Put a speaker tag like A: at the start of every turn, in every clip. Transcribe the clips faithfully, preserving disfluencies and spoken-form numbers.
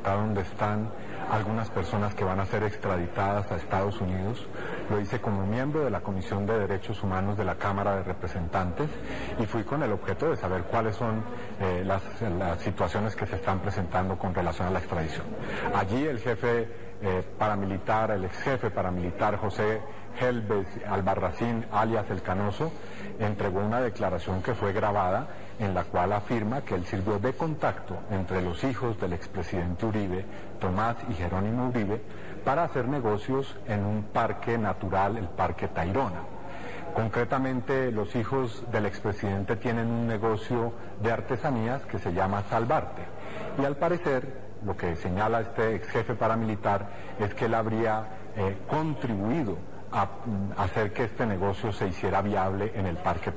A: Bogotá, donde están algunas personas que van a ser extraditadas a Estados Unidos. Lo hice como miembro de la Comisión de Derechos Humanos de la Cámara de Representantes y fui con el objeto de saber cuáles son eh, las, las situaciones que se están presentando con relación a la extradición. Allí el jefe eh, paramilitar, el ex jefe paramilitar José Helves Albarracín, alias El Canoso, entregó una declaración que fue grabada en la cual afirma que él sirvió de contacto entre los hijos del expresidente Uribe, Tomás y Jerónimo Uribe, para hacer negocios en un parque natural, el Parque Tayrona. Concretamente, los hijos del expresidente tienen un negocio de artesanías que se llama Salvarte, y al parecer lo que señala este ex jefe paramilitar es que él habría eh, contribuido a, a hacer que este negocio se hiciera viable en el Parque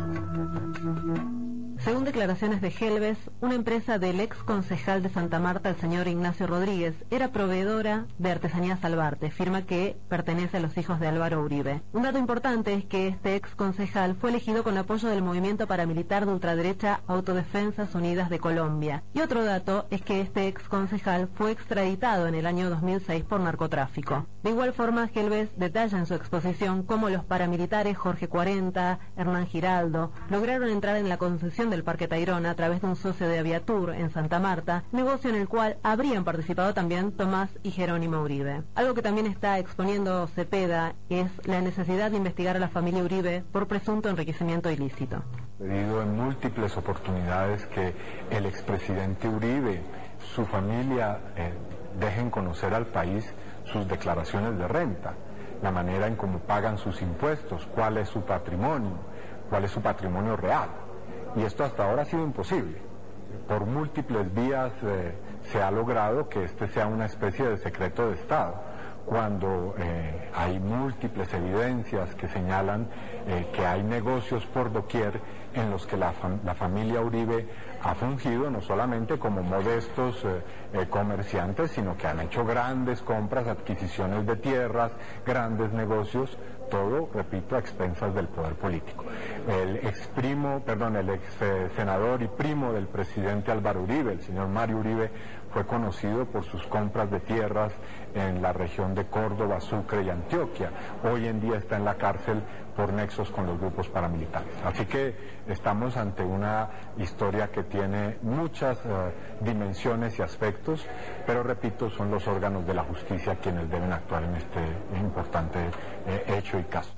A: Tayrona.
B: Según declaraciones de Helves, una empresa del ex concejal de Santa Marta, el señor Ignacio Rodríguez, era proveedora de Artesanías Salvarte, firma que pertenece a los hijos de Álvaro Uribe. Un dato importante es que este ex concejal fue elegido con apoyo del movimiento paramilitar de ultraderecha Autodefensas Unidas de Colombia. Y otro dato es que este ex concejal fue extraditado en el año dos mil seis por narcotráfico. De igual forma, Helves detalla en su exposición cómo los paramilitares Jorge cuarenta, Hernán Giraldo, lograron entrar en la concesión del Parque Tayrona a través de un socio de Aviatur en Santa Marta, negocio en el cual habrían participado también Tomás y Jerónimo Uribe. Algo que también está exponiendo Cepeda es la necesidad de investigar a la familia Uribe por presunto enriquecimiento ilícito.
A: He pedido en múltiples oportunidades que el expresidente Uribe, su familia, eh, dejen conocer al país sus declaraciones de renta, la manera en cómo pagan sus impuestos, cuál es su patrimonio, cuál es su patrimonio real. Y esto hasta ahora ha sido imposible. Por múltiples vías eh, se ha logrado que este sea una especie de secreto de Estado, cuando eh, hay múltiples evidencias que señalan eh, que hay negocios por doquier en los que la, fam la familia Uribe ha fungido no solamente como modestos eh, eh, comerciantes, sino que han hecho grandes compras, adquisiciones de tierras, grandes negocios, todo, repito, a expensas del poder político. El ex primo, perdón, el ex eh, senador y primo del presidente Álvaro Uribe, el señor Mario Uribe, fue conocido por sus compras de tierras en la región de Córdoba, Sucre y Antioquia. Hoy en día está en la cárcel por nexos con los grupos paramilitares. Así que estamos ante una historia que tiene muchas uh, dimensiones y aspectos, pero repito, son los órganos de la justicia quienes deben actuar en este importante eh, hecho y caso.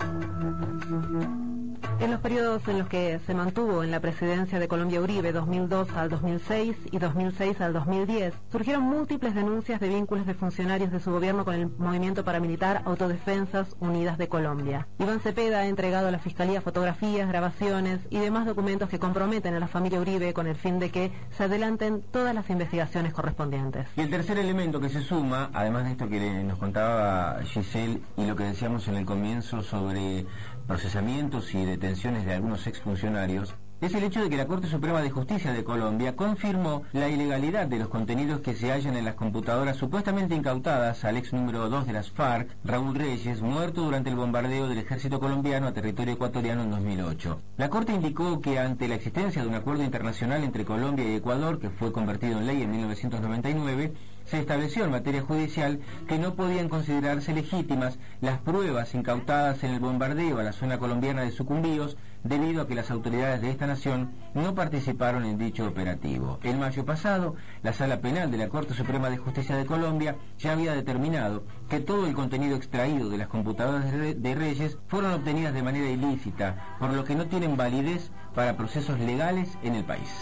B: En los periodos en los que se mantuvo en la presidencia de Colombia Uribe, dos mil dos al dos mil seis y dos mil seis al dos mil diez, surgieron múltiples denuncias de vínculos de funcionarios de su gobierno con el movimiento paramilitar Autodefensas Unidas de Colombia. Iván Cepeda ha entregado a la Fiscalía fotografías, grabaciones y demás documentos que comprometen a la familia Uribe con el fin de que se adelanten todas las investigaciones correspondientes.
C: Y el tercer elemento que se suma, además de esto que nos contaba Giselle y lo que decíamos en el comienzo sobre procesamientos y detenciones de algunos exfuncionarios, es el hecho de que la Corte Suprema de Justicia de Colombia confirmó la ilegalidad de los contenidos que se hallan en las computadoras supuestamente incautadas al ex número dos de las FARC, Raúl Reyes, muerto durante el bombardeo del ejército colombiano a territorio ecuatoriano en dos mil ocho. La Corte indicó que ante la existencia de un acuerdo internacional entre Colombia y Ecuador, que fue convertido en ley en mil novecientos noventa y nueve, se estableció en materia judicial que no podían considerarse legítimas las pruebas incautadas en el bombardeo a la zona colombiana de Sucumbíos, debido a que las autoridades de esta nación no participaron en dicho operativo. En mayo pasado, la Sala Penal de la Corte Suprema de Justicia de Colombia ya había determinado que todo el contenido extraído de las computadoras de, de Reyes fueron obtenidas de manera ilícita, por lo que no tienen validez para procesos legales en el país.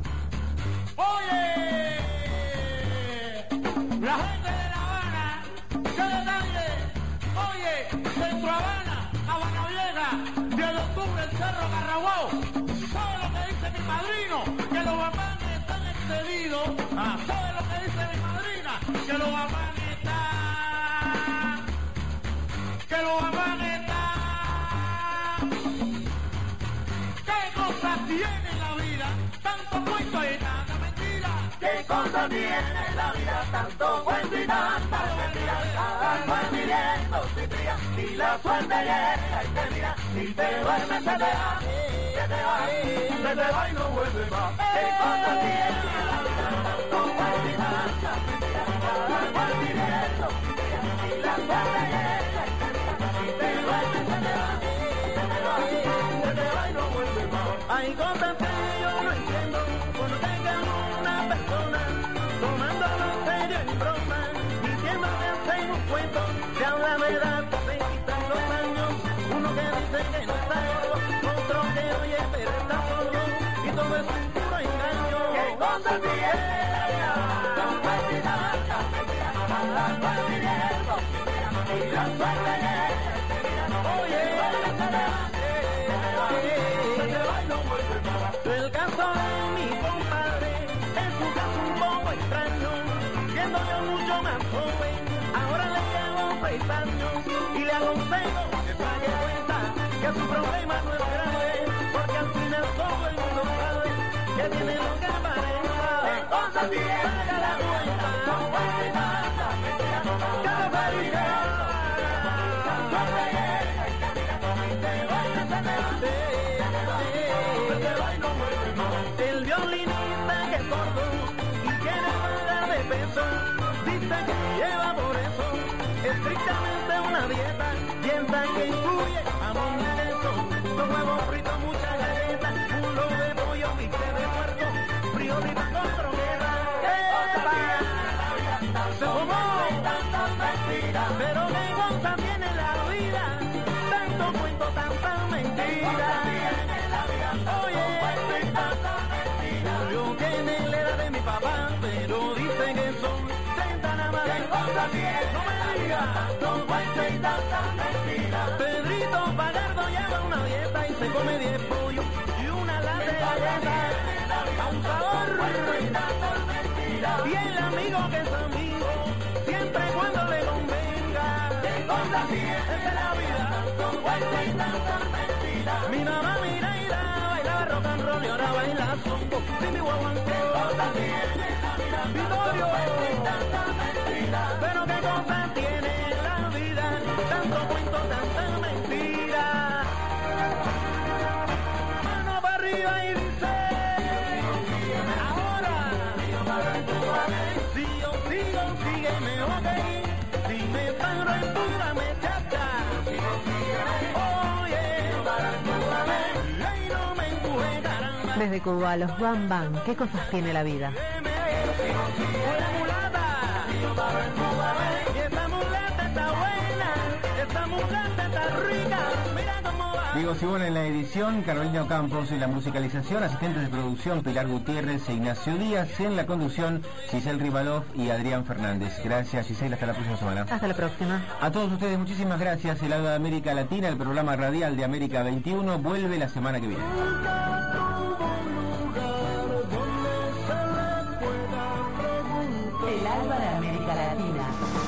D: ¡Oye! La gente de La Habana, ¿qué detalle? Oye, Centro Habana, Habana Vieja, diez de octubre, el Cerro Carraguao. ¿Sabe lo que dice mi padrino? Que los bamanes están excedidos. Ah, ¿sabe lo que dice mi madrina? Que los bamanes están... Que los bamanes están... ¿Qué cosas tiene la vida? Tanto cuento y tanta mentira. ¿Qué cosa tiene la vida? Tanto cuento y tanta mentira. Cada cual viviendo sin fría, y la suerte llega y te mira, y te duerme, se te va, se te va, se te va y no vuelve más. ¿Qué cosa tiene la vida? Tanto cuento y tanta mentira.
E: cuento, se habla de edad, se quitan los años, uno que dice que no está gordo, otro que oye pero está sordo, y todo es un puro engaño. ¿Qué cosa tiene la vida? Mentira, mentira, la suerte viejo, y la suerte es, oye, el caso de mi compadre es un caso un poco extraño, siendo yo mucho más joven, ahora le llevo seis años y le aconsejo que se dé cuenta que su problema no es grave, porque al final todo el mundo sabe que tiene lo que aparenta. Entonces bien, paga la cuenta, no puede nada, cada felicidad, suerte llega y camina con mi dedo y se me va. El violinista que es gordo y quiere bajar de peso, dice que lleva por eso estrictamente una dieta, dieta que incluye jamón y queso, dos huevos fritos, mucha galleta, culo de pollo, bife de puerco, friolita con croqueta. ¡Epa! Se fumó, pero qué cosa tiene la vida, tanto cuento, tanta mentira. Yo que en él era de mi papá, pero dice que son treinta nada más. No me digas, son cuarenta y tantas mentiras. Pedrito Pagardo lleva una dieta y se come diez pollos y una lata de galletas. A un sabor y el amigo que es amigo, siempre y cuando le convenga. Esa es la vida, son cuarenta y tantas mentiras. Mi mamá mira y la bailaba rock and roll y ahora baila zumbo. Sin mi guaguancó, Vittorio, pero qué cosa tiene la vida, tanto cuento, tanta mentira. Mano para arriba y dice, ahora, si yo sigo, sígueme, ok, si me paro, empújame, chacha. Oye, y no me empuje, caramba.
B: Desde Cuba, los Bam Bam, ¿qué cosas tiene la vida?
E: Una mulata, y esta mulata está buena, esta mulata está rica, mira cómo va.
C: Diego Sibón en la edición, Carolina Campos en la musicalización, asistentes de producción Pilar Gutiérrez e Ignacio Díaz, en la conducción Giselle Rivalov y Adrián Fernández. Gracias, Giselle, hasta la próxima semana.
B: Hasta la próxima.
C: A todos ustedes muchísimas gracias. El lado de América Latina, el programa radial de América veintiuno, vuelve la semana que viene.
B: El alba de América Latina.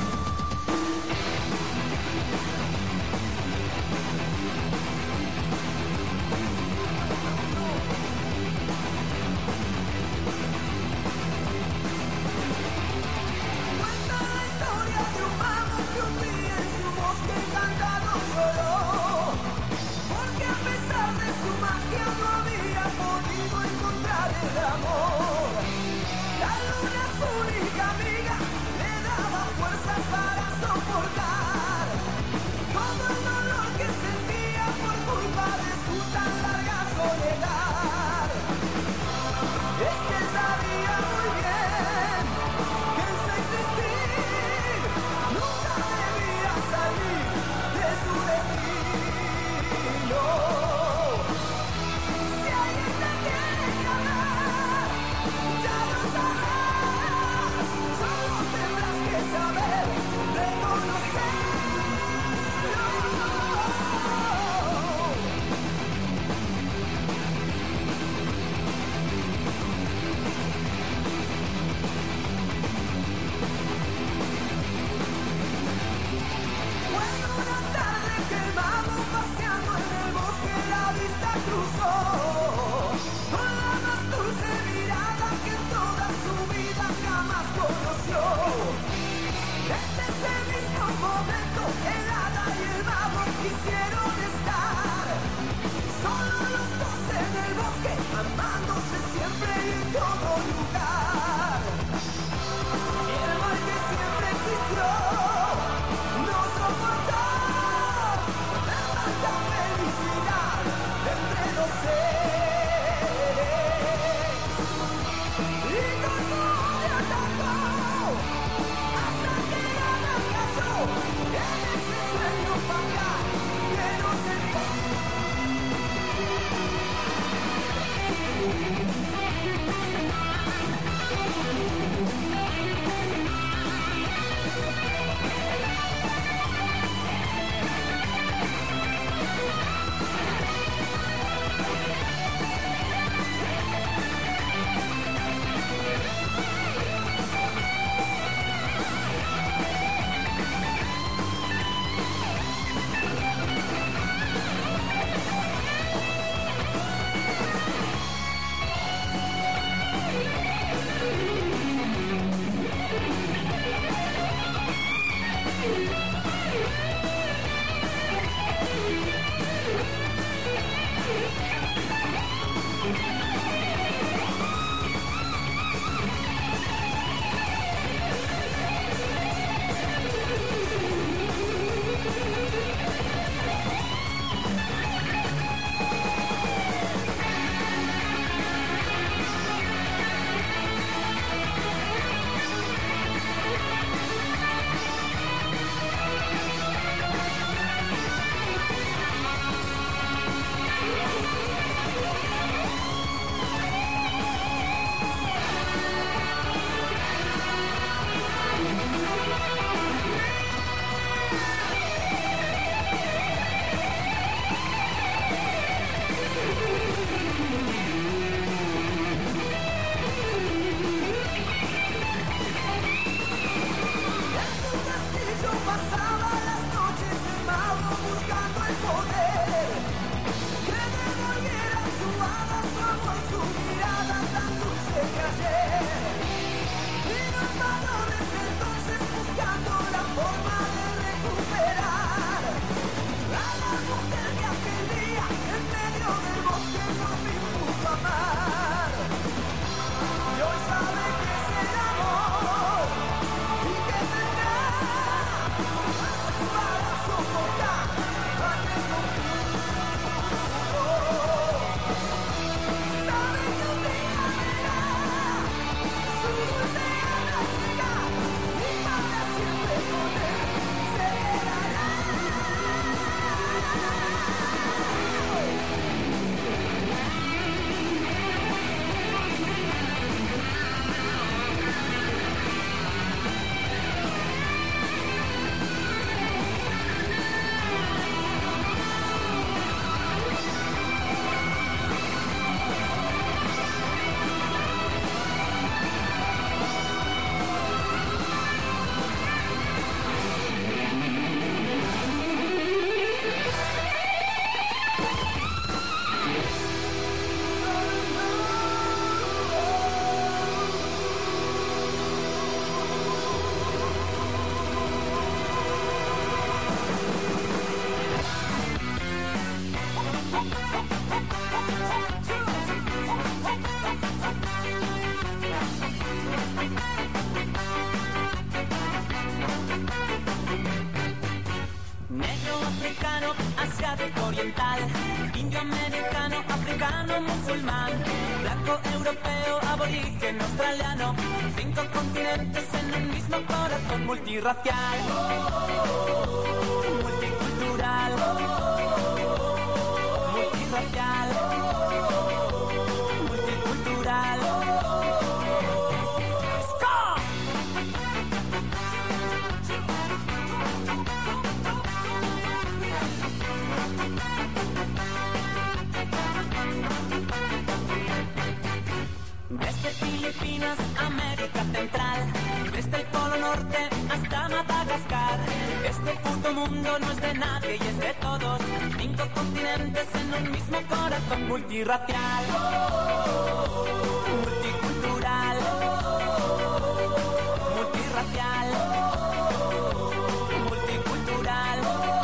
F: Cuenta la historia de un mago que un día en su bosque encantado lloró, porque a pesar de su magia no había podido encontrar el amor. La luna, su única amiga, le daba fuerzas para soportar todo el dolor que sentía por culpa de su tan larga soledad. Es que sabía muy bien que en su existir nunca debía salir de su destino. Si alguien te tiene que amar, ya lo sabrás, solo tendrás que saber reconocerlo. Fue una tarde que el mago paseando en el bosque la vista cruzó, con la más dulce mirada que en toda su vida jamás conoció. Desde ese mismo momento el hada y el mago quisieron estar, solo los dos en el bosque, amándose siempre y en todo lugar. Y el mal que siempre existió no soportó la tanta felicidad entre los seres, y con su odio atacó hasta que la cayó.
G: hindú, musulmán, blanco, europeo, aborigen, australiano, cinco continentes en un mismo corazón, multirracial, multicultural, multirracial, multicultural. Desde Filipinas, América Central, desde el Polo Norte hasta Madagascar. Este puto mundo no es de nadie y es de todos. Cinco continentes en un mismo corazón, multirracial, multicultural, multirracial, multicultural.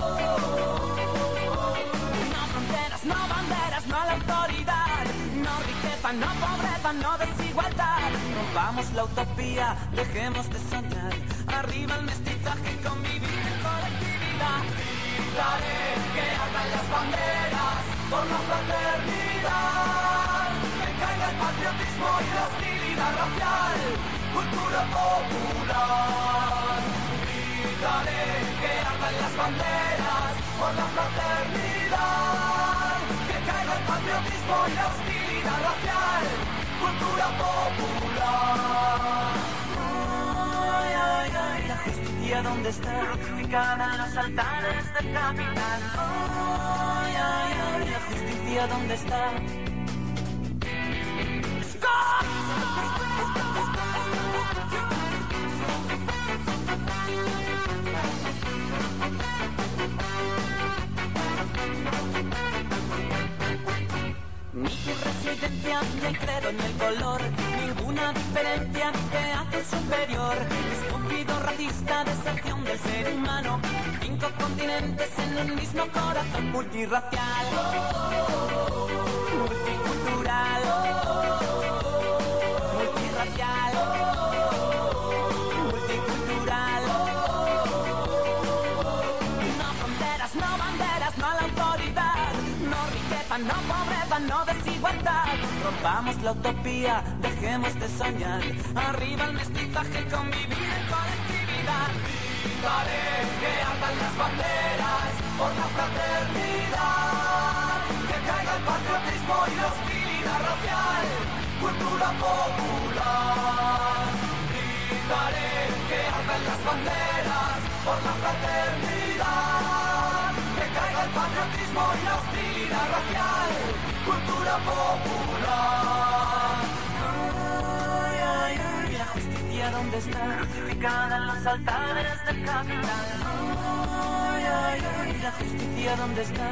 G: No fronteras, no banderas, no la autoridad, no riqueza, no pobreza, no desigualdad. Rompamos la utopía, dejemos de soñar. Arriba el mestizaje, convivir en colectividad. Gritaré que ardan las banderas por la fraternidad. Que caiga el patriotismo y la hostilidad racial. Cultura popular. Gritaré que ardan las banderas por la fraternidad. Que caiga el patriotismo y la hostilidad racial. Cultura popular. Ay, ay, ay, la justicia ¿dónde está? Crucificada en los altares del capital. Ay, ay, ay, la justicia ¿dónde está? Ni tu residencia, ni el credo, ni el color, ninguna diferencia te hace superior. Estúpido, racista, deserción del ser humano. Cinco continentes en un mismo corazón, multirracial, multicultural, multirracial, multicultural. No fronteras, no banderas, no la autoridad, no riqueza, no pobreza, no desigualdad. Rompamos la utopía, dejemos de soñar. Arriba el mestizaje, convivir en colectividad. Gritaré que ardan las banderas por la fraternidad. Que caiga el patriotismo y la hostilidad racial. Cultura popular. Gritaré que ardan las banderas por la fraternidad. Que caiga el patriotismo y la hostilidad racial. Cultura popular. Ay, ay, ay, la justicia ¿dónde está? Crucificada en los altares del capital. Ay, ay, ay, la justicia ¿dónde está?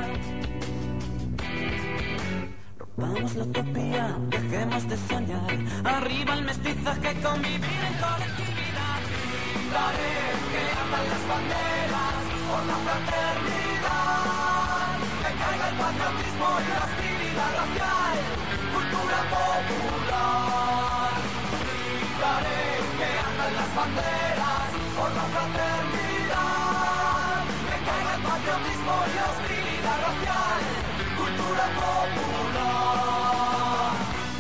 G: Rompamos la utopía, dejemos de soñar. Arriba el mestizaje, convivir en colectividad. Gritaré que ardan las banderas por la fraternidad. Que caiga el patriotismo y la hostilidad racial. Cultura popular. Gritaré que ardan las banderas por la fraternidad. Que caiga el patriotismo y la hostilidad racial. Cultura popular.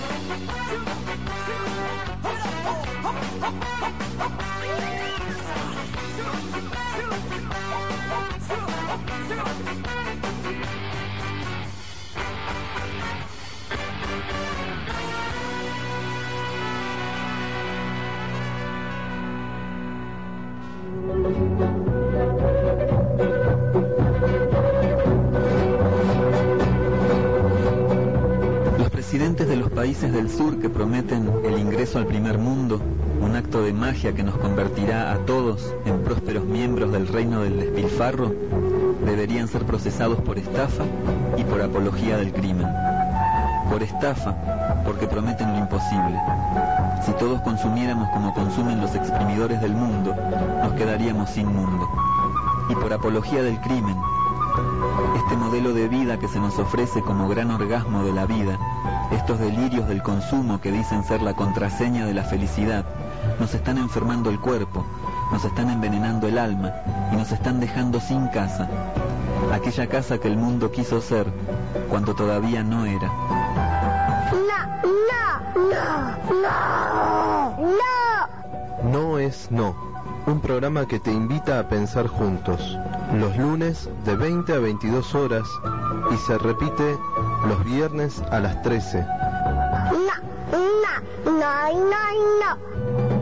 H: Los presidentes de los países del sur que prometen el ingreso al primer mundo, un acto de magia que nos convertirá a todos en prósperos miembros del reino del despilfarro, deberían ser procesados por estafa y por apología del crimen. Por estafa, porque prometen lo imposible. Si todos consumiéramos como consumen los exprimidores del mundo, nos quedaríamos sin mundo. Y por apología del crimen, este modelo de vida que se nos ofrece como gran orgasmo de la vida, estos delirios del consumo que dicen ser la contraseña de la felicidad, nos están enfermando el cuerpo, nos están envenenando el alma y nos están dejando sin casa, aquella casa que el mundo quiso ser cuando todavía no era.
I: No, no, no, no, no.
J: No es no. Un programa que te invita a pensar juntos. Los lunes de veinte a veintidós horas y se repite los viernes a las trece.
I: No, no, no, no, no.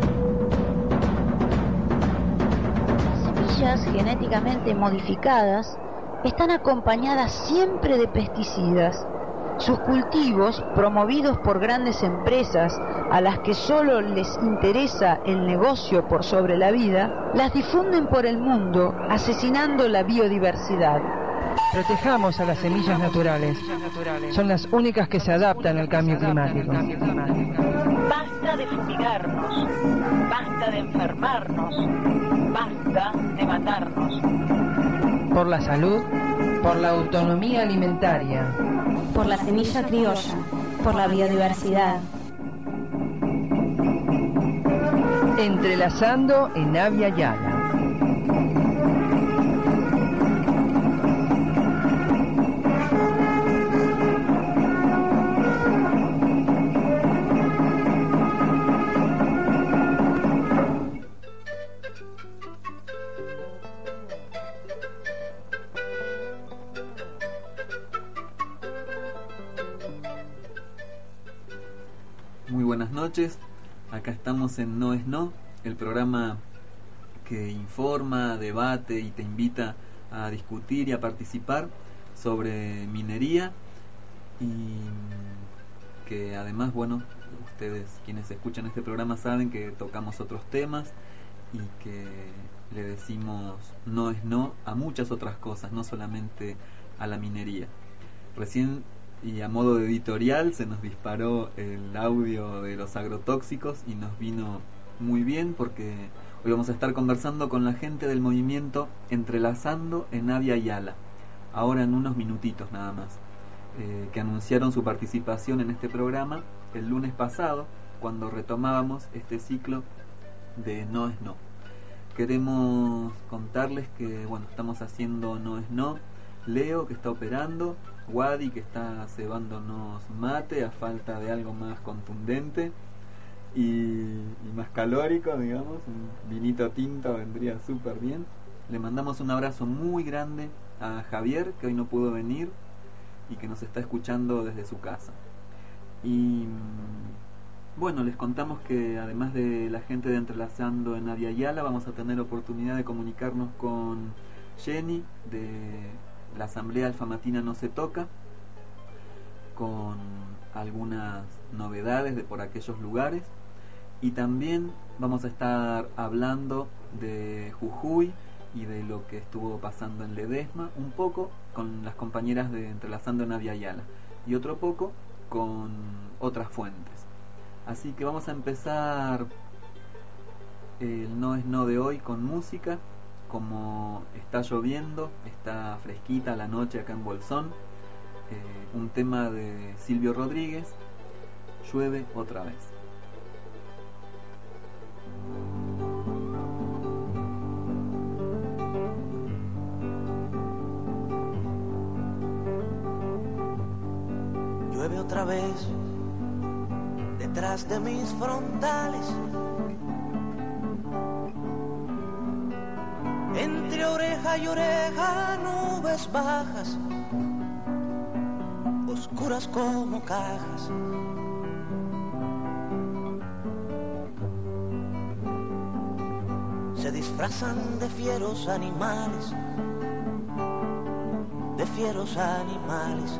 K: Las semillas genéticamente modificadas están acompañadas siempre de pesticidas. Sus cultivos, promovidos por grandes empresas a las que solo les interesa el negocio por sobre la vida, las difunden por el mundo, asesinando la biodiversidad.
L: Protejamos a las semillas naturales. Son las únicas que se adaptan al cambio climático.
M: Basta de fumigarnos, basta de enfermarnos, basta de matarnos.
L: Por la salud, por la autonomía alimentaria,
N: por la semilla criolla, por la biodiversidad.
L: Entrelazando en Navia Yala.
H: Muy buenas noches, acá estamos en No es No, el programa que informa, debate y te invita a discutir y a participar sobre minería, y que además, bueno, ustedes quienes escuchan este programa saben que tocamos otros temas y que le decimos no es no a muchas otras cosas, no solamente a la minería. Recién, y a modo de editorial, se nos disparó el audio de los agrotóxicos y nos vino muy bien porque hoy vamos a estar conversando con la gente del movimiento Entrelazando en Navia Yala, ahora en unos minutitos nada más, eh, que anunciaron su participación en este programa el lunes pasado, cuando retomábamos este ciclo de No es No. Queremos contarles que, bueno, estamos haciendo No es No, Leo que está operando, Wadi que está cebándonos mate a falta de algo más contundente y, y más calórico, digamos, un vinito tinto vendría súper bien. Le mandamos un abrazo muy grande a Javier, que hoy no pudo venir y que nos está escuchando desde su casa. Y bueno, les contamos que además de la gente de Entrelazando en Navia Yala, vamos a tener oportunidad de comunicarnos con Jenny de la Asamblea Alfamatina No Se Toca, con algunas novedades de por aquellos lugares, y también vamos a estar hablando de Jujuy y de lo que estuvo pasando en Ledesma, un poco con las compañeras de Entrelazando en Navia Yala y otro poco con otras fuentes. Así que vamos a empezar el No es No de hoy con música. Como está lloviendo, está fresquita la noche acá en Bolsón, eh, un tema de Silvio Rodríguez, Llueve otra vez.
O: Llueve otra vez detrás de mis frontales, entre oreja y oreja, nubes bajas, oscuras como cajas. Se disfrazan de fieros animales, de fieros animales.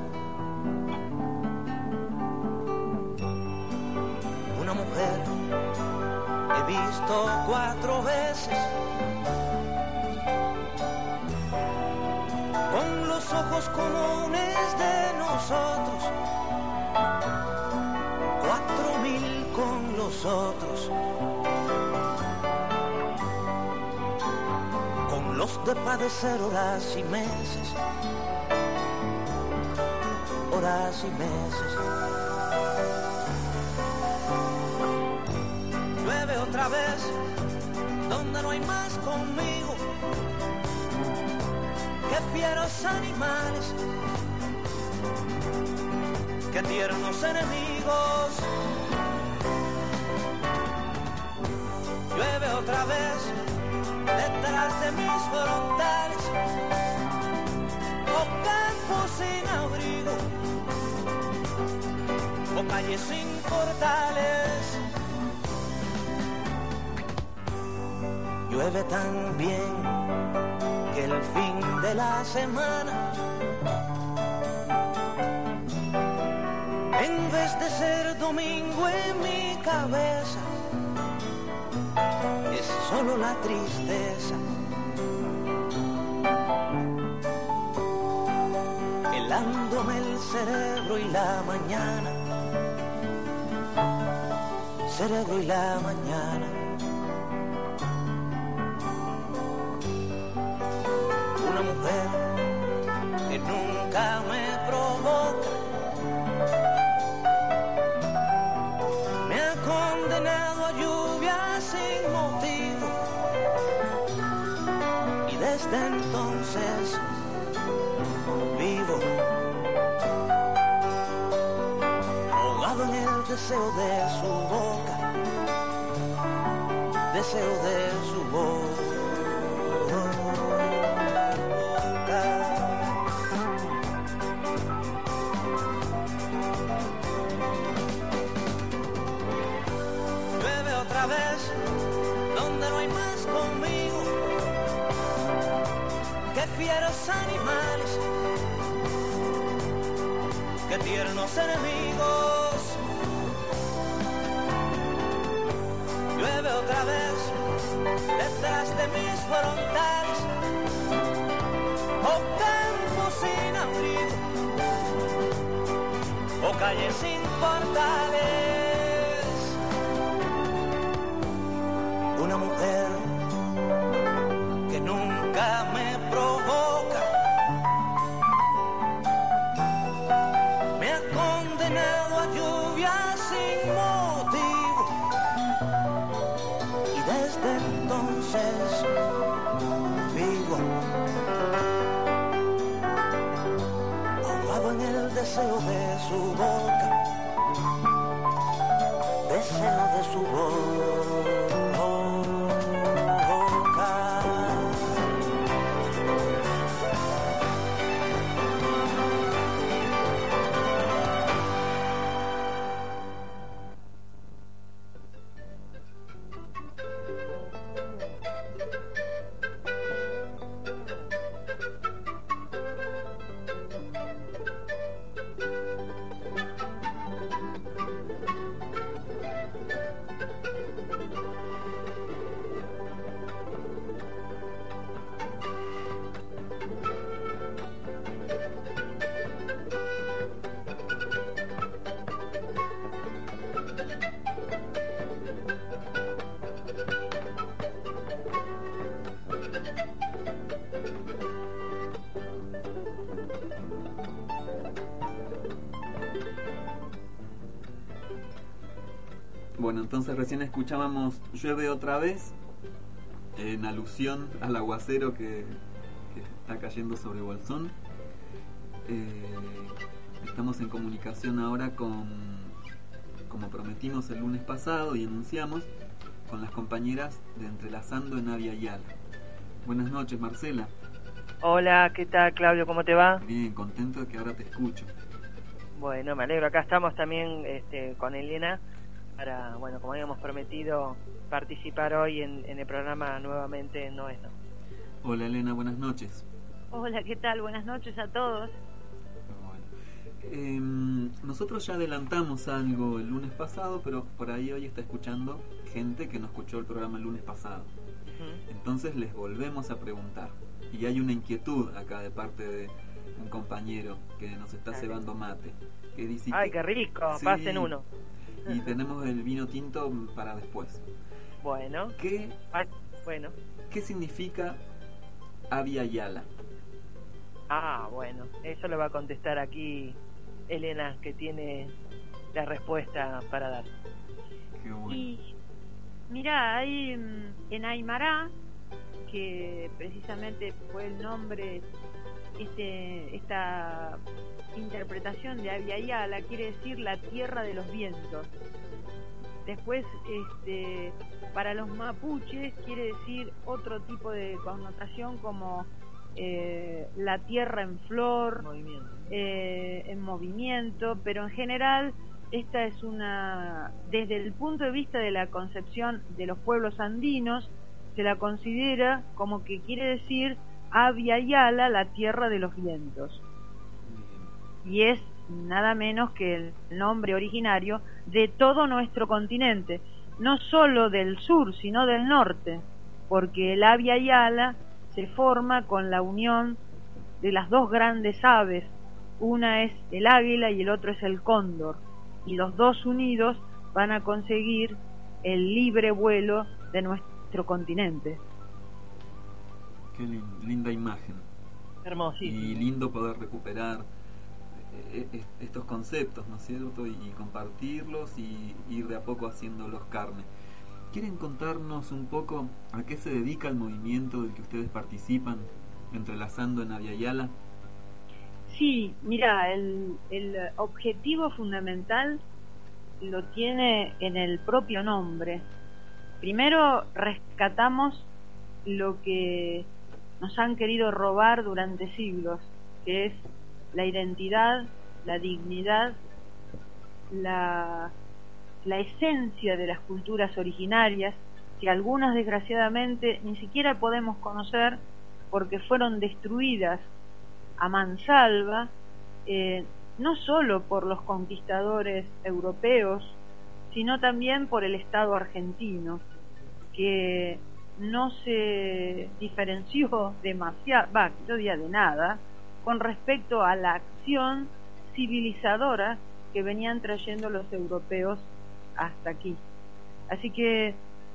O: Una mujer he visto cuatro veces, con los ojos comunes de nosotros, cuatro mil con los otros, con los de padecer horas y meses, horas y meses. Llueve otra vez donde no hay más conmigo que fieros animales, qué tiernos enemigos. Llueve otra vez detrás de mis frontales, o campos sin abrigo, o calles sin portales. Llueve tan bien que el fin de la semana, en vez de ser domingo en mi cabeza, es solo la tristeza. Helándome el cerebro y la mañana, cerebro y la mañana. Una mujer que nunca me provoca me ha condenado a lluvia sin motivo, y desde entonces vivo ahogado en el deseo de su boca, deseo de su boca. Llueve otra vez donde no hay más conmigo que fieros animales, que tiernos enemigos. Llueve otra vez detrás de mis frontales, o campos sin abrigo, o calles sin portales. Una mujer que nunca me provoca me ha condenado a lluvia sin motivo, y desde entonces vivo ahogado en el deseo de su boca, deseo de su boca.
H: Bueno, entonces recién escuchábamos Llueve otra vez, en alusión al aguacero que, que está cayendo sobre Bolsón. Eh, estamos en comunicación ahora con, como prometimos el lunes pasado y anunciamos, con las compañeras de Entrelazando en Avia Yala. Buenas noches, Marcela.
P: Hola, ¿qué tal, Claudio? ¿Cómo te va?
H: Bien, contento de que ahora te escucho.
P: Bueno, me alegro. Acá estamos también este, con Elena para, bueno, como habíamos prometido, participar hoy en, en el programa nuevamente No es No.
H: Hola, Elena, buenas noches.
Q: Hola, ¿qué tal? Buenas noches a todos.
H: Bueno, eh, nosotros ya adelantamos algo el lunes pasado, pero por ahí hoy está escuchando gente que no escuchó el programa el lunes pasado. Uh-huh. Entonces les volvemos a preguntar. Y hay una inquietud acá de parte de un compañero que nos está Dale. cebando mate. Que dice
P: ¡ay,
H: que,
P: qué rico!
H: Sí,
P: pasen uno.
H: Y tenemos el vino tinto para después.
P: Bueno.
H: ¿Qué,
P: Ay, bueno.
H: ¿qué significa Avia Yala?
P: Ah, bueno. Eso lo va a contestar aquí Elena, que tiene la respuesta para dar.
H: Qué bueno.
Q: Y mira, hay en Aymara, que precisamente fue el nombre, este, esta interpretación de Abya Yala quiere decir la tierra de los vientos. Después, este, para los mapuches quiere decir otro tipo de connotación como eh, la tierra en flor,
P: movimiento.
Q: Eh, en movimiento, pero en general esta es una, desde el punto de vista de la concepción de los pueblos andinos, se la considera como que quiere decir Abya Yala, la tierra de los vientos. Y es nada menos que el nombre originario de todo nuestro continente, no solo del sur, sino del norte, porque el Abya Yala se forma con la unión de las dos grandes aves, una es el águila y el otro es el cóndor, y los dos unidos van a conseguir el libre vuelo de nuestro continente.
H: Qué lin- linda imagen.
P: Hermosísimo.
H: Y lindo poder recuperar eh, eh, estos conceptos, ¿no es cierto? Y, y compartirlos y ir de a poco haciéndolos carne. ¿Quieren contarnos un poco a qué se dedica el movimiento del que ustedes participan, entrelazando en Abya Yala?
Q: Sí, mira, el, el objetivo fundamental lo tiene en el propio nombre. Primero rescatamos lo que nos han querido robar durante siglos, que es la identidad, la dignidad, la, la esencia de las culturas originarias, que algunas desgraciadamente ni siquiera podemos conocer porque fueron destruidas a mansalva, eh, no solo por los conquistadores europeos, sino también por el Estado argentino, que no se diferenció demasiado, va, yo diría de nada, con respecto a la acción civilizadora que venían trayendo los europeos hasta aquí. Así que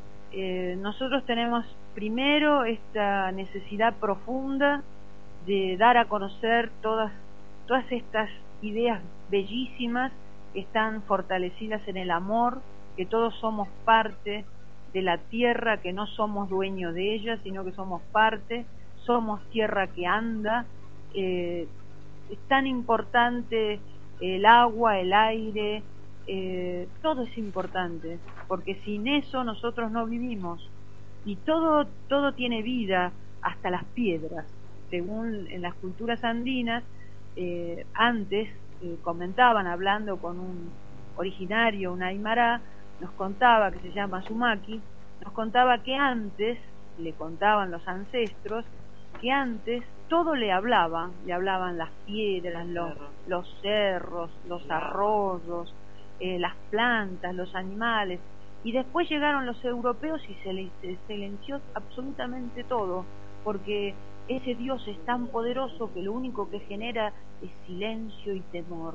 Q: eh, nosotros tenemos primero esta necesidad profunda de dar a conocer todas, todas estas ideas bellísimas que están fortalecidas en el amor, que todos somos parte de la tierra, que no somos dueños de ella, sino que somos parte, somos tierra que anda. Eh, es tan importante el agua, el aire, eh, todo es importante, porque sin eso nosotros no vivimos, y todo, todo tiene vida, hasta las piedras. Según en las culturas andinas, eh, antes eh, comentaban, hablando con un originario, un Aymara, nos contaba, que se llama Sumaki, nos contaba que antes, le contaban los ancestros, que antes todo le hablaba, le hablaban las piedras, los, los cerros, los arroyos, eh, las plantas, los animales, y después llegaron los europeos y se les se silenció absolutamente todo, porque ese Dios es tan poderoso que lo único que genera es silencio y temor.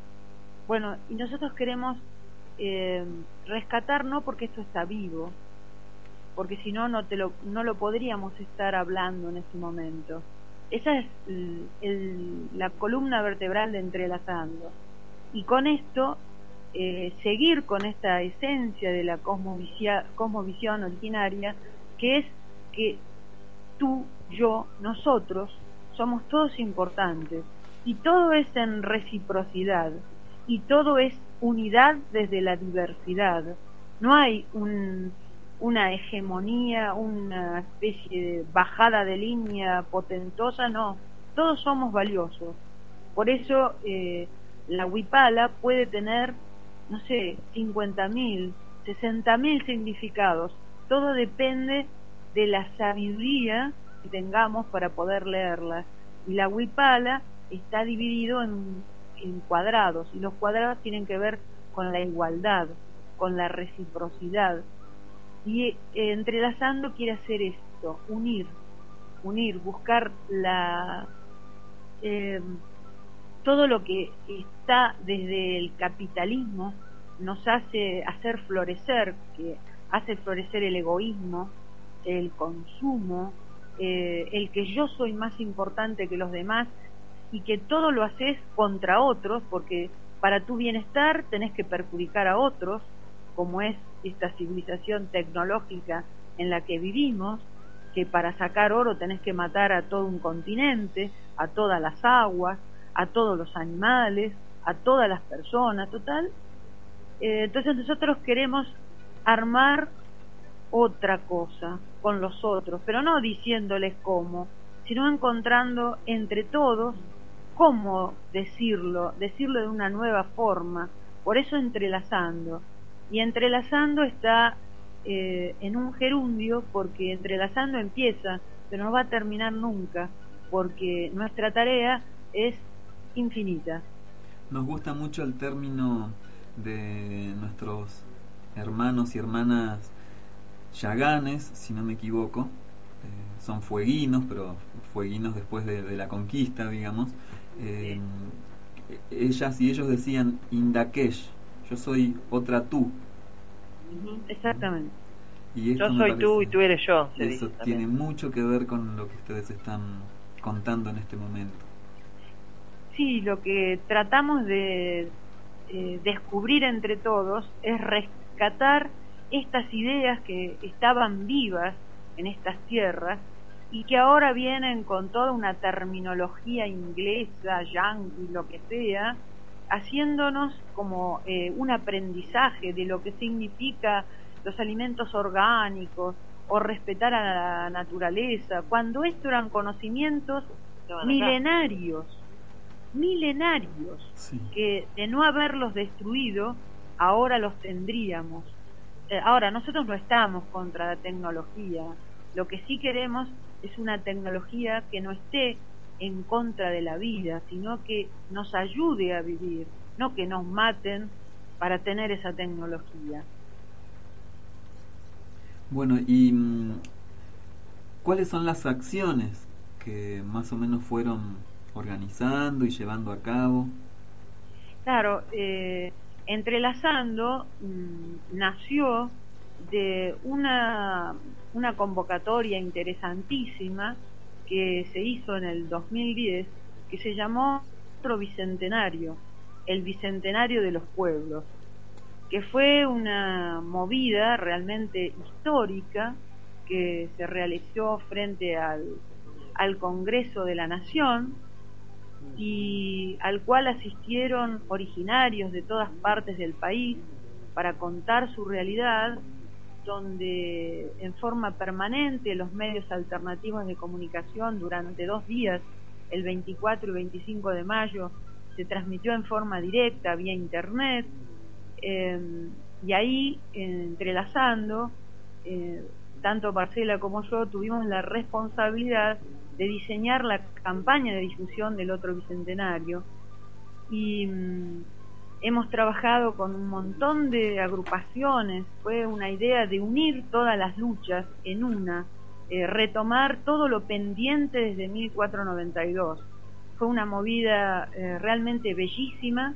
Q: Bueno, y nosotros queremos eh, rescatar, no porque esto está vivo, porque si no, no, te lo, no lo podríamos estar hablando en este momento. Esa es el, el, la columna vertebral de Entrelazando. Y con esto, eh, seguir con esta esencia de la cosmovisión, cosmovisión originaria, que es que tú, yo, nosotros, somos todos importantes, y todo es en reciprocidad, y todo es unidad desde la diversidad. No hay un, una hegemonía, una especie de bajada de línea potentosa, no, todos somos valiosos. Por eso eh, la huipala puede tener, no sé, cincuenta mil, sesenta mil significados, todo depende de la sabiduría que tengamos para poder leerlas. Y la huipala está dividido en, en cuadrados, y los cuadrados tienen que ver con la igualdad, con la reciprocidad. Y eh, Entrelazando quiere hacer esto, unir, unir, buscar la eh, todo lo que está desde el capitalismo nos hace hacer florecer, que hace florecer el egoísmo, el consumo, eh, el que yo soy más importante que los demás, y que todo lo haces contra otros, porque para tu bienestar tenés que perjudicar a otros, como es esta civilización tecnológica en la que vivimos, que para sacar oro tenés que matar a todo un continente, a todas las aguas, a todos los animales, a todas las personas, total. Eh, entonces nosotros queremos armar otra cosa con los otros, pero no diciéndoles cómo, sino encontrando entre todos cómo decirlo, decirlo de una nueva forma, por eso entrelazando. Y entrelazando está eh, en un gerundio, porque entrelazando empieza, pero no va a terminar nunca, porque nuestra tarea es infinita.
H: Nos gusta mucho el término de nuestros hermanos y hermanas yaganes, si no me equivoco. Eh, son fueguinos, pero fueguinos después de, de la conquista, digamos. Eh, ellas y ellos decían Indakesh, yo soy otra tú.
Q: Exactamente.
H: Y
P: yo soy tú y tú eres yo. Se
H: eso
P: dice
H: tiene
P: también.
H: mucho que ver con lo que ustedes están contando en este momento.
Q: Sí, lo que tratamos de eh, descubrir entre todos es rescatar estas ideas que estaban vivas en estas tierras y que ahora vienen con toda una terminología inglesa, yankee, lo que sea, haciéndonos como eh, un aprendizaje de lo que significa los alimentos orgánicos o respetar a la naturaleza, cuando esto eran conocimientos milenarios, milenarios, sí. Que de no haberlos destruido, ahora los tendríamos. Eh, ahora, nosotros no estamos contra la tecnología, lo que sí queremos es una tecnología que no esté en contra de la vida, sino que nos ayude a vivir, no que nos maten para tener esa tecnología.
H: Bueno, y ¿cuáles son las acciones que más o menos fueron organizando y llevando a cabo?
Q: Claro, eh, Entrelazando mmm, nació de una, una convocatoria interesantísima que se hizo en el dos mil diez, que se llamó otro bicentenario, el Bicentenario de los Pueblos, que fue una movida realmente histórica que se realizó frente al, al Congreso de la Nación y al cual asistieron originarios de todas partes del país para contar su realidad, donde en forma permanente los medios alternativos de comunicación durante dos días, el veinticuatro y veinticinco de mayo, se transmitió en forma directa vía internet, eh, y ahí, eh, entrelazando, eh, tanto Marcela como yo tuvimos la responsabilidad de diseñar la campaña de difusión del otro bicentenario y mm, hemos trabajado con un montón de agrupaciones. Fue una idea de unir todas las luchas en una, eh, retomar todo lo pendiente desde mil cuatrocientos noventa y dos. Fue una movida eh, realmente bellísima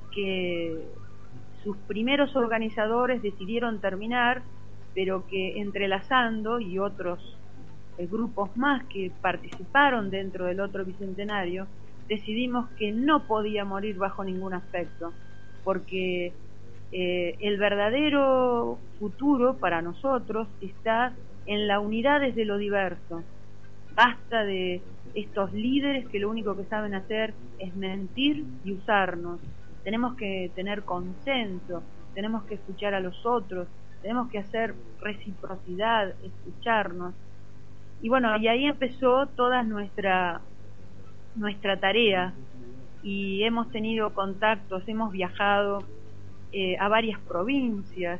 Q: que sus primeros organizadores decidieron terminar, pero que Entrelazando y otros eh, grupos más que participaron dentro del otro bicentenario, decidimos que no podía morir bajo ningún aspecto, porque eh, el verdadero futuro para nosotros está en la unidad desde lo diverso. Basta de estos líderes que lo único que saben hacer es mentir y usarnos. Tenemos que tener consenso, tenemos que escuchar a los otros, tenemos que hacer reciprocidad, escucharnos. Y bueno, y ahí empezó toda nuestra nuestra tarea y hemos tenido contactos, hemos viajado eh, a varias provincias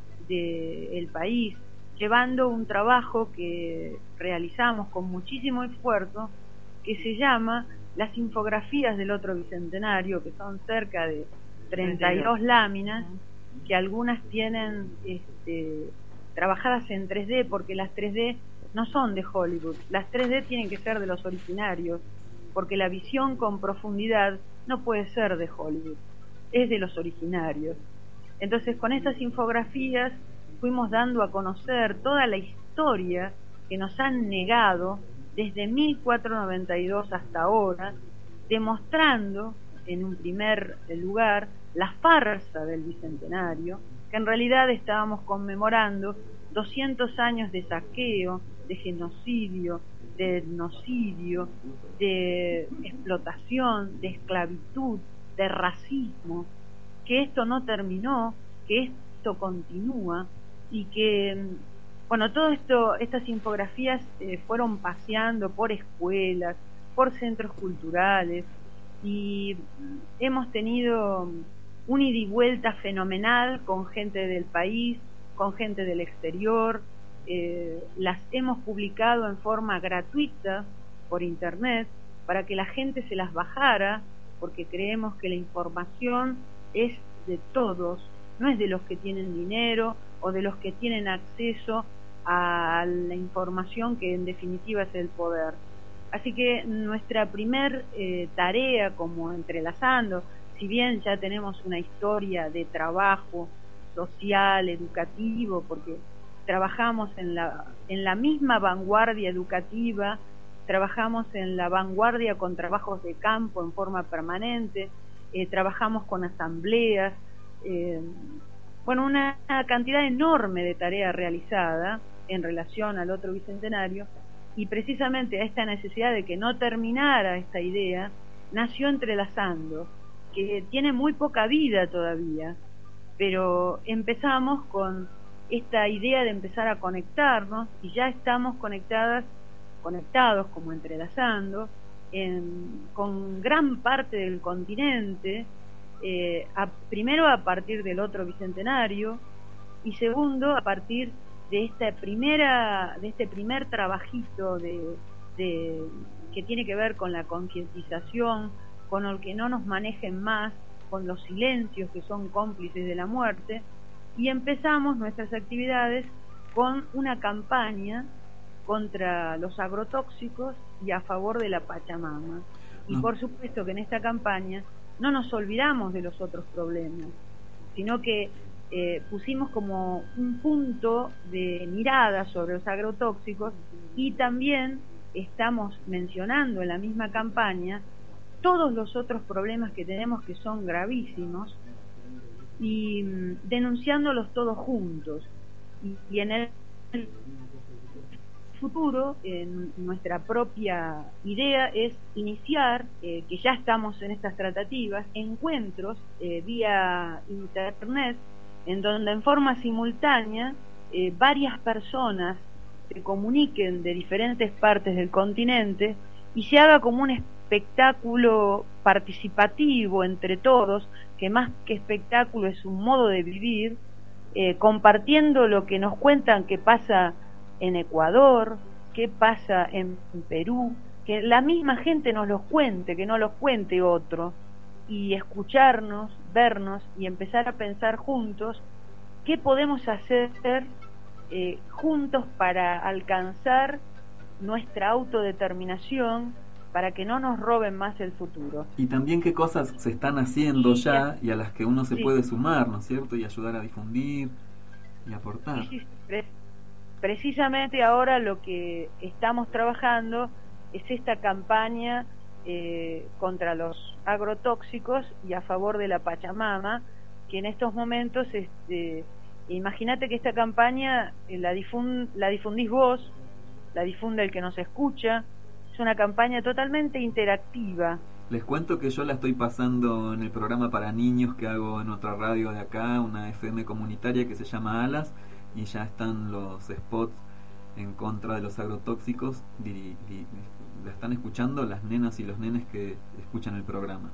Q: del país, llevando un trabajo que realizamos con muchísimo esfuerzo, que se llama Las infografías del otro bicentenario, que son cerca de treinta y dos láminas, que algunas tienen este, trabajadas en tres D, porque las tres D no son de Hollywood, las tres D tienen que ser de los originarios, porque la visión con profundidad no puede ser de Hollywood, es de los originarios. Entonces, con estas infografías fuimos dando a conocer toda la historia que nos han negado desde mil cuatrocientos noventa y dos hasta ahora, demostrando en un primer lugar la farsa del bicentenario, que en realidad estábamos conmemorando doscientos años de saqueo, de genocidio, de etnocidio, de explotación, de esclavitud, de racismo, que esto no terminó, que esto continúa y que, bueno, todo esto, estas infografías eh, fueron paseando por escuelas, por centros culturales y hemos tenido un ida y vuelta fenomenal con gente del país, con gente del exterior. Eh, las hemos publicado en forma gratuita por internet para que la gente se las bajara, porque creemos que la información es de todos, no es de los que tienen dinero o de los que tienen acceso a la información, que en definitiva es el poder. Así que nuestra primer eh, tarea, como Entrelazando, si bien ya tenemos una historia de trabajo social, educativo, porque trabajamos en la, en la misma vanguardia educativa, trabajamos en la vanguardia con trabajos de campo en forma permanente, eh, trabajamos con asambleas, eh, bueno, una, una cantidad enorme de tarea realizada en relación al otro bicentenario, y precisamente a esta necesidad de que no terminara esta idea, nació Entrelazando, que tiene muy poca vida todavía, pero empezamos con esta idea de empezar a conectarnos, y ya estamos conectadas, conectados como Entrelazando, en, con gran parte del continente, eh, a, primero a partir del otro bicentenario, y segundo a partir de esta primera, de este primer trabajito de, de que tiene que ver con la concientización, con el que no nos manejen más, con los silencios que son cómplices de la muerte, y empezamos nuestras actividades con una campaña contra los agrotóxicos y a favor de la Pachamama. Y por supuesto que en esta campaña no nos olvidamos de los otros problemas, sino que eh, pusimos como un punto de mirada sobre los agrotóxicos, y también estamos mencionando en la misma campaña todos los otros problemas que tenemos, que son gravísimos, y mm, denunciándolos todos juntos. Y, y en el futuro, en nuestra propia idea es iniciar, eh, que ya estamos en estas tratativas, encuentros eh, vía internet, en donde en forma simultánea eh, varias personas se comuniquen de diferentes partes del continente y se haga como un espectáculo participativo entre todos, que más que espectáculo es un modo de vivir, eh, compartiendo lo que nos cuentan que pasa en Ecuador, qué pasa en Perú, que la misma gente nos los cuente, que no los cuente otro, y escucharnos, vernos y empezar a pensar juntos qué podemos hacer eh, juntos para alcanzar nuestra autodeterminación, para que no nos roben más el futuro.
H: Y también qué cosas se están haciendo
Q: sí,
H: ya y a las que uno se
Q: sí.
H: puede sumar, ¿no es cierto? Y ayudar a difundir y aportar.
Q: Sí, sí, pre precisamente ahora lo que estamos trabajando es esta campaña eh, contra los agrotóxicos y a favor de la Pachamama, que en estos momentos, este, imagínate que esta campaña eh, la, difund la difundís vos, la difunde el que nos escucha. Es una campaña totalmente interactiva.
H: Les cuento que yo la estoy pasando en el programa para niños que hago en otra radio de acá, una F M comunitaria que se llama Alas, y ya están los spots en contra de los agrotóxicos. Di, di, la están escuchando las nenas y los nenes que escuchan el programa.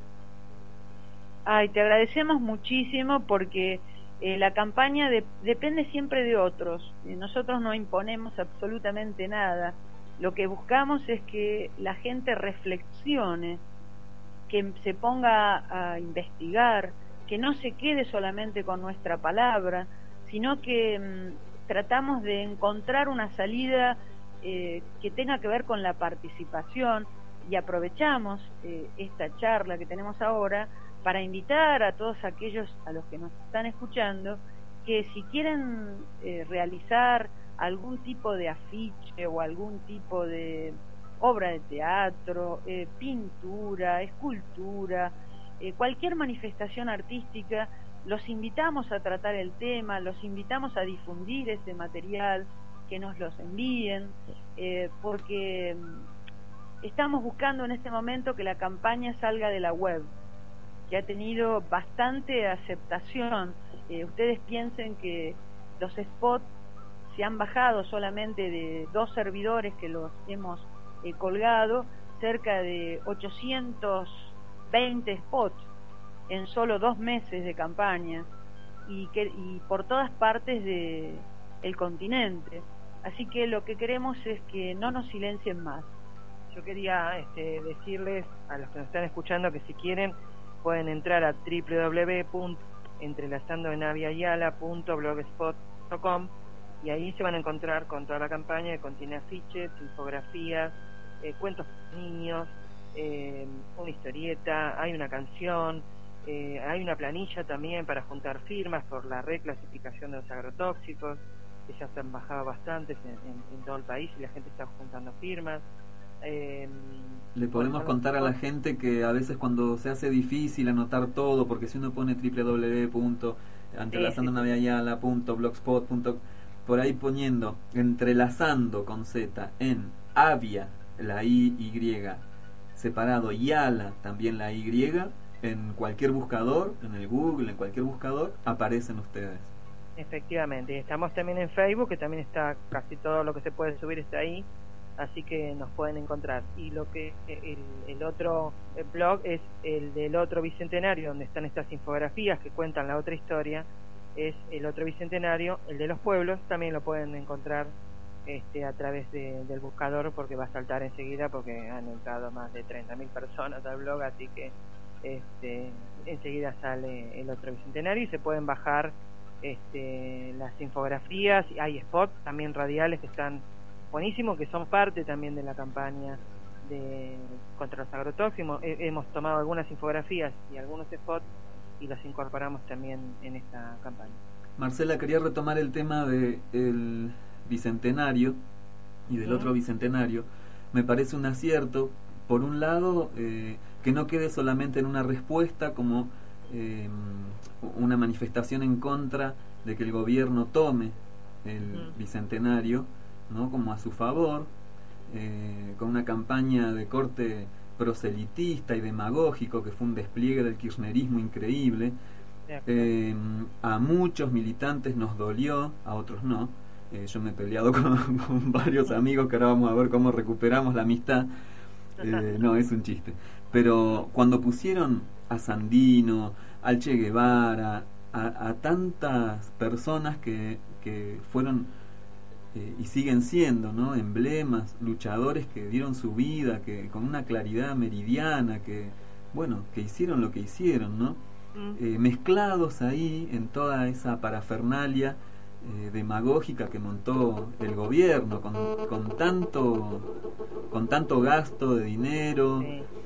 Q: Ay, te agradecemos muchísimo, porque eh, la campaña de, depende siempre de otros. Eh, nosotros no imponemos absolutamente nada. Lo que buscamos es que la gente reflexione, que se ponga a investigar, que no se quede solamente con nuestra palabra, sino que mmm, tratamos de encontrar una salida eh, que tenga que ver con la participación, y aprovechamos eh, esta charla que tenemos ahora para invitar a todos aquellos a los que nos están escuchando que si quieren eh, realizar algún tipo de afiche o algún tipo de obra de teatro, eh, pintura, escultura, eh, cualquier manifestación artística, los invitamos a tratar el tema, los invitamos a difundir ese material, que nos los envíen, eh, porque estamos buscando en este momento que la campaña salga de la web, que ha tenido bastante aceptación. Eh, ustedes piensen que los spots se han bajado solamente de dos servidores que los hemos eh, colgado, cerca de ochocientos veinte spots en solo dos meses de campaña, y que y por todas partes de el continente. Así que lo que queremos es que no nos silencien más.
P: Yo quería este, decirles a los que nos están escuchando que si quieren pueden entrar a doble u doble u doble u punto entrelazando en aviala punto blogspot punto com y ahí se van a encontrar con toda la campaña, que contiene afiches, infografías, eh, cuentos para niños, eh, una historieta, hay una canción, eh, hay una planilla también para juntar firmas por la reclasificación de los agrotóxicos, que ya se han bajado bastantes en, en, en todo el país y la gente está juntando firmas. Eh,
H: Le podemos contar a la gente que a veces cuando se hace difícil anotar todo, porque si uno pone doble u doble u doble u punto entrelazando en aviala punto blogspot punto com, por ahí poniendo entrelazando con Z en Avia, la I, Y, separado, y Ala, también la Y, en cualquier buscador, en el Google, en cualquier buscador, aparecen ustedes.
P: Efectivamente, estamos también en Facebook, que también está casi todo lo que se puede subir está ahí, así que nos pueden encontrar. Y lo que el, el otro el blog es el del otro bicentenario, donde están estas infografías que cuentan la otra historia, es el otro bicentenario, el de los pueblos, también lo pueden encontrar este, a través de, del buscador, porque va a saltar enseguida, porque han entrado más de treinta mil personas al blog, así que este, enseguida sale el otro bicentenario y se pueden bajar este, las infografías. Hay spots también radiales que están buenísimos, que son parte también de la campaña de contra los agrotóxicos. He, hemos tomado algunas infografías y algunos spots y los incorporamos también en esta campaña.
H: Marcela, quería retomar el tema de el bicentenario y del ¿Sí? otro bicentenario. Me parece un acierto, por un lado, eh, que no quede solamente en una respuesta como eh, una manifestación en contra de que el gobierno tome el uh-huh. bicentenario, ¿no? Como a su favor, eh, con una campaña de corte proselitista y demagógico que fue un despliegue del kirchnerismo increíble. Eh, a muchos militantes nos dolió, a otros no. Eh, yo me he peleado con, con varios amigos que ahora vamos a ver cómo recuperamos la amistad. Eh, no, es un chiste. Pero cuando pusieron a Sandino, al Che Guevara, a, a tantas personas que, que fueron eh, y siguen siendo, ¿no?, emblemas, luchadores que dieron su vida, que con una claridad meridiana, que bueno, que hicieron lo que hicieron, ¿no? Eh, mezclados ahí en toda esa parafernalia eh, demagógica que montó el gobierno con, con tanto con tanto gasto de dinero,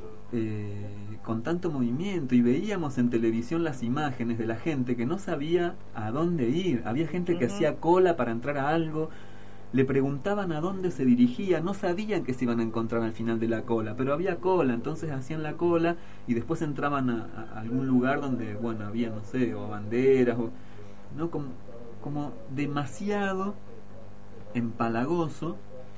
H: eh, con tanto movimiento, y veíamos en televisión las imágenes de la gente que no sabía a dónde ir. Había gente que uh-huh. hacía cola para entrar a algo, le preguntaban a dónde se dirigía, no sabían que se iban a encontrar al final de la cola, pero había cola, entonces hacían la cola y después entraban a, a algún lugar donde, bueno, había, no sé, o banderas, o no, como, como demasiado empalagoso.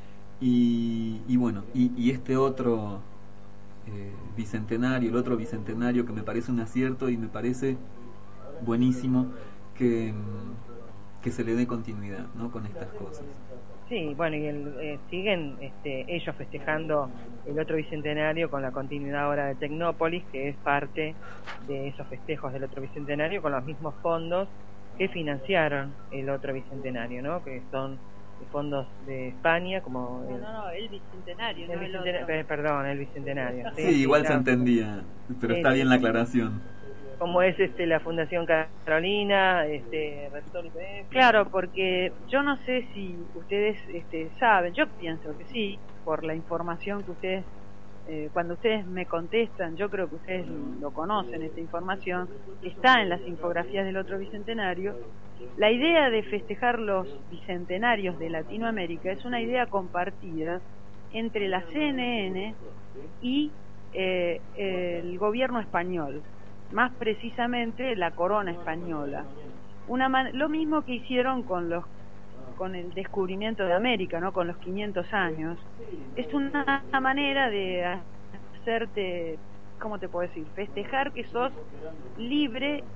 H: Y, y bueno, y, y este otro eh, bicentenario, el otro bicentenario, que me parece un acierto y me parece buenísimo que, que se le dé continuidad, ¿no?, con estas cosas.
P: Sí, bueno, y el, eh, siguen este, ellos festejando el otro bicentenario con la continuidad ahora de Tecnópolis, que es parte de esos festejos del otro bicentenario, con los mismos fondos que financiaron el otro bicentenario, ¿no?, que son fondos de España, como el,
Q: no, no, no, el bicentenario,
P: el
Q: no
P: bicentenario,
Q: el otro.
P: Perdón, el bicentenario.
H: Sí, sí, igual claro. Se entendía, pero está bien la aclaración.
P: Como es este la Fundación Carolina, este Rector B F.
Q: Claro, porque yo no sé si ustedes este, saben, yo pienso que sí, por la información que ustedes, eh, cuando ustedes me contestan, yo creo que ustedes lo conocen, esta información está en las infografías del otro bicentenario. La idea de festejar los bicentenarios de Latinoamérica es una idea compartida entre la C N N y eh, el gobierno español, más precisamente la corona española. Una man- lo mismo que hicieron con los con el descubrimiento de América, ¿no? Con los quinientos años, es una manera de hacerte, ¿cómo te puedo decir? Festejar que sos libre,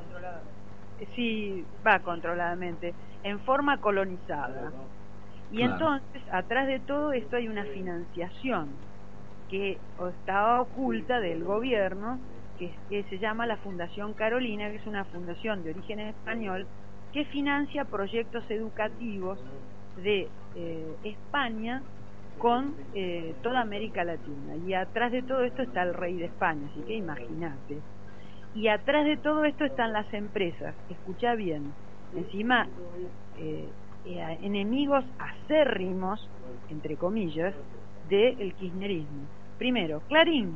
Q: sí, va controladamente, en forma colonizada. Y
H: Claro.
Q: entonces, atrás de todo esto hay una financiación que estaba oculta del gobierno, que, que se llama la Fundación Carolina, que es una fundación de origen español que financia proyectos educativos de eh, España con eh, toda América Latina. Y atrás de todo esto está el rey de España, así que imagínate. Y atrás de todo esto están las empresas, escucha bien, encima eh, eh, enemigos acérrimos, entre comillas, del kirchnerismo. Primero, Clarín,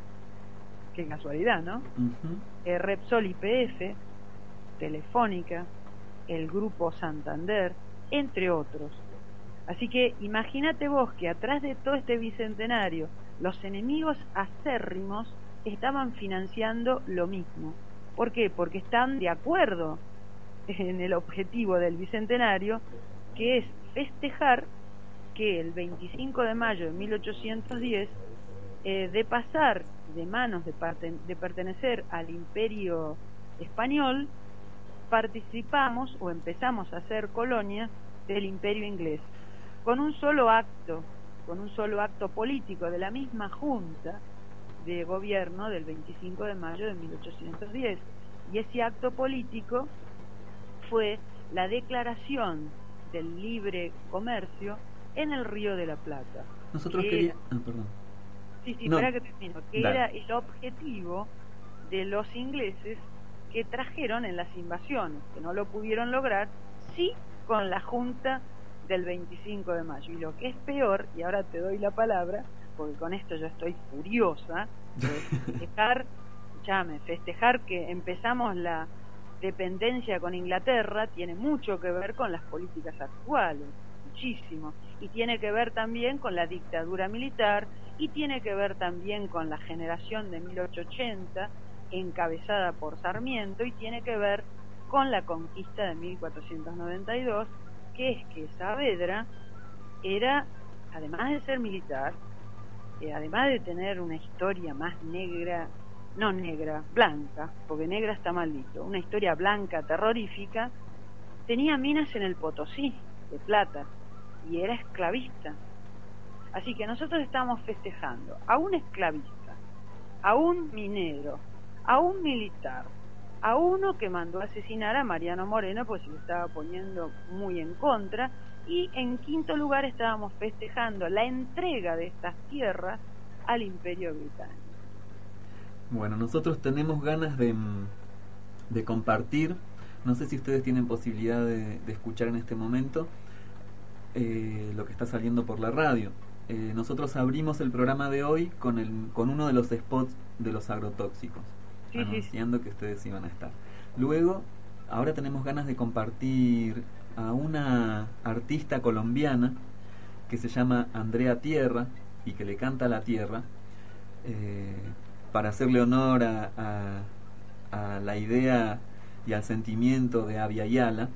Q: qué casualidad, ¿no?
H: Ujú.
Q: Eh, Repsol y P F, Telefónica, el Grupo Santander, entre otros. Así que imagínate vos que atrás de todo este bicentenario, los enemigos acérrimos estaban financiando lo mismo. ¿Por qué? Porque están de acuerdo en el objetivo del bicentenario, que es festejar que el veinticinco de mayo de mil ochocientos diez, eh, de pasar de manos de, parte- de pertenecer al imperio español, participamos o empezamos a ser colonia del imperio inglés, con un solo acto, con un solo acto político de la misma junta de gobierno del veinticinco de mayo de mil ochocientos diez. Y ese acto político fue la declaración del libre comercio en el Río de la Plata.
H: Nosotros
Q: que
H: queríamos... Ah, perdón.
Q: Sí, sí,
H: No.
Q: espera que termino. Que
H: Dale.
Q: era el objetivo de los ingleses que trajeron en las invasiones, que no lo pudieron lograr, sí con la junta del veinticinco de mayo. Y lo que es peor, y ahora te doy la palabra, porque con esto yo estoy furiosa, de festejar, escuchame, festejar que empezamos la dependencia con Inglaterra tiene mucho que ver con las políticas actuales, muchísimo, y tiene que ver también con la dictadura militar, y tiene que ver también con la generación de mil ochocientos ochenta encabezada por Sarmiento, y tiene que ver con la conquista de mil cuatrocientos noventa y dos, que es que Saavedra era, además de ser militar, eh, además de tener una historia más negra, no negra, blanca, porque negra está maldito, una historia blanca, terrorífica, tenía minas en el Potosí, de plata, y era esclavista. Así que nosotros estamos festejando a un esclavista, a un minero, a un militar, a uno que mandó a asesinar a Mariano Moreno porque se le estaba poniendo muy en contra, y en quinto lugar estábamos festejando la entrega de estas tierras al Imperio Británico.
H: Bueno, nosotros tenemos ganas de, de compartir, no sé si ustedes tienen posibilidad de, de escuchar en este momento eh, lo que está saliendo por la radio. Eh, nosotros abrimos el programa de hoy con, el, con uno de los spots de los agrotóxicos,
Q: Sí,
H: anunciando que ustedes iban a estar. Luego, ahora tenemos ganas de compartir a una artista colombiana que se llama Andrea Tierra y que le canta a la tierra, eh, para hacerle honor a, a, a la idea y al sentimiento de Abya Yala,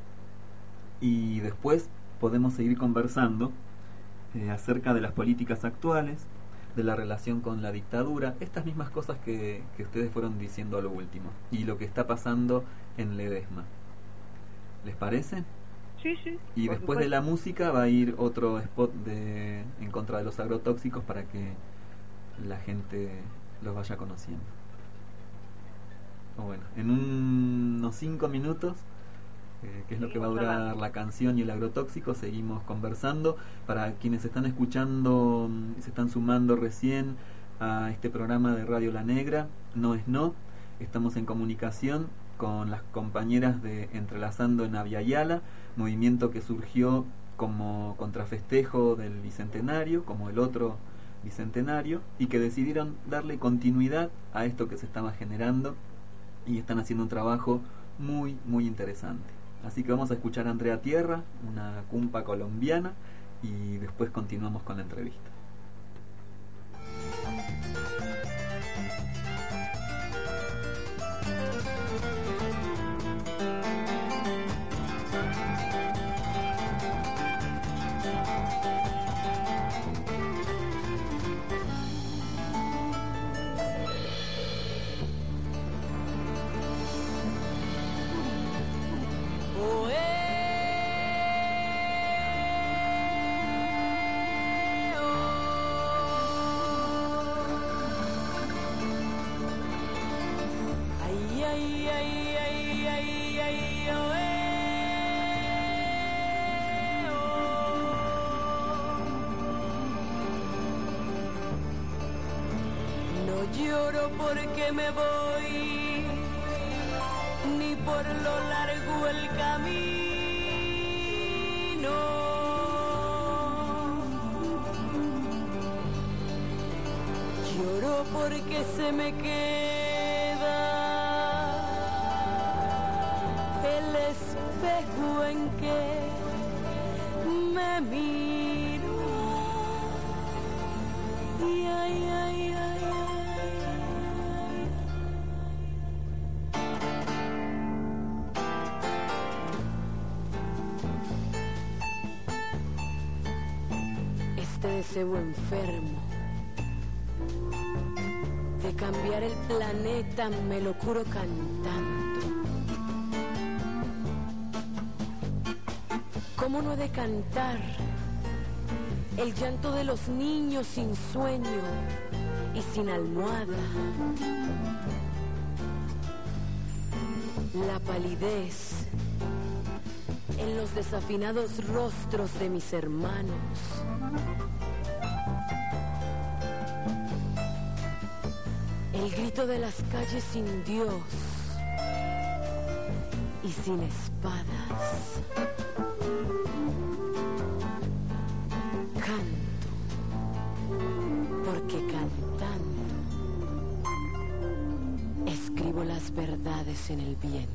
H: y después podemos seguir conversando eh, acerca de las políticas actuales, de la relación con la dictadura, estas mismas cosas que, que ustedes fueron diciendo a lo último, y lo que está pasando en Ledesma. ¿Les parece?
Q: Sí, sí.
H: Y
Q: por
H: después de
Q: supuesto.
H: la música va a ir otro spot de en contra de los agrotóxicos para que la gente los vaya conociendo. Bueno, en un- unos cinco minutos, eh, que es lo que va a durar la canción y el agrotóxico, seguimos conversando. Para quienes están escuchando mm, y se están sumando recién a este programa de Radio La Negra, No es No, estamos en comunicación con las compañeras de Entrelazando en Abya Yala, movimiento que surgió como contrafestejo del Bicentenario, como el otro Bicentenario, y que decidieron darle continuidad a esto que se estaba generando, y están haciendo un trabajo muy, muy interesante. Así que vamos a escuchar a Andrea Tierra, una cumpa colombiana, y después continuamos con la entrevista.
R: Lloro porque me voy, ni por lo largo el camino. Lloro porque se me queda el espejo en que me miro. Y ay, ay, ay. Este deseo enfermo de cambiar el planeta me lo curo cantando. ¿Cómo no he de cantar el llanto de los niños sin sueño y sin almohada? La palidez en los desafinados rostros de mis hermanos. El grito de las calles sin Dios y sin espadas. Canto, porque cantando escribo las verdades en el viento.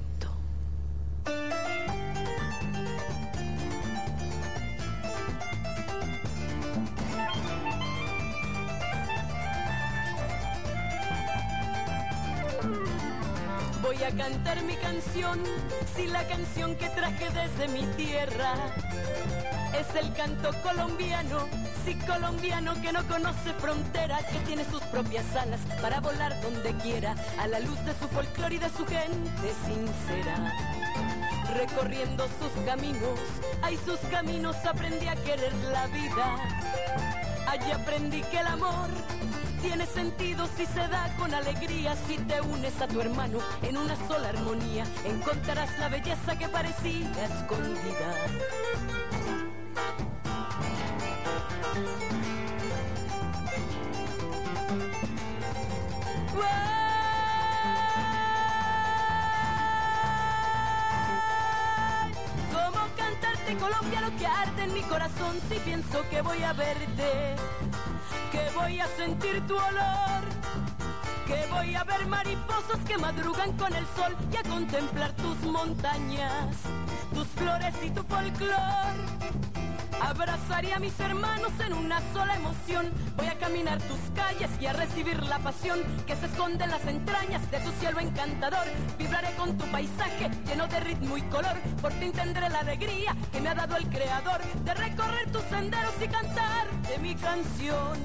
R: Voy a cantar mi canción, si la canción que traje desde mi tierra es el canto colombiano, sí colombiano que no conoce frontera, que tiene sus propias alas para volar donde quiera, a la luz de su folclore y de su gente sincera. Recorriendo sus caminos, ay sus caminos aprendí a querer la vida. Allí aprendí que el amor tiene sentido si se da con alegría, si te unes a tu hermano en una sola armonía, encontrarás la belleza que parecía escondida. ¿Cómo cantarte Colombia lo que arde en mi corazón si pienso que voy a verte? Que voy a sentir tu olor, que voy a ver mariposas que madrugan con el sol y a contemplar tus montañas, tus flores y tu folclor. Abrazaré a mis hermanos en una sola emoción. Voy a caminar tus calles y a recibir la pasión que se esconde en las entrañas de tu cielo encantador. Vibraré con tu paisaje lleno de ritmo y color. Por fin tendré la alegría que me ha dado el creador de recorrer tus senderos y cantar de mi canción.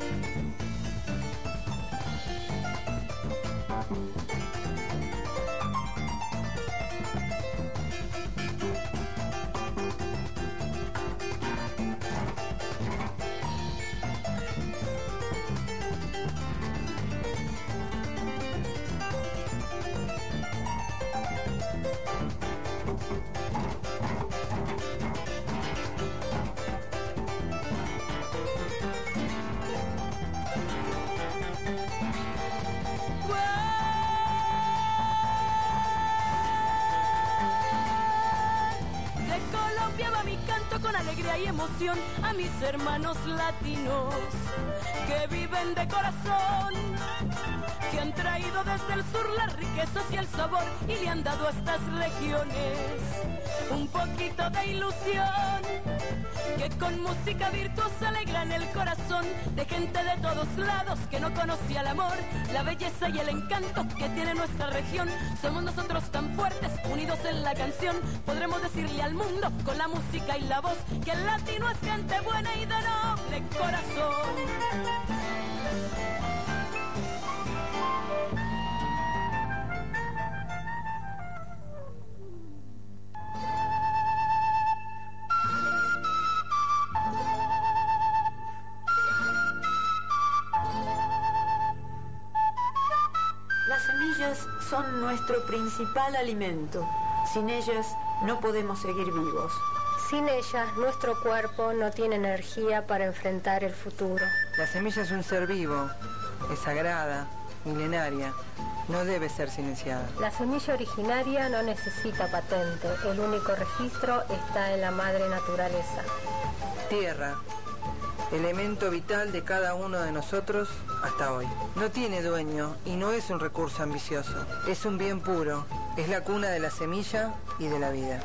R: Con alegría y emoción a mis hermanos latinos que viven de corazón, que han traído desde el sur las riquezas y el sabor y le han dado a estas regiones un poquito de ilusión, que con música virtuosa alegran el corazón de gente de todos lados que no conocía el amor, la belleza y el encanto que tiene nuestra región. Somos nosotros tan fuertes, unidos en la canción, podremos decirle al mundo con la música y la voz que el latino es gente buena y de noble corazón.
K: Las semillas son nuestro principal alimento. Sin ellas no podemos seguir vivos.
I: Sin ellas, nuestro cuerpo no tiene energía para enfrentar el futuro.
L: La semilla es un ser vivo, es sagrada, milenaria, no debe ser silenciada.
I: La semilla originaria no necesita patente, el único registro está en la madre naturaleza.
L: Tierra, elemento vital de cada uno de nosotros hasta hoy. No tiene dueño y no es un recurso ambicioso, es un bien puro, es la cuna de la semilla y de la vida.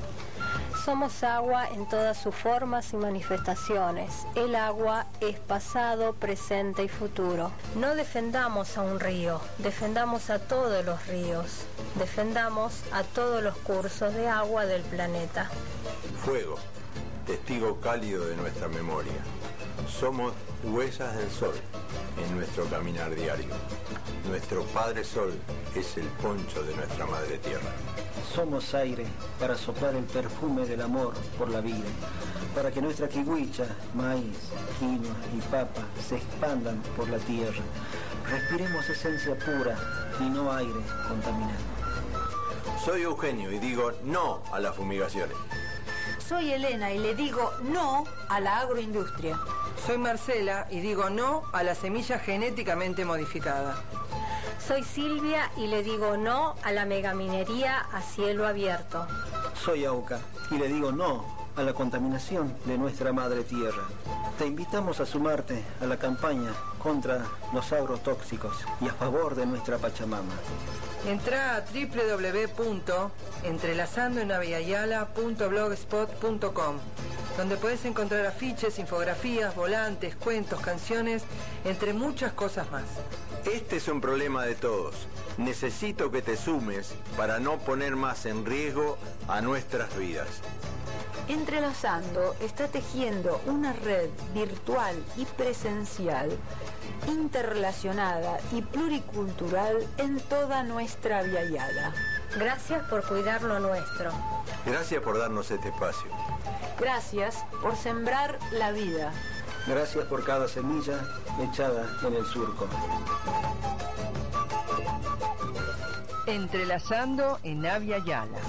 I: Somos agua en todas sus formas y manifestaciones. El agua es pasado, presente y futuro. No defendamos a un río, defendamos a todos los ríos. Defendamos a todos los cursos de agua del planeta.
S: Fuego, testigo cálido de nuestra memoria. Somos huellas del sol en nuestro caminar diario. Nuestro Padre Sol es el poncho de nuestra Madre Tierra.
T: Somos aire para soplar el perfume del amor por la vida, para que nuestra kiwicha, maíz, quinoa y papa se expandan por la tierra. Respiremos esencia pura y no aire contaminado.
S: Soy Eugenio y digo no a las fumigaciones.
K: Soy Elena y le digo no a la agroindustria.
L: Soy Marcela y digo no a la semilla genéticamente modificada.
I: Soy Silvia y le digo no a la megaminería a cielo abierto.
T: Soy Auca y le digo no a la contaminación de nuestra madre tierra. Te invitamos a sumarte a la campaña contra los agrotóxicos y a favor de nuestra Pachamama.
L: Entrá a doble u doble u doble u punto entrelazando en naviayala punto blogspot punto com, donde puedes encontrar afiches, infografías, volantes, cuentos, canciones, entre muchas cosas más.
S: Este es un problema de todos. Necesito que te sumes para no poner más en riesgo a nuestras vidas.
K: Entrelazando está tejiendo una red virtual y presencial, interrelacionada y pluricultural en toda nuestra Via Yala.
I: Gracias por cuidar lo nuestro.
S: Gracias por darnos este espacio.
K: Gracias por sembrar la vida.
T: Gracias por cada semilla echada en el surco.
L: Entrelazando en Navia Yala.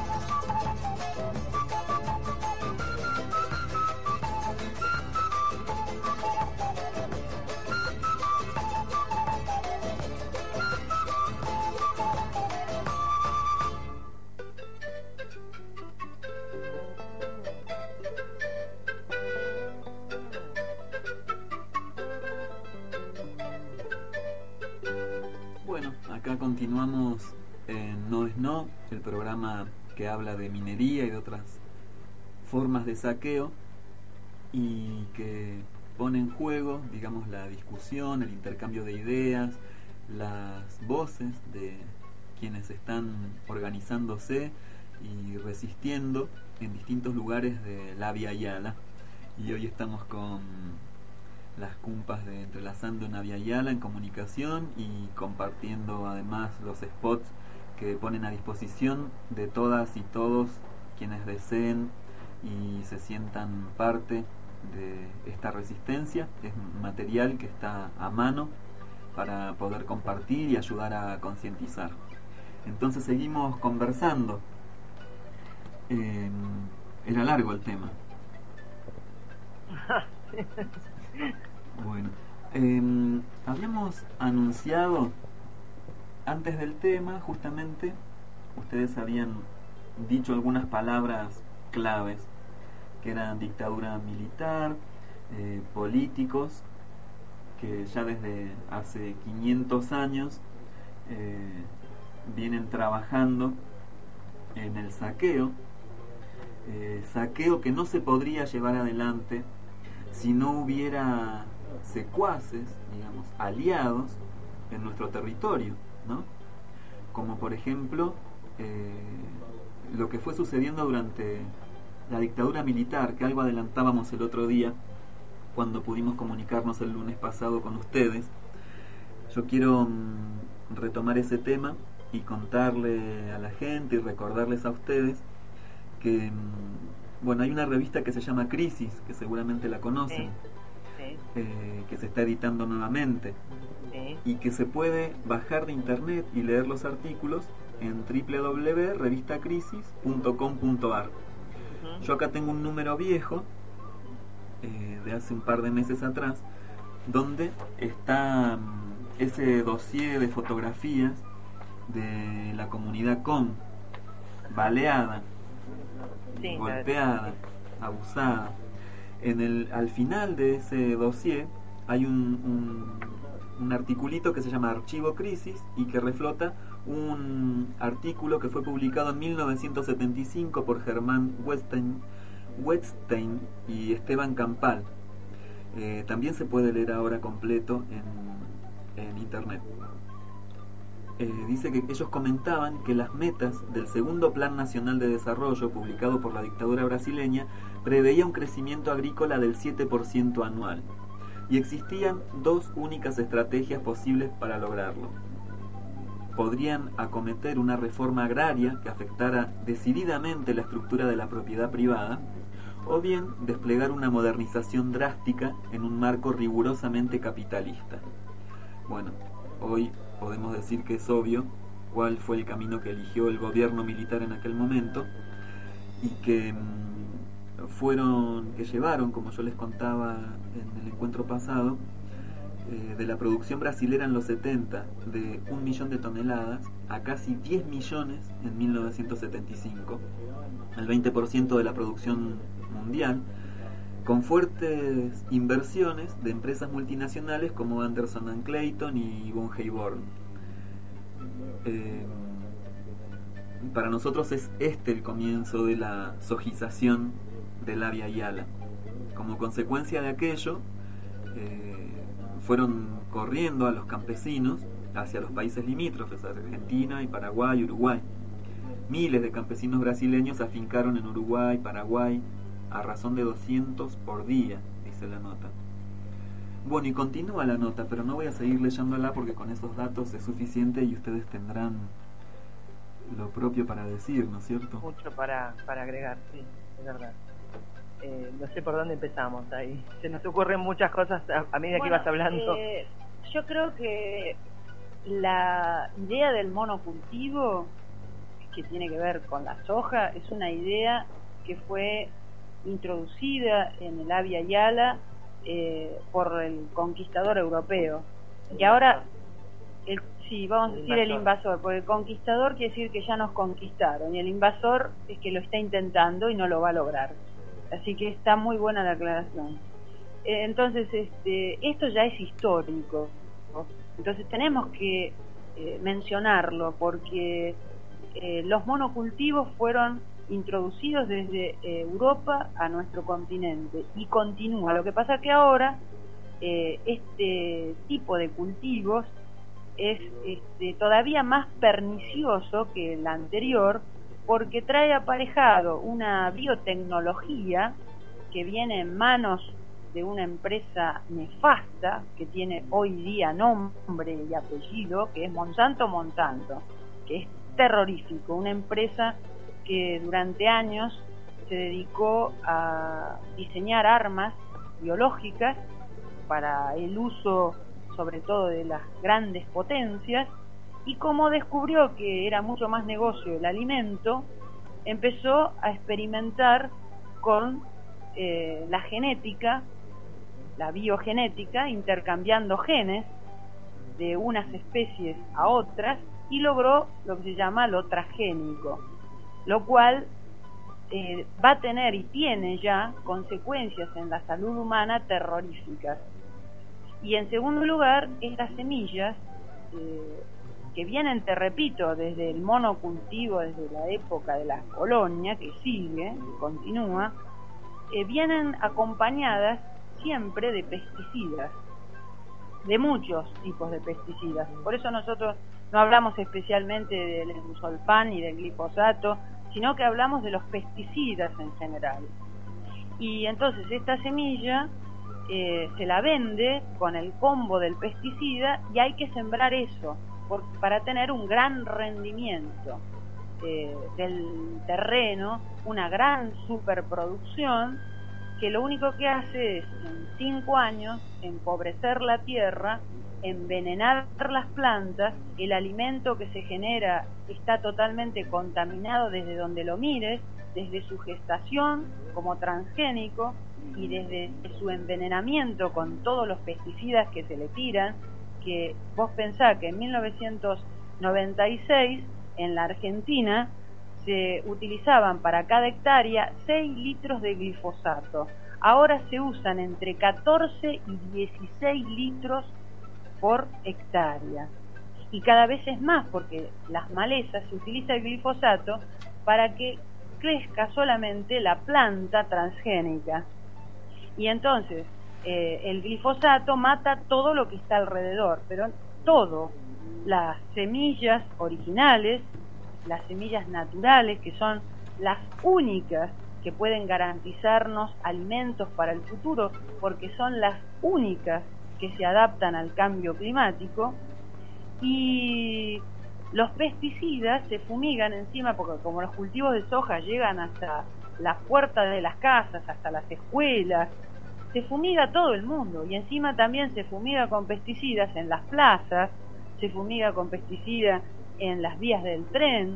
H: Acá continuamos en No es No, el programa que habla de minería y de otras formas de saqueo y que pone en juego, digamos, la discusión, el intercambio de ideas, las voces de quienes están organizándose y resistiendo en distintos lugares de la Via Yala. Y hoy estamos con las cumpas de Entrelazando en Navia Yala en comunicación y compartiendo además los spots que ponen a disposición de todas y todos quienes deseen y se sientan parte de esta resistencia. Es material que está a mano para poder compartir y ayudar a concientizar. Entonces seguimos conversando. Eh, era largo el tema. Bueno, eh, habíamos anunciado antes del tema, justamente, ustedes habían dicho algunas palabras claves, que eran dictadura militar, eh, políticos, que ya desde hace quinientos años eh, vienen trabajando en el saqueo, eh, saqueo que no se podría llevar adelante si no hubiera secuaces, digamos, aliados en nuestro territorio, ¿no? Como por ejemplo eh, lo que fue sucediendo durante la dictadura militar, que algo adelantábamos el otro día cuando pudimos comunicarnos el lunes pasado con ustedes. Yo quiero mm, retomar ese tema y contarle a la gente y recordarles a ustedes que mm, bueno, hay una revista que se llama Crisis, que seguramente la conocen, sí, sí. Eh, que se está editando nuevamente, sí. Y que se puede bajar de internet y leer los artículos en doble u doble u doble u punto revista crisis punto com punto a r. Uh-huh. Yo acá tengo un número viejo eh, de hace un par de meses atrás, donde está ese dossier de fotografías de la comunidad con baleada, sí, golpeada, abusada. En el, al final de ese dossier hay un, un, un articulito que se llama Archivo Crisis y que reflota un artículo que fue publicado en mil novecientos setenta y cinco por Germán Wettstein, Wettstein y Esteban Campal. Eh, también se puede leer ahora completo en, en internet. Eh, dice que ellos comentaban que las metas del segundo Plan Nacional de Desarrollo, publicado por la dictadura brasileña, preveía un crecimiento agrícola del siete por ciento anual, y existían dos únicas estrategias posibles para lograrlo. Podrían acometer una reforma agraria que afectara decididamente la estructura de la propiedad privada, o bien desplegar una modernización drástica en un marco rigurosamente capitalista. Bueno, hoy podemos decir que es obvio cuál fue el camino que eligió el gobierno militar en aquel momento, y que mmm, fueron, que llevaron, como yo les contaba en el encuentro pasado, eh, de la producción brasilera en los setenta de un millón de toneladas a casi diez millones en mil novecientos setenta y cinco, el veinte por ciento de la producción mundial, con fuertes inversiones de empresas multinacionales como Anderson and Clayton y Bunge Born. Eh, para nosotros es este el comienzo de la sojización del Abya Yala. Como consecuencia de aquello, eh, fueron corriendo a los campesinos hacia los países limítrofes, Argentina y Paraguay, Uruguay. Miles de campesinos brasileños se afincaron en Uruguay, Paraguay, a razón de doscientos por día, dice la nota. Bueno, y continúa la nota, pero no voy a seguir leyéndola porque con esos datos es suficiente y ustedes tendrán lo propio para decir, ¿no es cierto?
P: Mucho para, para agregar, sí, es verdad. Eh, no sé por dónde empezamos ahí. Se nos ocurren muchas cosas a, a medida bueno, que ibas hablando.
Q: Eh, yo creo que la idea del monocultivo, que tiene que ver con la soja, es una idea que fue introducida en el Abya Yala eh, por el conquistador europeo. Y ahora, el, sí, vamos a decir el invasor, porque el conquistador quiere decir que ya nos conquistaron, y el invasor es que lo está intentando y no lo va a lograr. Así que está muy buena la aclaración. Eh, entonces, este, esto ya es histórico. Entonces tenemos que eh, mencionarlo, porque eh, los monocultivos fueron introducidos desde eh, Europa a nuestro continente y continúa. Lo que pasa que ahora eh, este tipo de cultivos es este, todavía más pernicioso que el anterior, porque trae aparejado una biotecnología que viene en manos de una empresa nefasta que tiene hoy día nombre y apellido, que es Monsanto Monsanto, que es terrorífico, una empresa que durante años se dedicó a diseñar armas biológicas para el uso sobre todo de las grandes potencias, y como descubrió que era mucho más negocio el alimento, empezó a experimentar con eh, la genética, la biogenética, intercambiando genes de unas especies a otras, y logró lo que se llama lo transgénico, lo cual eh, va a tener y tiene ya consecuencias en la salud humana terroríficas. Y en segundo lugar, estas semillas eh, que vienen, te repito, desde el monocultivo, desde la época de la colonia, que sigue, que continúa, eh, vienen acompañadas siempre de pesticidas, de muchos tipos de pesticidas. Por eso nosotros no hablamos especialmente del endusulfán y del glifosato, sino que hablamos de los pesticidas en general. Y entonces esta semilla eh, se la vende con el combo del pesticida, y hay que sembrar eso por, para tener un gran rendimiento eh, del terreno, una gran superproducción, que lo único que hace es en cinco años empobrecer la tierra, envenenar las plantas. El alimento que se genera está totalmente contaminado desde donde lo mires, desde su gestación como transgénico y desde su envenenamiento con todos los pesticidas que se le tiran, que vos pensás que en mil novecientos noventa y seis en la Argentina se utilizaban para cada hectárea seis litros de glifosato. Ahora se usan entre catorce y dieciséis litros por hectárea. Y cada vez es más, porque las malezas se utiliza el glifosato para que crezca solamente la planta transgénica. Y entonces eh, el glifosato mata todo lo que está alrededor, pero todo, las semillas originales, las semillas naturales, que son las únicas que pueden garantizarnos alimentos para el futuro, porque son las únicas que se adaptan al cambio climático. Y los pesticidas se fumigan encima, porque como los cultivos de soja llegan hasta las puertas de las casas, hasta las escuelas, se fumiga todo el mundo. Y encima también se fumiga con pesticidas en las plazas, se fumiga con pesticidas en las vías del tren.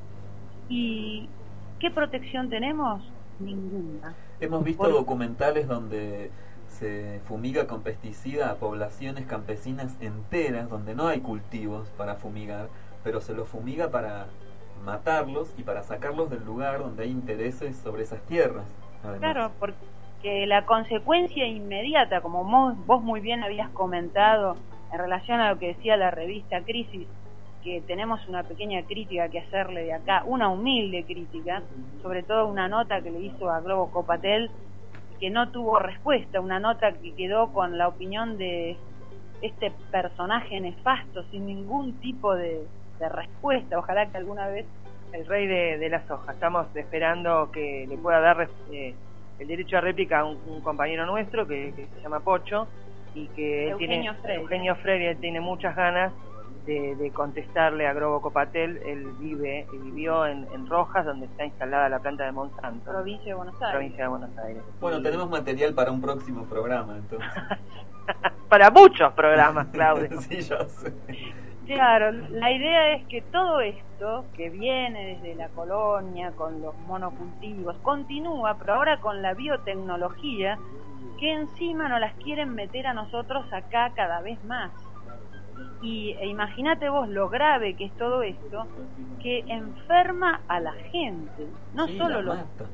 Q: ¿Y qué protección tenemos? Ninguna.
H: Hemos visto
Q: Por...
H: documentales donde se fumiga con pesticida a poblaciones campesinas enteras donde no hay cultivos para fumigar, pero se los fumiga para matarlos y para sacarlos del lugar donde hay intereses sobre esas tierras. Además.
Q: Claro, porque la consecuencia inmediata, como vos muy bien habías comentado en relación a lo que decía la revista Crisis, que tenemos una pequeña crítica que hacerle de acá, una humilde crítica, sobre todo una nota que le hizo a Globo Copatel, que no tuvo respuesta, una nota que quedó con la opinión de este personaje nefasto sin ningún tipo de, de respuesta. Ojalá que alguna vez
P: el rey de, de las hojas, estamos esperando que le pueda dar eh, el derecho a réplica a un, un compañero nuestro que, que se llama Pocho, y que
Q: Eugenio
P: tiene
Q: Freire.
P: Eugenio Freire tiene muchas ganas de, de contestarle a Globo Copatel. Él vive y vivió en, en Rojas, donde está instalada la planta de Monsanto,
Q: provincia de Buenos Aires.
P: provincia de Buenos Aires.
H: Bueno, tenemos material para un próximo programa, entonces.
P: Para muchos programas, Claudio.
H: Sí, yo sé.
Q: Claro, la idea es que todo esto que viene desde la colonia con los monocultivos continúa, pero ahora con la biotecnología, que encima nos las quieren meter a nosotros acá cada vez más. Y e imagínate vos lo grave que es todo esto, que enferma a la gente, no
H: Sí,
Q: solo
H: la
Q: los
H: mata.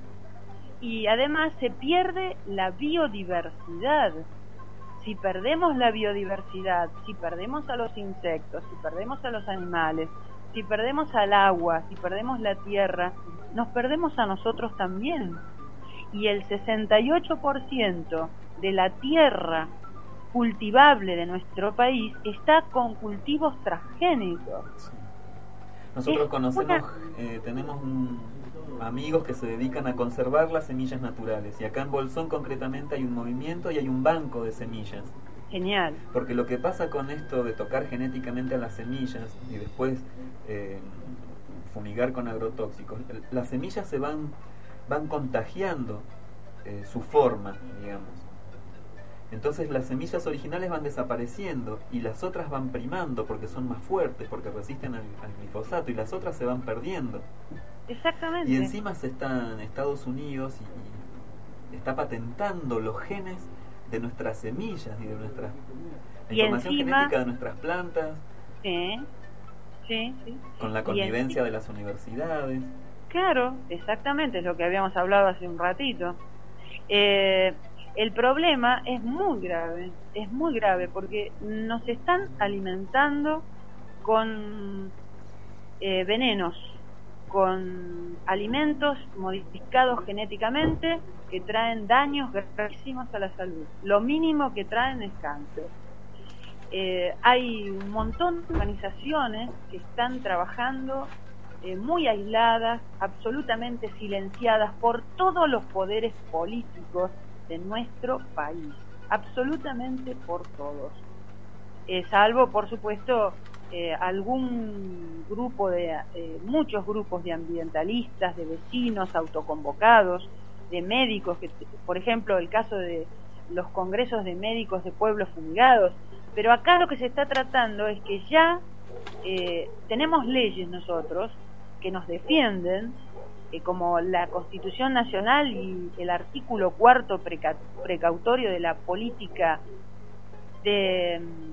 Q: y además se pierde la biodiversidad. Si perdemos la biodiversidad, si perdemos a los insectos, si perdemos a los animales, si perdemos al agua, si perdemos la tierra, nos perdemos a nosotros también. Y el sesenta y ocho por ciento de la tierra cultivable de nuestro país está con cultivos transgénicos.
H: Nosotros
Q: Es
H: conocemos,
Q: una-
H: eh, tenemos un- amigos que se dedican a conservar las semillas naturales, y acá en Bolsón concretamente hay un movimiento y hay un banco de semillas.
Q: Genial.
H: Porque lo que pasa con esto de tocar genéticamente a las semillas y después eh, fumigar con agrotóxicos, las semillas se van, van contagiando eh, su forma, digamos. Entonces las semillas originales van desapareciendo y las otras van primando porque son más fuertes, porque resisten al, al glifosato, y las otras se van perdiendo.
Q: Exactamente.
H: Y encima se está en Estados Unidos y, y está patentando los genes de nuestras semillas y de nuestra la
Q: Y
H: información
Q: encima-
H: genética de nuestras plantas,
Q: Sí, sí, sí.
H: con la
Q: Y
H: connivencia
Q: encima-
H: de las universidades.
Q: Claro, exactamente, es lo que habíamos hablado hace un ratito. Eh, el problema es muy grave, es muy grave, porque nos están alimentando con eh, venenos, con alimentos modificados genéticamente que traen daños gravísimos a la salud. Lo mínimo que traen es cáncer. Eh, hay un montón de organizaciones que están trabajando eh, muy aisladas, absolutamente silenciadas por todos los poderes políticos de nuestro país, absolutamente por todos, eh, salvo por supuesto eh, algún grupo de, eh, muchos grupos de ambientalistas, de vecinos autoconvocados, de médicos, que por ejemplo el caso de los congresos de médicos de pueblos fumigados. Pero acá lo que se está tratando es que ya eh, tenemos leyes nosotros que nos defienden, eh, como la Constitución Nacional y el artículo cuarto preca- precautorio de la política de mm,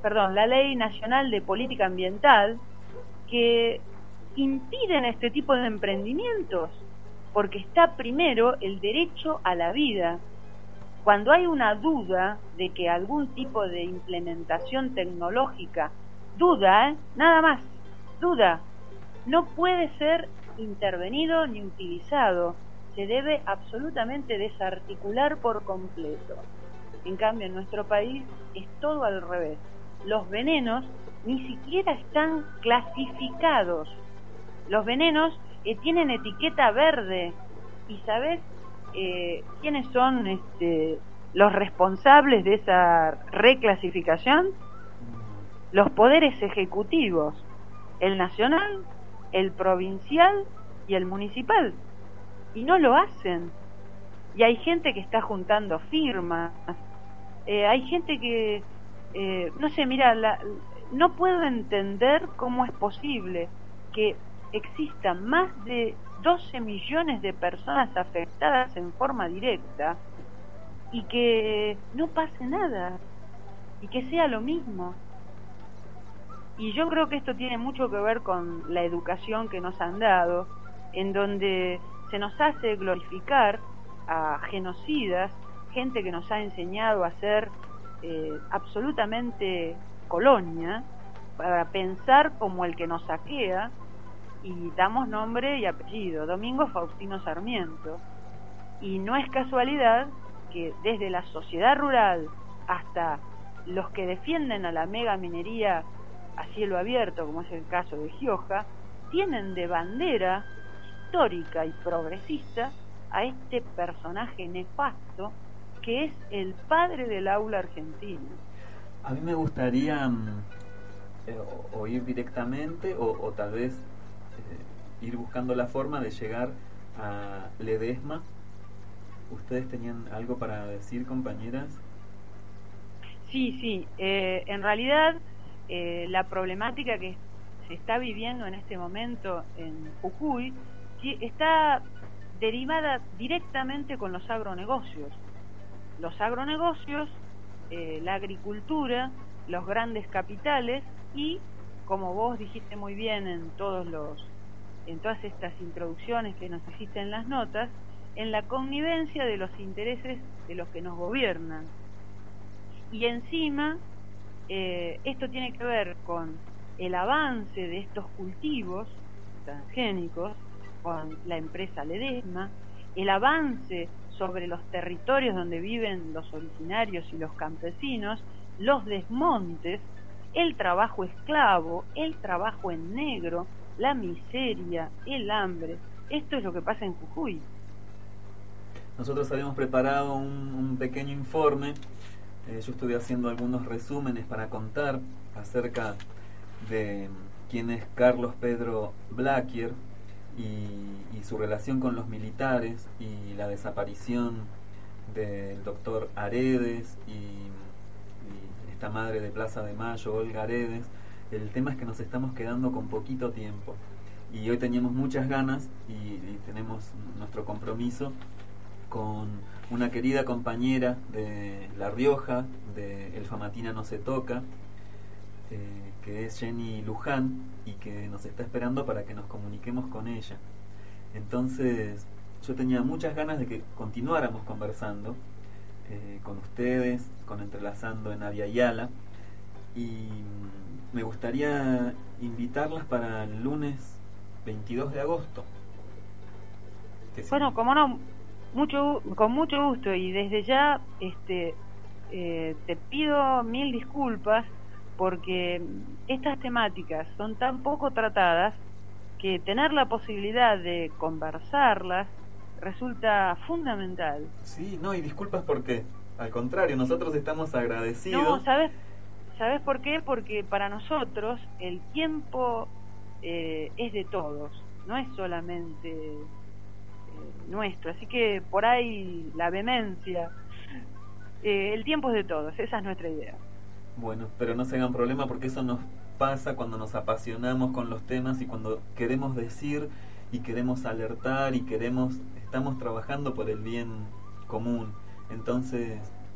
Q: perdón, la Ley Nacional de Política Ambiental, que impiden este tipo de emprendimientos, porque está primero el derecho a la vida. Cuando hay una duda de que algún tipo de implementación tecnológica, duda, ¿eh? Nada más, duda, no puede ser intervenido ni utilizado, se debe absolutamente desarticular por completo. En cambio, en nuestro país es todo al revés. Los venenos ni siquiera están clasificados. Los venenos eh, tienen etiqueta verde. ¿Y sabes eh, quiénes son este, los responsables de esa reclasificación? Los poderes ejecutivos, el nacional, el provincial y el municipal. Y no lo hacen. Y hay gente que está juntando firmas. Eh, hay gente que, eh, no sé, mira, la, no puedo entender cómo es posible que existan más de doce millones de personas afectadas en forma directa y que no pase nada y que sea lo mismo. Y yo creo que esto tiene mucho que ver con la educación que nos han dado, en donde se nos hace glorificar a genocidas, gente que nos ha enseñado a ser eh, absolutamente colonia, para pensar como el que nos saquea, y damos nombre y apellido, Domingo Faustino Sarmiento. Y no es casualidad que desde la sociedad rural hasta los que defienden a la mega minería a cielo abierto, como es el caso de Gioja, tienen de bandera histórica y progresista a este personaje nefasto que es el padre del aula argentina.
H: A mí me gustaría eh, oír directamente o, o tal vez eh, ir buscando la forma de llegar a Ledesma. ¿Ustedes tenían algo para decir, compañeras?
Q: Sí, sí. Eh, en realidad, eh, la problemática que se está viviendo en este momento en Jujuy está derivada directamente con los agronegocios. Los agronegocios, eh, la agricultura, los grandes capitales y, como vos dijiste muy bien en todos los, en todas estas introducciones que nos hiciste en las notas, en la connivencia de los intereses de los que nos gobiernan. Y encima, eh, esto tiene que ver con el avance de estos cultivos transgénicos, con la empresa Ledesma, el avance sobre los territorios donde viven los originarios y los campesinos, los desmontes, el trabajo esclavo, el trabajo en negro, la miseria, el hambre. Esto es lo que pasa en Jujuy.
H: Nosotros habíamos preparado un, un pequeño informe. Eh, yo estuve haciendo algunos resúmenes para contar acerca de quién es Carlos Pedro Blaquier y, y su relación con los militares y la desaparición del doctor Aredes y, y esta madre de Plaza de Mayo, Olga Aredes. El tema es que nos estamos quedando con poquito tiempo y hoy teníamos muchas ganas y, y tenemos nuestro compromiso con una querida compañera de La Rioja, de El Famatina No Se Toca, eh, que es Jenny Luján y que nos está esperando para que nos comuniquemos con ella. Entonces yo tenía muchas ganas de que continuáramos conversando eh, con ustedes, con Entrelazando en Avia Yala, y me gustaría invitarlas para el lunes veintidós de agosto.
Q: Bueno, como no, mucho, con mucho gusto, y desde ya este eh, te pido mil disculpas porque estas temáticas son tan poco tratadas que tener la posibilidad de conversarlas resulta fundamental.
H: Sí, no, y disculpas porque, al contrario, nosotros estamos agradecidos.
Q: No, ¿sabes, ¿sabes por qué? Porque para nosotros el tiempo eh, es de todos, no es solamente eh, nuestro, así que por ahí la vehemencia, eh, el tiempo es de todos, esa es nuestra idea.
H: Bueno, pero no se hagan problema porque eso nos pasa cuando nos apasionamos con los temas y cuando queremos decir y queremos alertar y queremos, estamos trabajando por el bien común. Entonces,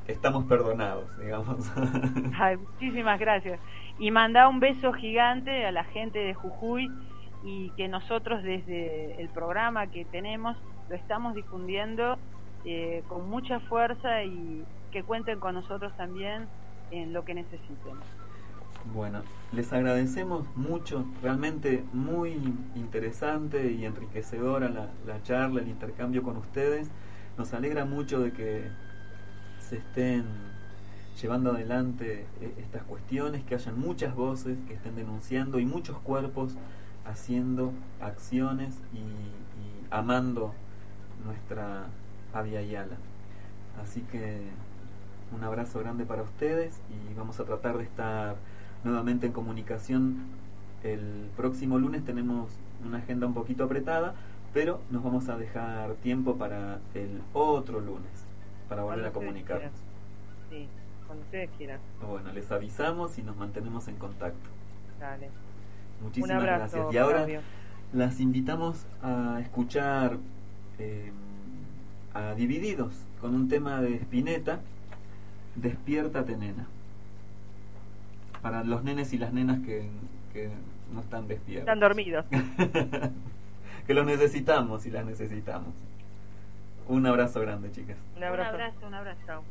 H: estamos perdonados, digamos.
Q: Ay, muchísimas gracias. Y mandá un beso gigante a la gente de Jujuy, y que nosotros desde el programa que tenemos lo estamos difundiendo eh, con mucha fuerza, y que cuenten con nosotros también en lo que necesiten.
H: Bueno, les agradecemos mucho, realmente muy interesante y enriquecedora la, la charla, el intercambio con ustedes. Nos alegra mucho de que se estén llevando adelante estas cuestiones, que hayan muchas voces que estén denunciando y muchos cuerpos haciendo acciones y, y amando nuestra Abya Yala. Así que un abrazo grande para ustedes, y vamos a tratar de estar nuevamente en comunicación. El próximo lunes tenemos una agenda un poquito apretada, pero nos vamos a dejar tiempo para el otro lunes, para volver a comunicarnos.
P: Sí, cuando ustedes quieran.
H: Bueno, les avisamos y nos mantenemos en contacto.
P: Dale.
H: Muchísimas
P: Un abrazo,
H: gracias. Y ahora
P: Flavio,
H: las invitamos a escuchar eh, a Divididos con un tema de Spinetta, Despiértate Nena, para los nenes y las nenas que, que no están despiertos.
P: Están dormidos.
H: Que los necesitamos y las necesitamos. Un abrazo grande, chicas.
P: Un abrazo.
Q: Un abrazo, un abrazo. Chao.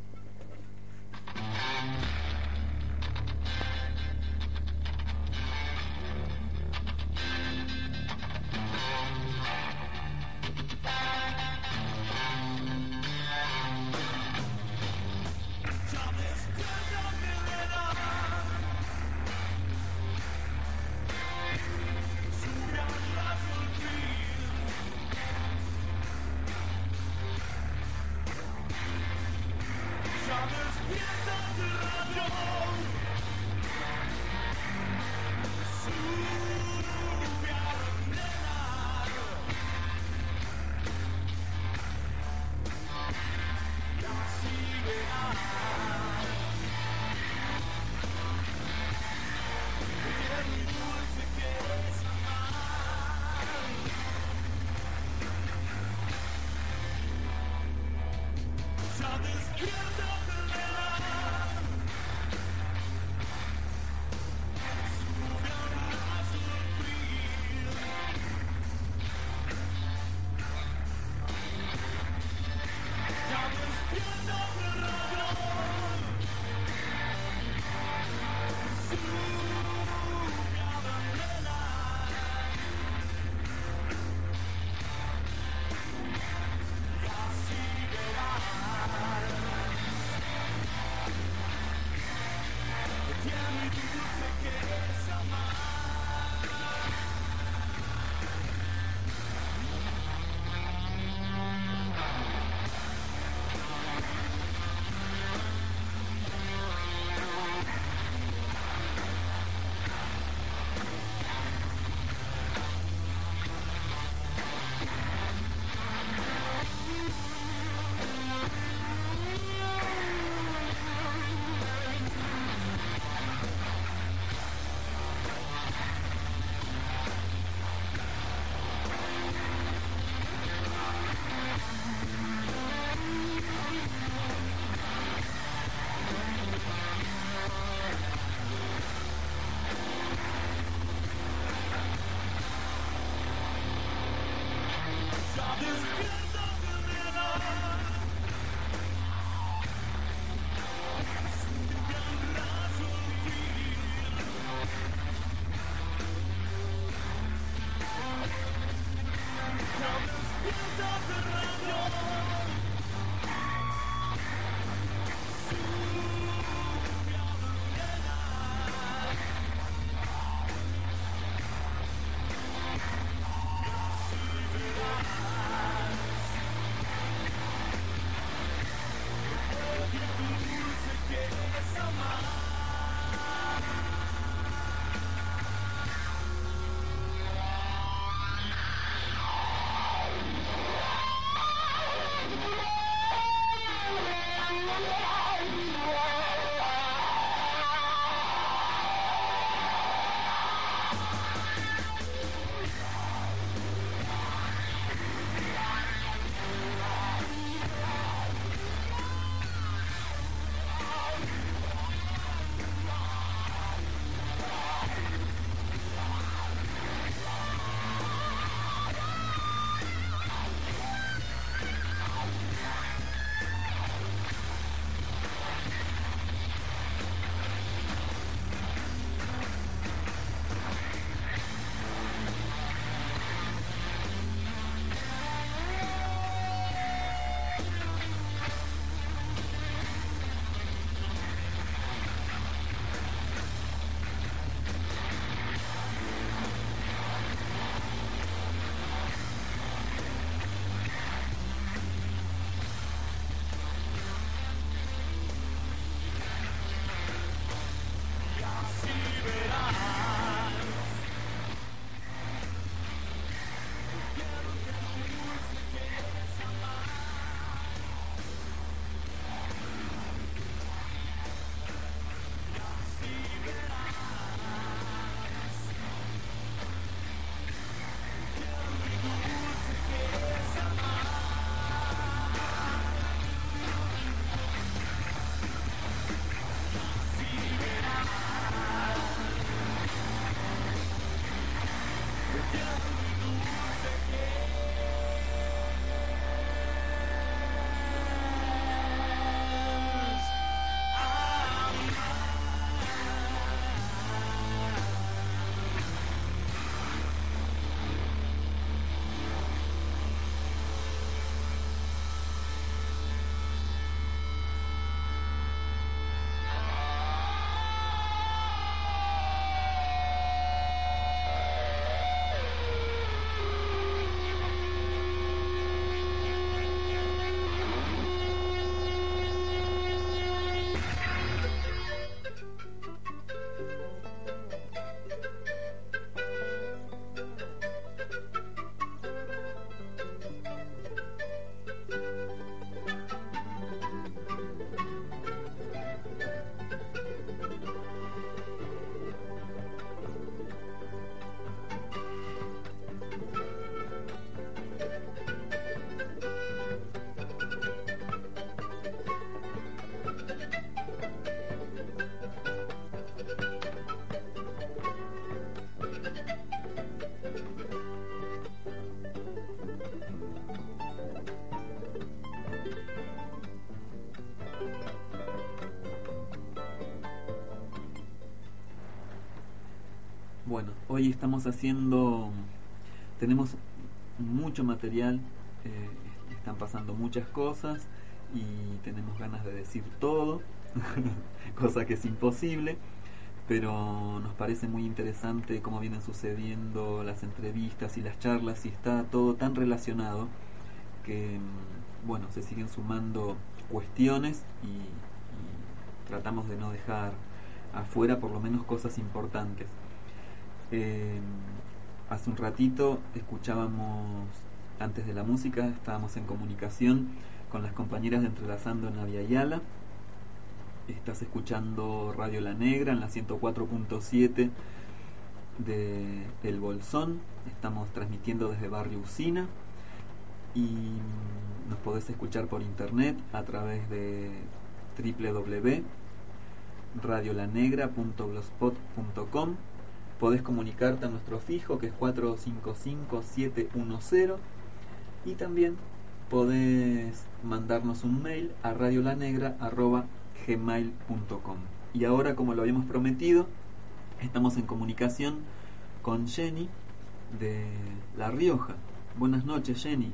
H: Bueno, hoy estamos haciendo, tenemos mucho material, eh, están pasando muchas cosas y tenemos ganas de decir todo, cosa que es imposible, pero nos parece muy interesante cómo vienen sucediendo las entrevistas y las charlas, y está todo tan relacionado que, bueno, se siguen sumando cuestiones y, y tratamos de no dejar afuera por lo menos cosas importantes. Eh, hace un ratito escuchábamos, antes de la música, estábamos en comunicación con las compañeras de Entrelazando en Aviala. Estás escuchando Radio La Negra en la ciento cuatro punto siete de El Bolsón. Estamos transmitiendo desde Barrio Usina y nos podés escuchar por internet a través de doble u doble u doble u punto radio la negra punto blogspot punto com. Podés comunicarte a nuestro fijo, que es cuatro cinco cinco siete uno cero, y también podés mandarnos un mail a radiolanegra arroba gmail punto com. Y ahora, como lo habíamos prometido, estamos en comunicación con Jenny de La Rioja. Buenas noches, Jenny.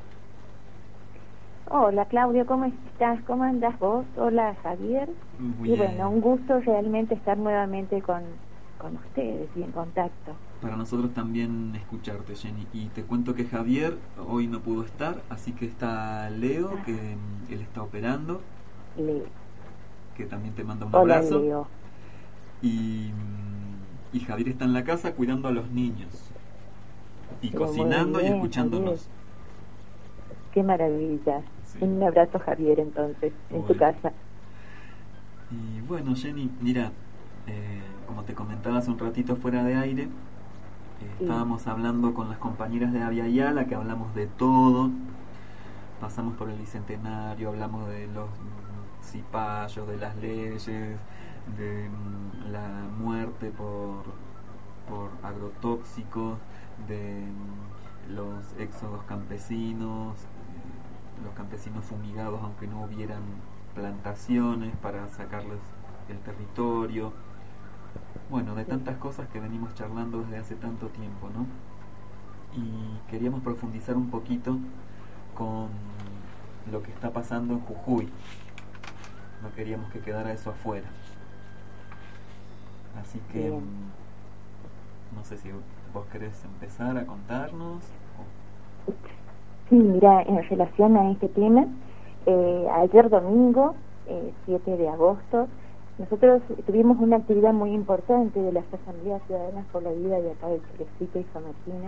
U: Hola, Claudio, ¿cómo estás? ¿Cómo andas vos? Hola, Javier.
H: Muy
U: y
H: bien.
U: Bueno, un gusto realmente estar nuevamente con, con ustedes y en contacto.
H: Para nosotros también escucharte, Jenny. Y te cuento que Javier hoy no pudo estar, así que está Leo, que mm, él está operando.
U: Leo.
H: Que también te manda un
U: Hola,
H: abrazo.
U: Leo.
H: Y, y Javier está en la casa cuidando a los niños. Y
U: Pero
H: cocinando
U: muy bien,
H: y escuchándonos.
U: Javier. Qué maravilla.
H: Sí.
U: Un abrazo, Javier, entonces, en
H: Bueno.
U: tu casa.
H: Y bueno, Jenny, mira, eh, como te comentaba hace un ratito fuera de aire, eh,
U: Sí.
H: estábamos hablando con las compañeras de Aviala, que hablamos de todo. Pasamos por el Bicentenario, hablamos de los mm, cipayos, de las leyes, de mm, la muerte por, por agrotóxicos, de mm, los éxodos campesinos, eh, los campesinos fumigados aunque no hubieran plantaciones para sacarles el territorio. Bueno, de tantas cosas que venimos charlando desde hace tanto tiempo, ¿no? Y queríamos profundizar un poquito con lo que está pasando en Jujuy. No queríamos que quedara eso afuera. Así que
U: Bien.
H: mm, no sé si vos querés empezar a contarnos. o-
U: Sí, mira, en relación a este tema, eh, ayer domingo, eh, siete de agosto, nosotros tuvimos una actividad muy importante de las Asambleas Ciudadanas por la Vida de acá de Chilecito y San Martín.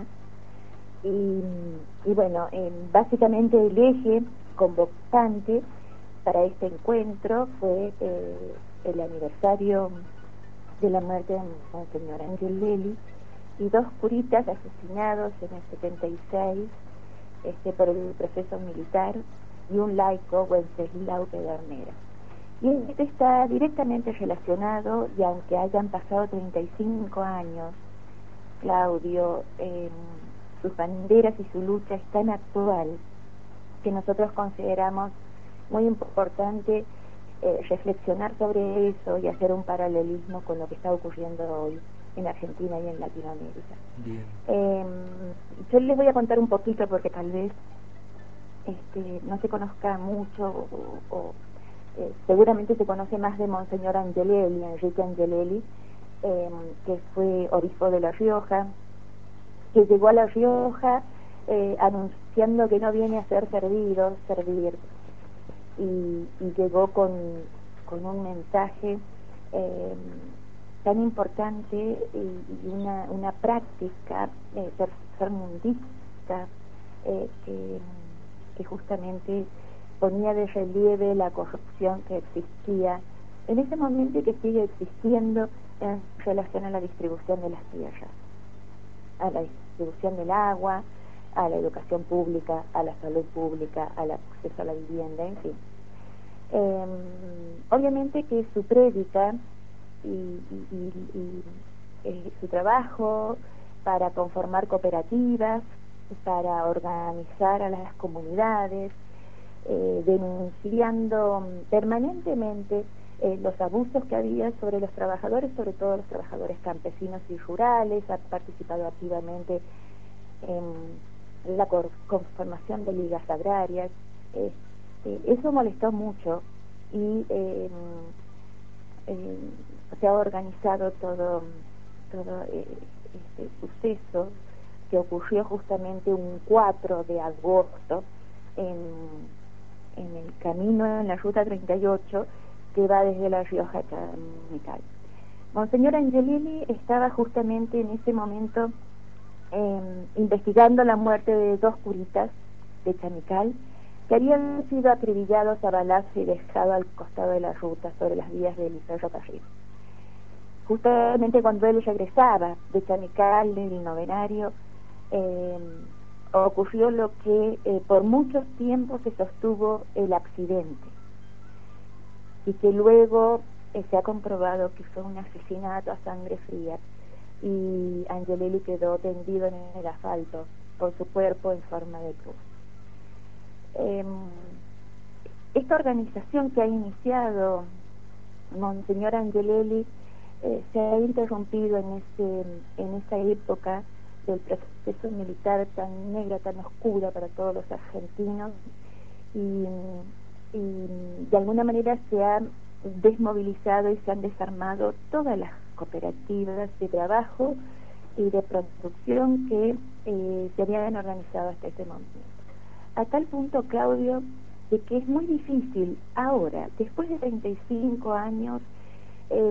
U: Y, y bueno, eh, básicamente el eje convocante para este encuentro fue eh, el aniversario de la muerte de Monseñor Angelelli y dos curitas asesinados en el setenta y seis este, por el proceso militar, y un laico, Wenceslao Pedernera. Y esto está directamente relacionado, y aunque hayan pasado treinta y cinco años, Claudio, eh, sus banderas y su lucha es tan actual que nosotros consideramos muy importante eh, reflexionar sobre eso y hacer un paralelismo con lo que está ocurriendo hoy en Argentina y en Latinoamérica.
H: Bien.
U: Eh, yo les voy a contar un poquito porque tal vez este, no se conozca mucho o, o eh, seguramente se conoce más de Monseñor Angelelli, Enrique Angelelli, eh, que fue obispo de La Rioja, que llegó a La Rioja eh, anunciando que no viene a ser servido, servir, y, y llegó con, con un mensaje eh, tan importante y, y una, una práctica eh, tercermundista eh, que, que justamente ponía de relieve la corrupción que existía en ese momento y que sigue existiendo en relación a la distribución de las tierras, a la distribución del agua, a la educación pública, a la salud pública, al acceso a la vivienda, en fin. Eh, obviamente que su prédica y, y, y, y eh, su trabajo para conformar cooperativas, para organizar a las comunidades, eh, denunciando permanentemente eh, los abusos que había sobre los trabajadores, sobre todo los trabajadores campesinos y rurales. Ha participado activamente en la conformación de ligas agrarias. Eh, eh, eso molestó mucho y eh, eh, se ha organizado todo, todo eh, este suceso que ocurrió justamente un cuatro de agosto en, en el camino, en la ruta treinta y ocho, que va desde La Rioja a Chamical. Monseñor Angelelli estaba justamente en ese momento eh, investigando la muerte de dos curitas de Chamical, que habían sido acribillados a balazos y dejados al costado de la ruta, sobre las vías del ferrocarril. Justamente cuando él regresaba de Chamical, del novenario, eh, ocurrió lo que eh, por mucho tiempo se sostuvo el accidente, y que luego eh, se ha comprobado que fue un asesinato a sangre fría, y Angelelli quedó tendido en el asfalto por su cuerpo en forma de cruz. Eh, esta organización que ha iniciado Monseñor Angelelli eh, se ha interrumpido en ese en esa época del proceso militar tan negra, tan oscura para todos los argentinos, y, y de alguna manera se ha desmovilizado y se han desarmado todas las cooperativas de trabajo y de producción que eh, se habían organizado hasta ese momento. A tal punto, Claudio, de que es muy difícil ahora, después de treinta y cinco años, eh,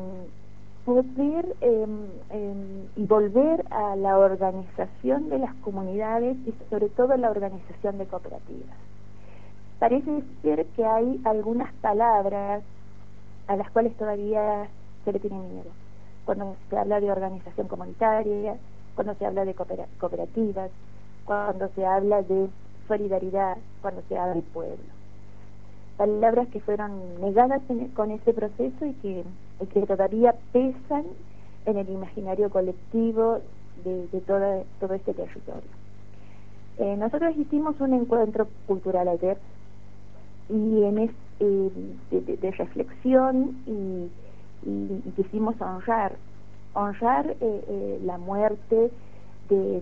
U: poder eh, eh, y volver a la organización de las comunidades y sobre todo la organización de cooperativas. Parece ser que hay algunas palabras a las cuales todavía se le tiene miedo. Cuando se habla de organización comunitaria, cuando se habla de cooperativas, cuando se habla de solidaridad, cuando se habla del pueblo. Palabras que fueron negadas en, con ese proceso y que, y que todavía pesan en el imaginario colectivo de, de toda, todo este territorio. Eh, nosotros hicimos un encuentro cultural ayer, y en es, eh, de, de, de reflexión y, y, y quisimos honrar honrar eh, eh, la muerte de,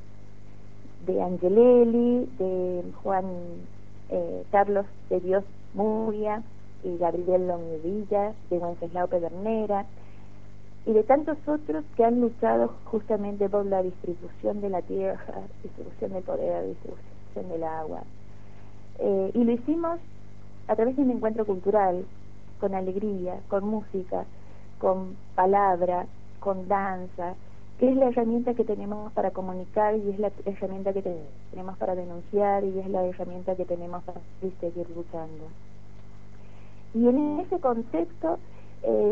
U: de Angelelli, de Juan eh, Carlos de Dios Muria y Gabriel Longuevilla, de Wenceslao Pedernera y de tantos otros que han luchado justamente por la distribución de la tierra, distribución del poder, distribución del agua. Eh, y lo hicimos a través de un encuentro cultural, con alegría, con música, con palabra, con danza, que es la herramienta que tenemos para comunicar y es la herramienta que tenemos para denunciar y es la herramienta que tenemos para seguir luchando. Y en ese contexto eh,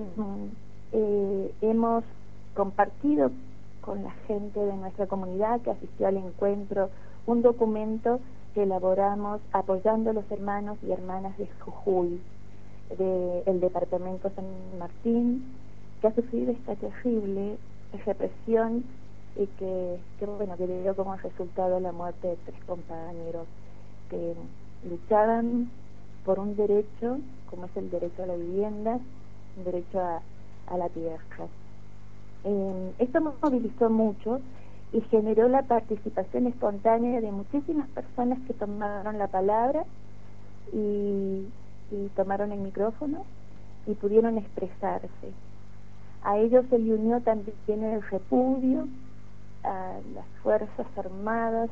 U: eh, hemos compartido con la gente de nuestra comunidad que asistió al encuentro un documento que elaboramos apoyando a los hermanos y hermanas de Jujuy, del departamento San Martín, que ha sufrido esta terrible represión y que, que bueno, que dio como resultado la muerte de tres compañeros que luchaban por un derecho, como es el derecho a la vivienda, un derecho a, a la tierra. Eh, esto nos movilizó mucho y generó la participación espontánea de muchísimas personas que tomaron la palabra y, y tomaron el micrófono y pudieron expresarse. A ellos se le unió también el repudio a las Fuerzas Armadas,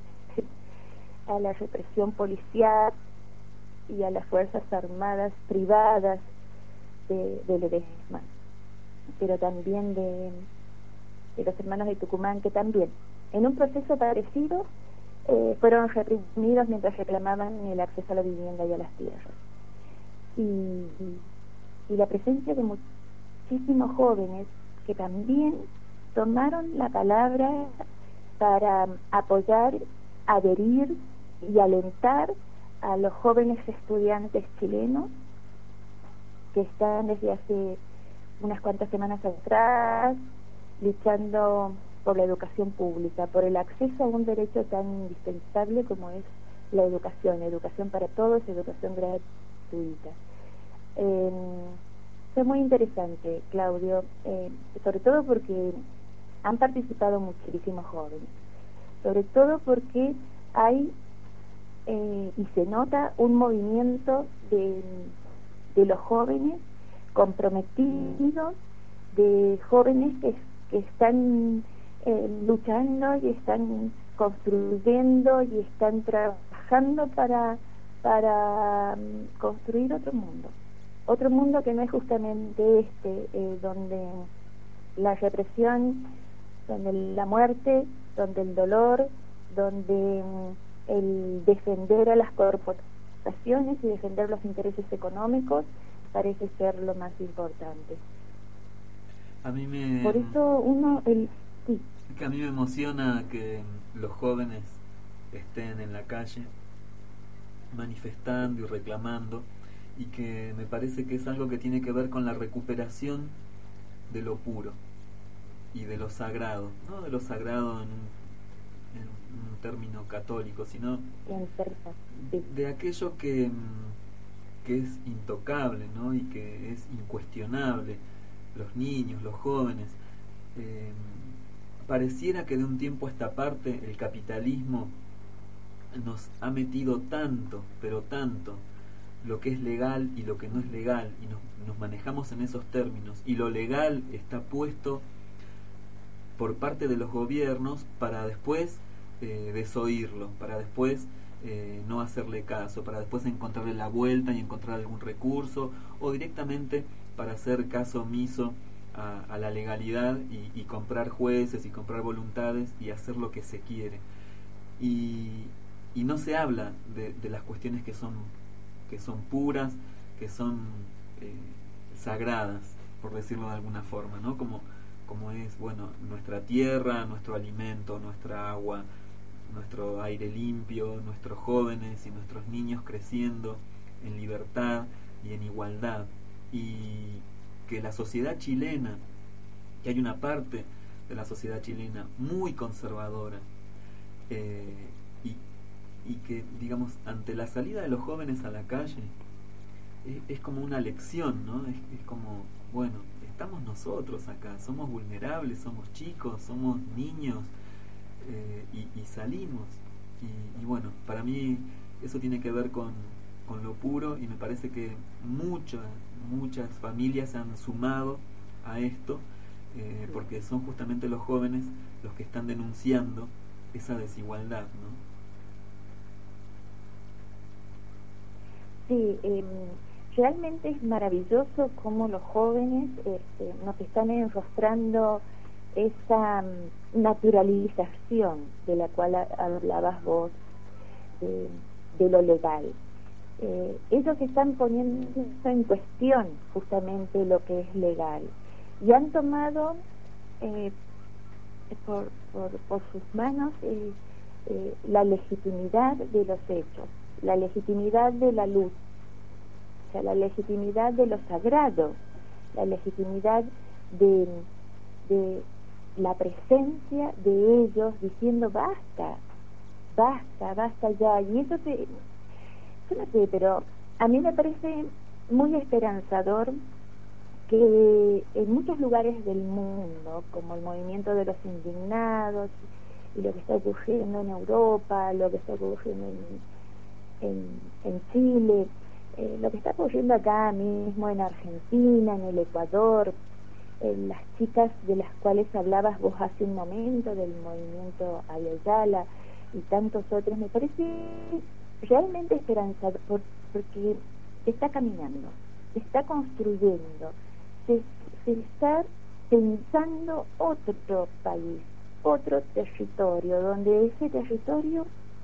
U: a la represión policial y a las Fuerzas Armadas privadas de, de Ledesma, pero también de, de los hermanos de Tucumán, que también, en un proceso parecido, eh, fueron reprimidos mientras reclamaban el acceso a la vivienda y a las tierras. Y, y, y la presencia de muchísimos jóvenes que también tomaron la palabra para apoyar, adherir y alentar a los jóvenes estudiantes chilenos que están desde hace unas cuantas semanas atrás luchando por la educación pública, por el acceso a un derecho tan indispensable como es la educación, educación para todos, educación gratuita. Eh, fue muy interesante, Claudio, eh, sobre todo porque han participado muchísimos jóvenes, sobre todo porque hay eh, y se nota un movimiento de, de los jóvenes comprometidos, de jóvenes que, que están eh, luchando y están construyendo y están trabajando para, para um, construir otro mundo. Otro mundo que no es justamente este, eh, donde la represión, donde la muerte, donde el dolor, donde um, el defender a las corporaciones y defender los intereses económicos parece ser lo más importante.
H: A mí me...
U: Por eso uno... El, sí.
H: que a mí me emociona que los jóvenes estén en la calle manifestando y reclamando, y que me parece que es algo que tiene que ver con la recuperación de lo puro y de lo sagrado, no de lo sagrado en un, en un término católico, sino de aquello que, que es intocable, ¿no? Y que es incuestionable. Los niños, los jóvenes, eh, pareciera que de un tiempo a esta parte el capitalismo nos ha metido tanto, pero tanto, lo que es legal y lo que no es legal, y nos, nos manejamos en esos términos, y lo legal está puesto por parte de los gobiernos para después eh, desoírlo, para después eh, no hacerle caso, para después encontrarle la vuelta y encontrar algún recurso, o directamente para hacer caso omiso a, a la legalidad y, y comprar jueces y comprar voluntades y hacer lo que se quiere. Y, y no se habla de, de las cuestiones que son que son puras, que son eh, sagradas, por decirlo de alguna forma, ¿no? Como, como es, bueno, nuestra tierra, nuestro alimento, nuestra agua, nuestro aire limpio, nuestros jóvenes y nuestros niños creciendo en libertad y en igualdad. Y que la sociedad chilena, que hay una parte de la sociedad chilena muy conservadora, eh, y y que, digamos, ante la salida de los jóvenes a la calle es, es como una lección, ¿no? Es, es como, bueno, estamos nosotros acá, somos vulnerables, somos chicos, somos niños, eh, y, y salimos, y, y bueno, para mí eso tiene que ver con, con lo puro, y me parece que muchas, muchas familias se han sumado a esto, eh, porque son justamente los jóvenes los que están denunciando esa desigualdad, ¿no?
U: Sí, eh, realmente es maravilloso cómo los jóvenes este, nos están enrostrando esa um, naturalización de la cual hablabas vos, eh, de lo legal. Eh, ellos están poniendo en cuestión justamente lo que es legal y han tomado eh, por, por, por sus manos eh, eh, la legitimidad de los hechos, la legitimidad de la luz, o sea, la legitimidad de lo sagrado, la legitimidad de, de la presencia de ellos diciendo basta, basta, basta ya. Y eso te, yo no sé, pero a mí me parece muy esperanzador que en muchos lugares del mundo, como el movimiento de los indignados y lo que está ocurriendo en Europa, lo que está ocurriendo en En, en Chile, eh, lo que está ocurriendo acá mismo en Argentina, en el Ecuador, eh, las chicas de las cuales hablabas vos hace un momento, del movimiento Ayala y tantos otros, me parece realmente esperanzador porque está caminando, está construyendo, se, se está pensando otro país, otro territorio, donde ese territorio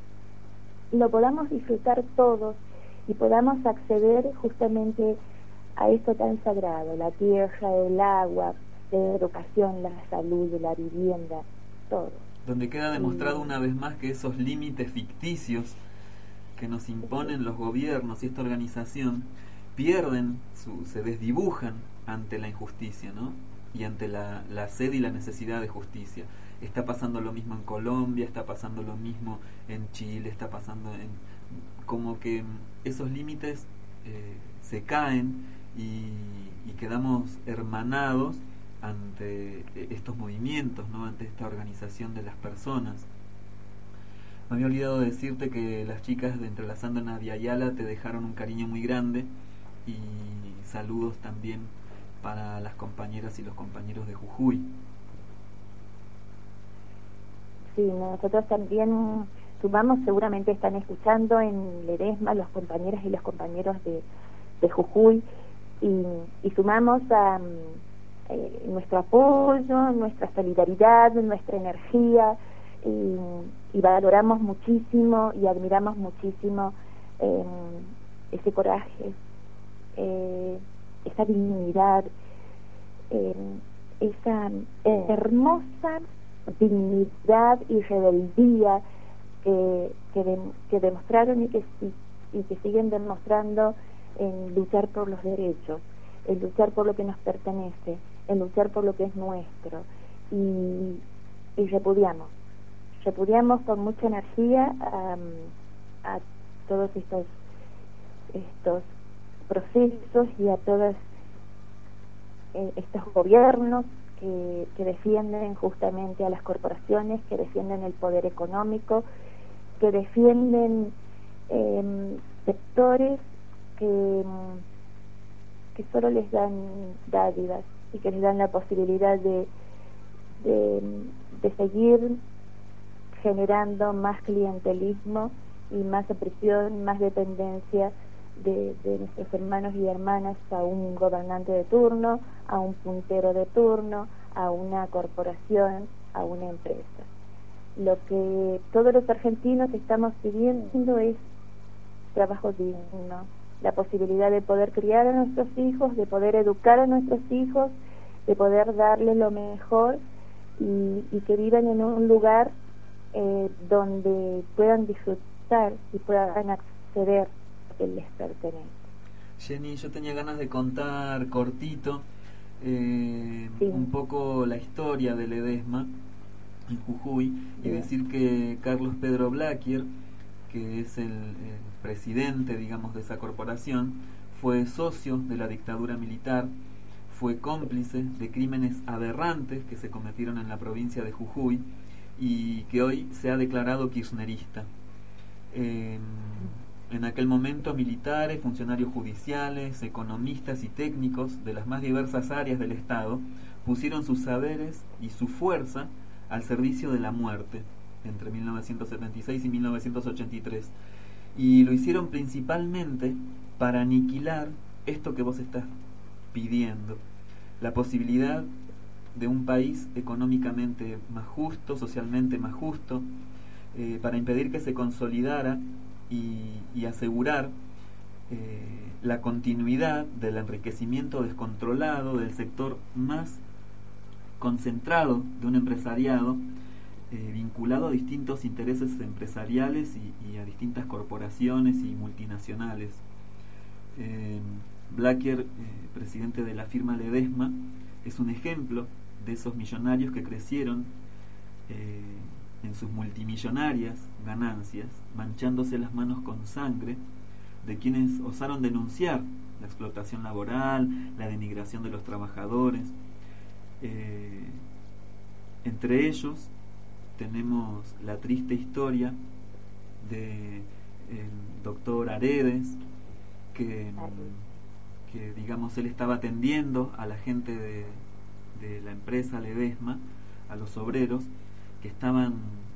U: lo podamos disfrutar todos y podamos acceder justamente a esto tan sagrado, la tierra, el agua, la educación, la salud, la vivienda, todo.
H: Donde queda demostrado una vez más que esos límites ficticios que nos imponen los gobiernos y esta organización pierden, su, se desdibujan ante la injusticia, ¿no? Y ante la, la sed y la necesidad de justicia. Está pasando lo mismo en Colombia, está pasando lo mismo en Chile, está pasando en... como que esos límites eh, se caen y, y quedamos hermanados ante estos movimientos, ¿no? Ante esta organización de las personas. Me había olvidado decirte que las chicas de Entrelazando en Navia Yala te dejaron un cariño muy grande, y saludos también para las compañeras y los compañeros de Jujuy.
U: Sí, nosotros también sumamos, seguramente están escuchando en Ledesma los compañeras y los compañeros de, de Jujuy, y, y sumamos a eh, nuestro apoyo, nuestra solidaridad, nuestra energía, y, y valoramos muchísimo y admiramos muchísimo eh, ese coraje, eh, esa dignidad, eh, esa eh, hermosa dignidad y rebeldía que, que, de, que demostraron y que, y que siguen demostrando en luchar por los derechos, en luchar por lo que nos pertenece, en luchar por lo que es nuestro, y, y repudiamos repudiamos con mucha energía um, a todos estos estos procesos y a todos eh, estos gobiernos que, que defienden justamente a las corporaciones, que defienden el poder económico, que defienden eh, sectores que, que solo les dan dádivas y que les dan la posibilidad de, de, de seguir generando más clientelismo y más opresión, más dependencia de, de nuestros hermanos y hermanas a un gobernante de turno, a un puntero de turno, a una corporación, a una empresa. Lo que todos los argentinos estamos pidiendo es trabajo digno, la posibilidad de poder criar a nuestros hijos, de poder educar a nuestros hijos, de poder darles lo mejor, y, y que vivan en un lugar eh, donde puedan disfrutar y puedan acceder a lo que les pertenece.
H: Jenny, yo tenía ganas de contar cortito eh, sí. un poco la historia de Ledesma en Jujuy, y sí. decir que Carlos Pedro Blaquier, que es el, el presidente, digamos, de esa corporación, fue socio de la dictadura militar, fue cómplice de crímenes aberrantes que se cometieron en la provincia de Jujuy, y que hoy se ha declarado kirchnerista. Eh, en aquel momento, militares, funcionarios judiciales, economistas y técnicos de las más diversas áreas del Estado pusieron sus saberes y su fuerza al servicio de la muerte entre mil novecientos setenta y seis y mil novecientos ochenta y tres, y lo hicieron principalmente para aniquilar esto que vos estás pidiendo, la posibilidad de un país económicamente más justo, socialmente más justo, eh, para impedir que se consolidara y, y asegurar eh, la continuidad del enriquecimiento descontrolado del sector más concentrado de un empresariado eh, vinculado a distintos intereses empresariales y, y a distintas corporaciones y multinacionales. Eh, Blaquier, eh, presidente de la firma Ledesma, es un ejemplo de esos millonarios que crecieron eh, en sus multimillonarias ganancias, manchándose las manos con sangre de quienes osaron denunciar la explotación laboral, la denigración de los trabajadores. Eh, entre ellos tenemos la triste historia de el doctor Aredes, que, que digamos él estaba atendiendo a la gente de, de la empresa Ledesma, a los obreros que estaban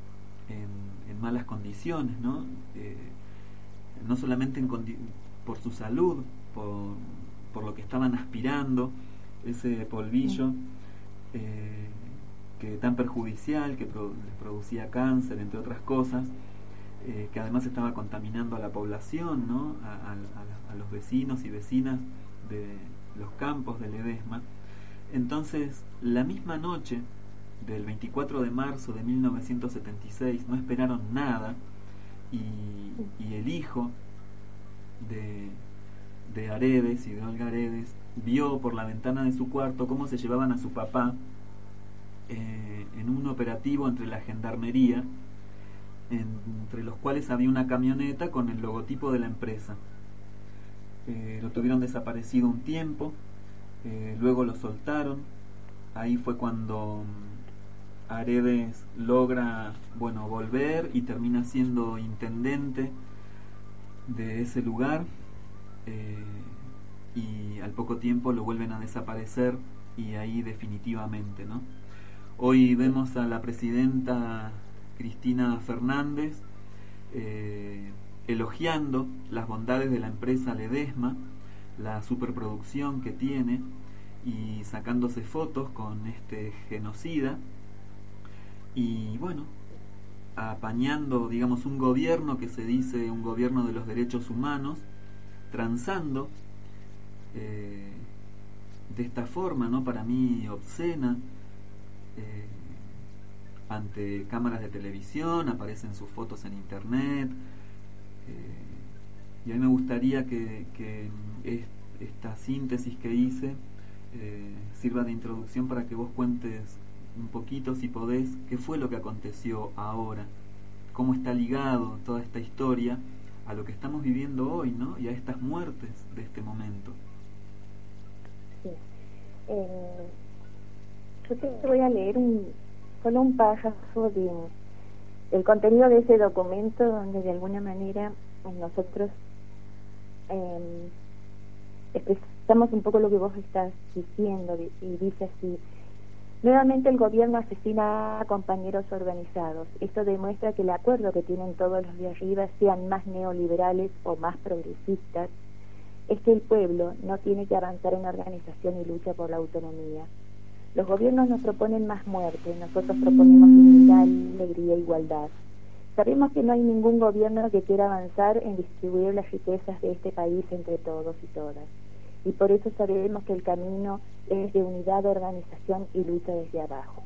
H: en, en malas condiciones, ¿no? Eh, no solamente en condi- por su salud, por, por lo que estaban aspirando, ese polvillo eh, que tan perjudicial, que pro- les producía cáncer, entre otras cosas, eh, que además estaba contaminando a la población, ¿no? a, a, a, a los vecinos y vecinas de los campos de Ledesma. Entonces, la misma noche del veinticuatro de marzo de mil novecientos setenta y seis, no esperaron nada, y, y el hijo de, de Aredes y de Olga Aredes vio por la ventana de su cuarto cómo se llevaban a su papá eh, en un operativo entre la gendarmería, en, entre los cuales había una camioneta con el logotipo de la empresa. eh, lo tuvieron desaparecido un tiempo, eh, luego lo soltaron. Ahí fue cuando Aredes logra, bueno, volver y termina siendo intendente de ese lugar, eh, y al poco tiempo lo vuelven a desaparecer, y ahí definitivamente, ¿no? Hoy vemos a la presidenta Cristina Fernández eh, elogiando las bondades de la empresa Ledesma, la superproducción que tiene, y sacándose fotos con este genocida, y bueno, apañando, digamos, un gobierno que se dice un gobierno de los derechos humanos, transando eh, de esta forma, ¿no? Para mí obscena, eh, ante cámaras de televisión, aparecen sus fotos en internet, eh, y a mí me gustaría que, que es, esta síntesis que hice eh, sirva de introducción para que vos cuentes un poquito, si podés, qué fue lo que aconteció ahora, cómo está ligado toda esta historia a lo que estamos viviendo hoy, ¿no? Y a estas muertes de este momento.
U: Sí. Eh, yo te voy a leer un, solo un párrafo de, del contenido de ese documento, donde de alguna manera nosotros eh, expresamos un poco lo que vos estás diciendo, y dice así: nuevamente el gobierno asesina a compañeros organizados. Esto demuestra que el acuerdo que tienen todos los de arriba, sean más neoliberales o más progresistas, es que el pueblo no tiene que avanzar en organización y lucha por la autonomía. Los gobiernos nos proponen más muerte, nosotros proponemos unidad, alegría e igualdad. Sabemos que no hay ningún gobierno que quiera avanzar en distribuir las riquezas de este país entre todos y todas. Y por eso sabemos que el camino es de unidad, organización y lucha desde abajo.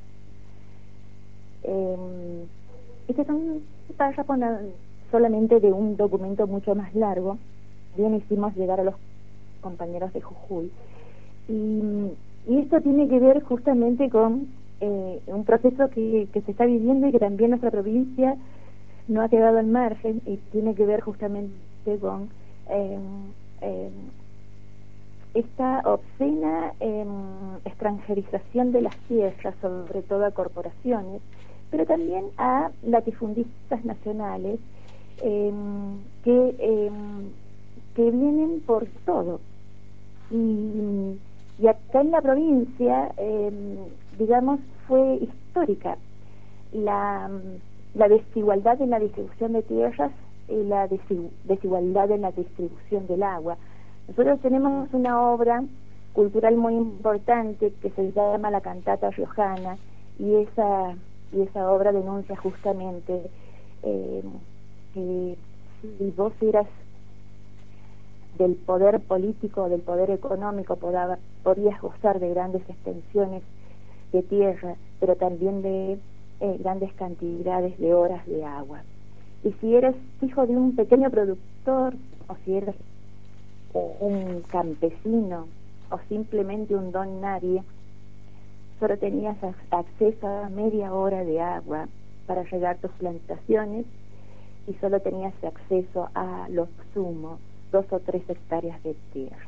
U: Eh, este es un párrafo solamente de un documento mucho más largo. Bien hicimos llegar a los compañeros de Jujuy. Y, y esto tiene que ver justamente con eh, un proceso que, que se está viviendo y que también nuestra provincia no ha quedado al margen, y tiene que ver justamente con eh, eh, esta obscena eh, extranjerización de las tierras, sobre todo a corporaciones, pero también a latifundistas nacionales eh, que, eh, que vienen por todo. Y, y acá en la provincia, eh, digamos, fue histórica la, la desigualdad en la distribución de tierras y la desigualdad en la distribución del agua. Nosotros tenemos una obra cultural muy importante que se llama La Cantata Riojana, y esa y esa obra denuncia justamente eh, que si vos eras del poder político, del poder económico, podaba, podías gozar de grandes extensiones de tierra, pero también de eh, grandes cantidades de horas de agua. Y si eras hijo de un pequeño productor, o si eras un campesino, o simplemente un don nadie, solo tenías acceso a media hora de agua para regar tus plantaciones, y solo tenías acceso a lo sumo dos o tres hectáreas de tierra.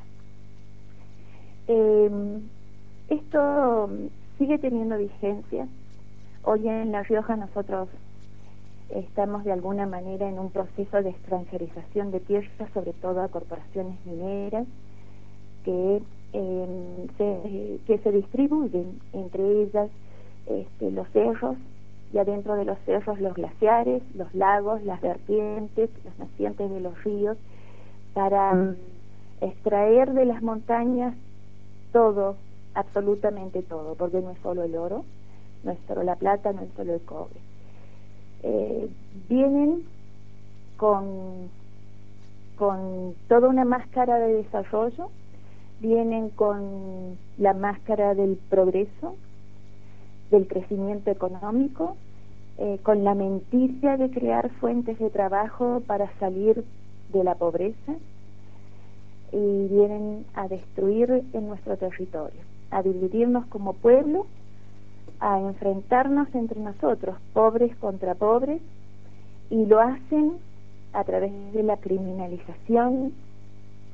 U: Eh, esto sigue teniendo vigencia. Hoy en La Rioja nosotros estamos de alguna manera en un proceso de extranjerización de tierras, sobre todo a corporaciones mineras que, eh, se, que se distribuyen, entre ellas este, los cerros, y adentro de los cerros los glaciares, los lagos, las vertientes, las nacientes de los ríos, para mm. extraer de las montañas todo, absolutamente todo, porque no es solo el oro, no es solo la plata, no es solo el cobre. Eh, vienen con, con toda una máscara de desarrollo, vienen con la máscara del progreso, del crecimiento económico, eh, con la mentira de crear fuentes de trabajo para salir de la pobreza, y vienen a destruir en nuestro territorio, a dividirnos como pueblo, a enfrentarnos entre nosotros, pobres contra pobres, y lo hacen a través de la criminalización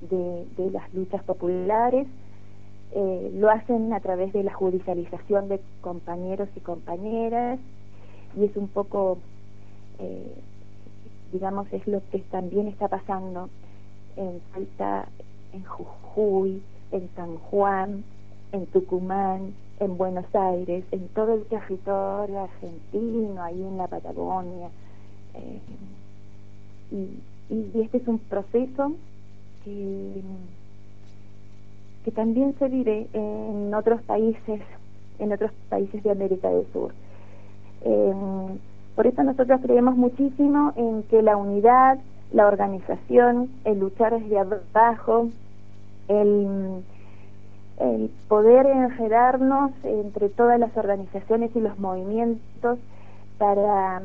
U: de, de las luchas populares. Eh, lo hacen a través de la judicialización de compañeros y compañeras, y es un poco, eh, digamos, es lo que también está pasando en Salta, en Jujuy, en San Juan, en Tucumán, en Buenos Aires, en todo el territorio argentino, ahí en la Patagonia. Eh, y, y este es un proceso que, que también se vive en otros países, en otros países de América del Sur. Eh, por eso nosotros creemos muchísimo en que la unidad, la organización, el luchar desde abajo, el, el poder enredarnos entre todas las organizaciones y los movimientos para,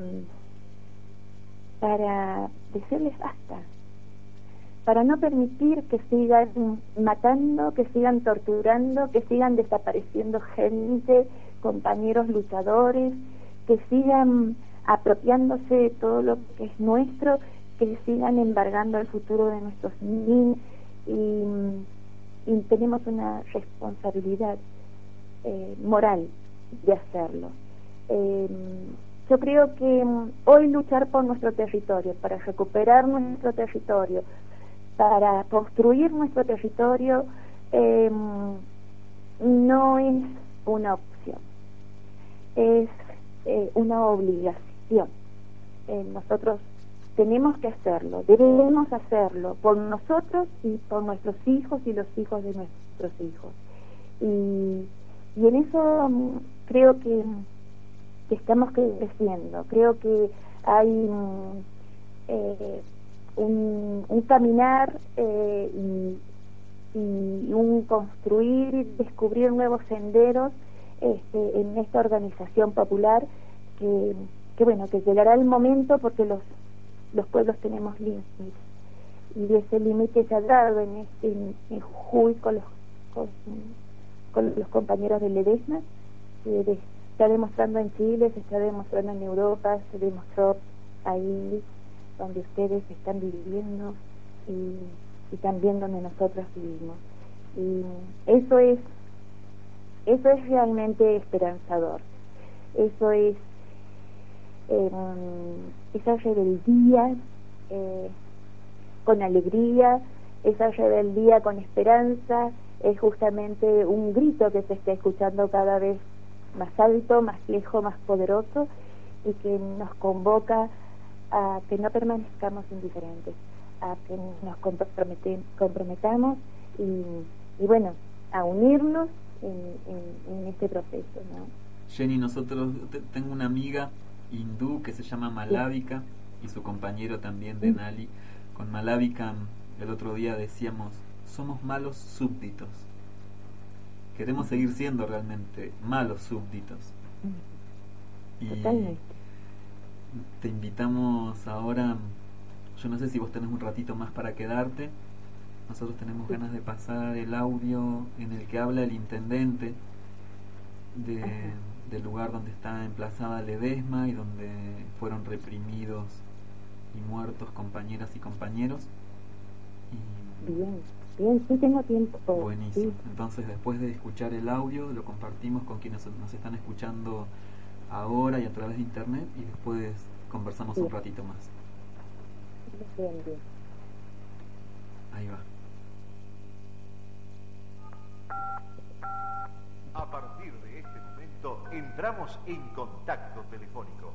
U: para decirles basta, para no permitir que sigan matando, que sigan torturando, que sigan desapareciendo gente, compañeros luchadores, que sigan apropiándose de todo lo que es nuestro, que sigan embargando el futuro de nuestros niños, y, y tenemos una responsabilidad eh, moral de hacerlo. Eh, yo creo que hoy luchar por nuestro territorio, para recuperar nuestro territorio, para construir nuestro territorio, eh, no es una opción, es eh, una obligación. Eh, nosotros tenemos que hacerlo, debemos hacerlo por nosotros y por nuestros hijos y los hijos de nuestros hijos. Y, y en eso um, creo que, que estamos creciendo, creo que hay um, eh, un, un caminar eh, y, y un construir y descubrir nuevos senderos este, en esta organización popular que, que bueno, que llegará el momento, porque los los pueblos tenemos límites, y ese límite se ha dado en, este, en, en Jujuy con los, con, con los compañeros de Ledesma, se de, está demostrando en Chile, se está demostrando en Europa, se demostró ahí donde ustedes están viviendo y, y también donde nosotros vivimos, y eso es eso es realmente esperanzador. Eso es Eh, esa rebeldía eh, con alegría, esa rebeldía con esperanza, es justamente un grito que se está escuchando cada vez más alto, más lejos, más poderoso, y que nos convoca a que no permanezcamos indiferentes, a que nos compromete, comprometamos y, y bueno, a unirnos en, en, en este proceso, ¿no?
H: Jenny, nosotros, tengo una amiga hindú que se llama Malavika, y su compañero también de Nali. Con Malavika el otro día decíamos: somos malos súbditos, queremos seguir siendo realmente malos súbditos. Y te invitamos ahora, yo no sé si vos tenés un ratito más para quedarte. Nosotros tenemos ganas de pasar el audio en el que habla el intendente de del lugar donde está emplazada Ledesma y donde fueron reprimidos y muertos compañeras y compañeros.
U: Y bien, bien, sí tengo tiempo.
H: Buenísimo.
U: Sí.
H: Entonces, después de escuchar el audio, lo compartimos con quienes nos están escuchando ahora y a través de internet, y después conversamos bien un ratito más.
U: Bien, bien.
H: Ahí va.
A: A partir de este momento entramos en contacto telefónico.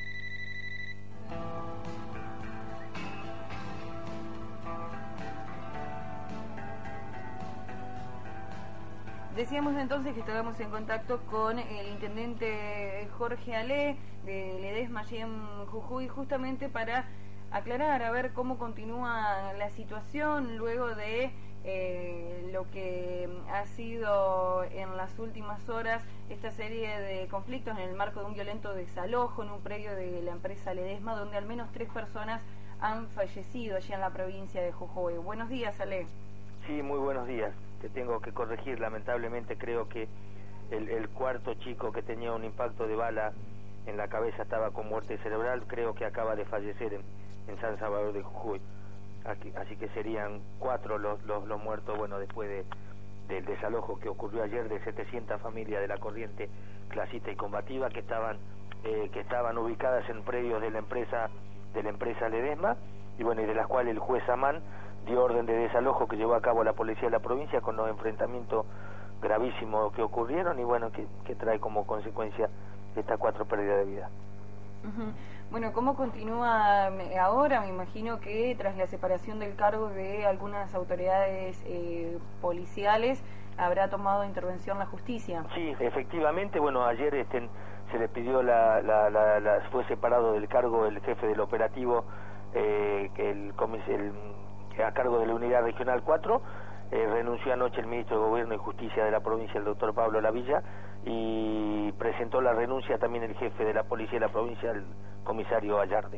V: Decíamos entonces que estábamos en contacto con el intendente Jorge Ale de Ledesma allí en Jujuy, justamente para aclarar, a ver cómo continúa la situación luego de Eh, lo que ha sido en las últimas horas esta serie de conflictos en el marco de un violento desalojo en un predio de la empresa Ledesma, donde al menos tres personas han fallecido allí en la provincia de Jujuy. Buenos días, Ale.
W: Sí, muy buenos días. Te tengo que corregir, lamentablemente creo que el, el cuarto chico que tenía un impacto de bala en la cabeza estaba con muerte cerebral, creo que acaba de fallecer en, en San Salvador de Jujuy. Aquí, así que serían cuatro los, los, los muertos, bueno, después de, del desalojo que ocurrió ayer de setecientas familias de la corriente clasista y combativa que estaban eh, que estaban ubicadas en predios de la empresa de la empresa Ledesma, y bueno, y de las cuales el juez Amán dio orden de desalojo que llevó a cabo la policía de la provincia con los enfrentamientos gravísimos que ocurrieron y bueno, que, que trae como consecuencia estas cuatro pérdidas de vida.
V: Uh-huh. Bueno, ¿cómo continúa ahora? Me imagino que tras la separación del cargo de algunas autoridades eh, policiales habrá tomado intervención la justicia.
W: Sí, efectivamente, bueno, ayer este, se le pidió, la, la, la, la fue separado del cargo el jefe del operativo, eh, el, el, el, a cargo de la unidad regional cuatro, eh, renunció anoche el ministro de Gobierno y Justicia de la provincia, el doctor Pablo Lavilla, y presentó la renuncia también el jefe de la policía de la provincia, el comisario Ayarde.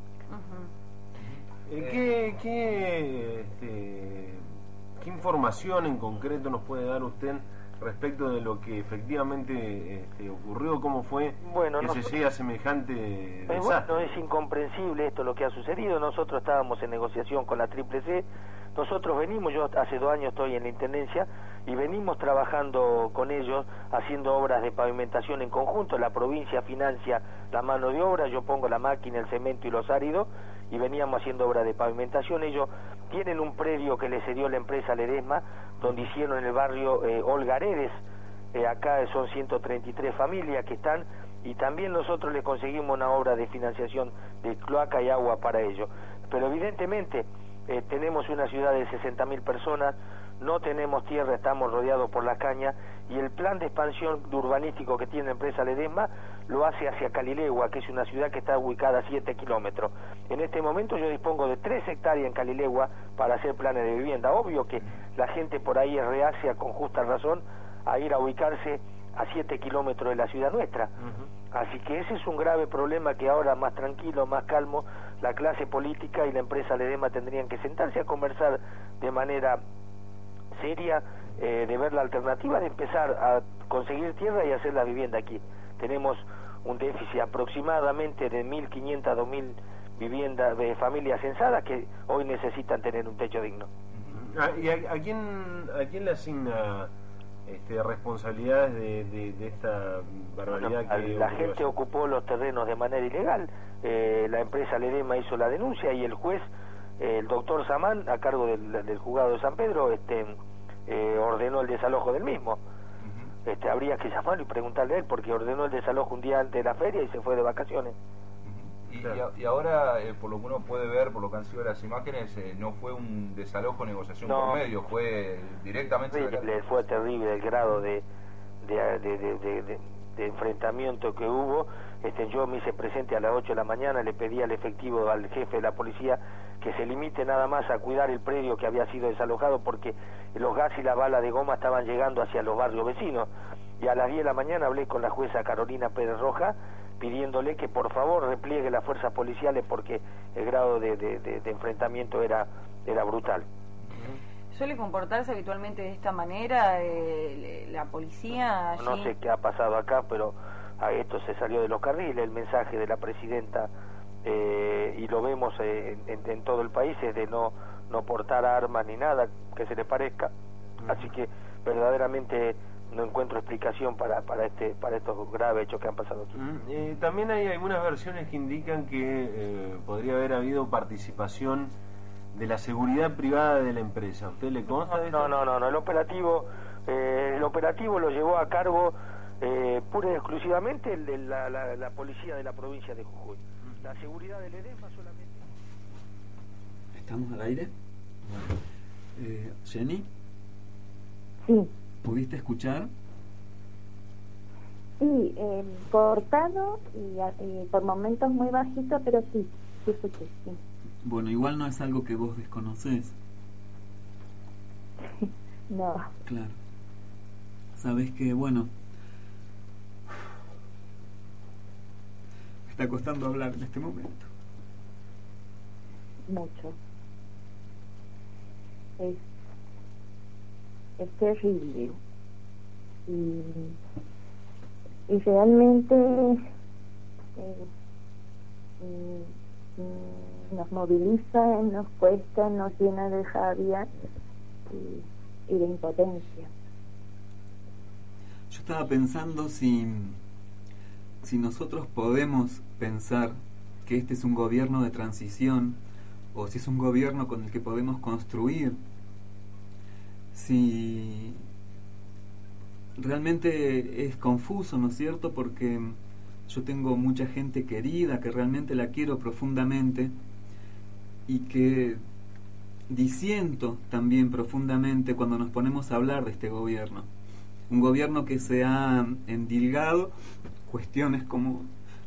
C: Uh-huh. eh, ¿Qué, qué, este, qué información en concreto nos puede dar usted respecto de lo que efectivamente este, ocurrió? ¿Cómo fue
W: bueno,
C: que
W: no,
C: se llegue a semejante desastre?
W: Bueno, es incomprensible esto lo que ha sucedido. Nosotros estábamos en negociación con la Triple C. Nosotros venimos, yo hace dos años estoy en la Intendencia y venimos trabajando con ellos, haciendo obras de pavimentación en conjunto. La provincia financia la mano de obra, yo pongo la máquina, el cemento y los áridos, y veníamos haciendo obras de pavimentación. Ellos tienen un predio que les cedió la empresa Ledesma, donde hicieron en el barrio eh, Olgaredes, eh, acá son ciento treinta y tres familias que están, y también nosotros les conseguimos una obra de financiación de cloaca y agua para ellos. Pero evidentemente eh, tenemos una ciudad de sesenta mil personas, no tenemos tierra, estamos rodeados por la caña, y el plan de expansión urbanístico que tiene la empresa Ledesma lo hace hacia Calilegua, que es una ciudad que está ubicada a siete kilómetros. En este momento yo dispongo de tres hectáreas en Calilegua para hacer planes de vivienda. Obvio que la gente por ahí es reacia, con justa razón, a ir a ubicarse a siete kilómetros de la ciudad nuestra. Uh-huh. Así que ese es un grave problema que ahora, más tranquilo, más calmo, la clase política y la empresa Ledesma tendrían que sentarse a conversar de manera seria, eh, de ver la alternativa de empezar a conseguir tierra y hacer la vivienda aquí. Tenemos un déficit aproximadamente de mil quinientas a dos mil viviendas de familias censadas que hoy necesitan tener un techo digno.
C: Ah, ¿y a, a quién a quién le asigna este, responsabilidades de, de, de esta barbaridad?
W: Bueno,
C: que
W: la gente allí ocupó los terrenos de manera ilegal, eh, la empresa Ledesma hizo la denuncia y el juez, eh, el doctor Samán, a cargo del, del juzgado de San Pedro, este, eh, ordenó el desalojo del mismo. Este, habría que llamarlo y preguntarle a él, porque ordenó el desalojo un día antes de la feria y se fue de vacaciones.
D: Y, claro. y, y ahora, eh, por lo que uno puede ver, por lo que han sido las imágenes, eh, no fue un desalojo, negociación no, por medio, fue directamente...
W: Terrible, fue terrible el grado de, de, de, de, de, de, de enfrentamiento que hubo. Este, yo me hice presente a las ocho de la mañana, le pedí al efectivo, al jefe de la policía, que se limite nada más a cuidar el predio que había sido desalojado, porque los gas y las balas de goma estaban llegando hacia los barrios vecinos. Y a las diez de la mañana hablé con la jueza Carolina Pérez Roja, pidiéndole que por favor repliegue las fuerzas policiales porque el grado de, de, de, de enfrentamiento era, era brutal.
V: ¿Suele comportarse habitualmente de esta manera eh, la policía allí?
W: No sé qué ha pasado acá, pero a esto se salió de los carriles. El mensaje de la presidenta, eh, y lo vemos eh, en, en todo el país, es de no, no portar armas ni nada que se le parezca. Uh-huh. Así que verdaderamente no encuentro explicación para para este para estos graves hechos que han pasado aquí.
C: Mm, eh, también hay algunas versiones que indican que eh, podría haber habido participación de la seguridad privada de la empresa. ¿Usted le consta de
W: esto? No, no, no, no. El operativo eh, el operativo lo llevó a cargo eh, pura y exclusivamente el, el, la, la, la policía de la provincia de Jujuy. Mm. La seguridad del Ledesma solamente.
H: ¿Estamos al aire? Eh, ¿Jenny?
U: Sí.
H: ¿Pudiste escuchar?
U: Sí, eh, cortado y, y por momentos muy bajito, pero sí, sí escuché, sí.
H: Bueno, igual no es algo que vos desconocés.
U: No.
H: Claro. Sabés que, bueno, me está costando hablar en este momento.
U: Mucho. Es es terrible y, y realmente eh, mm, mm, nos moviliza, nos cuesta, nos llena de rabia y, y de impotencia.
H: Yo estaba pensando si, si nosotros podemos pensar que este es un gobierno de transición o si es un gobierno con el que podemos construir, si realmente es confuso, ¿no es cierto? Porque yo tengo mucha gente querida que realmente la quiero profundamente y que disiento también profundamente cuando nos ponemos a hablar de este gobierno. Un gobierno que se ha endilgado cuestiones como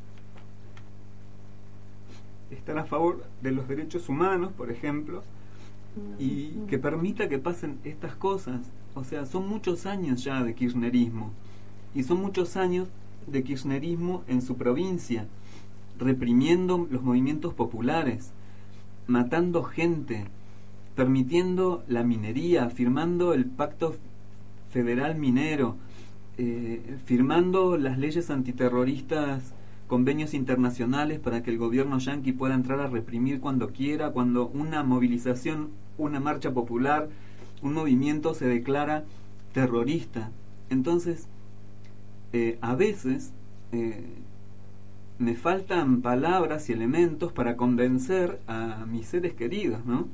H: estar a favor de los derechos humanos, por ejemplo, y que permita que pasen estas cosas. O sea, son muchos años ya de kirchnerismo, y son muchos años de kirchnerismo en su provincia, reprimiendo los movimientos populares, matando gente, permitiendo la minería, firmando el pacto federal minero, eh, firmando las leyes antiterroristas, convenios internacionales para que el gobierno yanqui pueda entrar a reprimir cuando quiera, cuando una movilización, una marcha popular, un movimiento se declara terrorista. Entonces, eh, a veces eh, me faltan palabras y elementos para convencer a mis seres queridos, ¿no?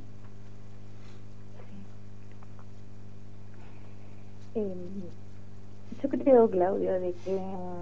U: Eh, yo creo, Claudio, de que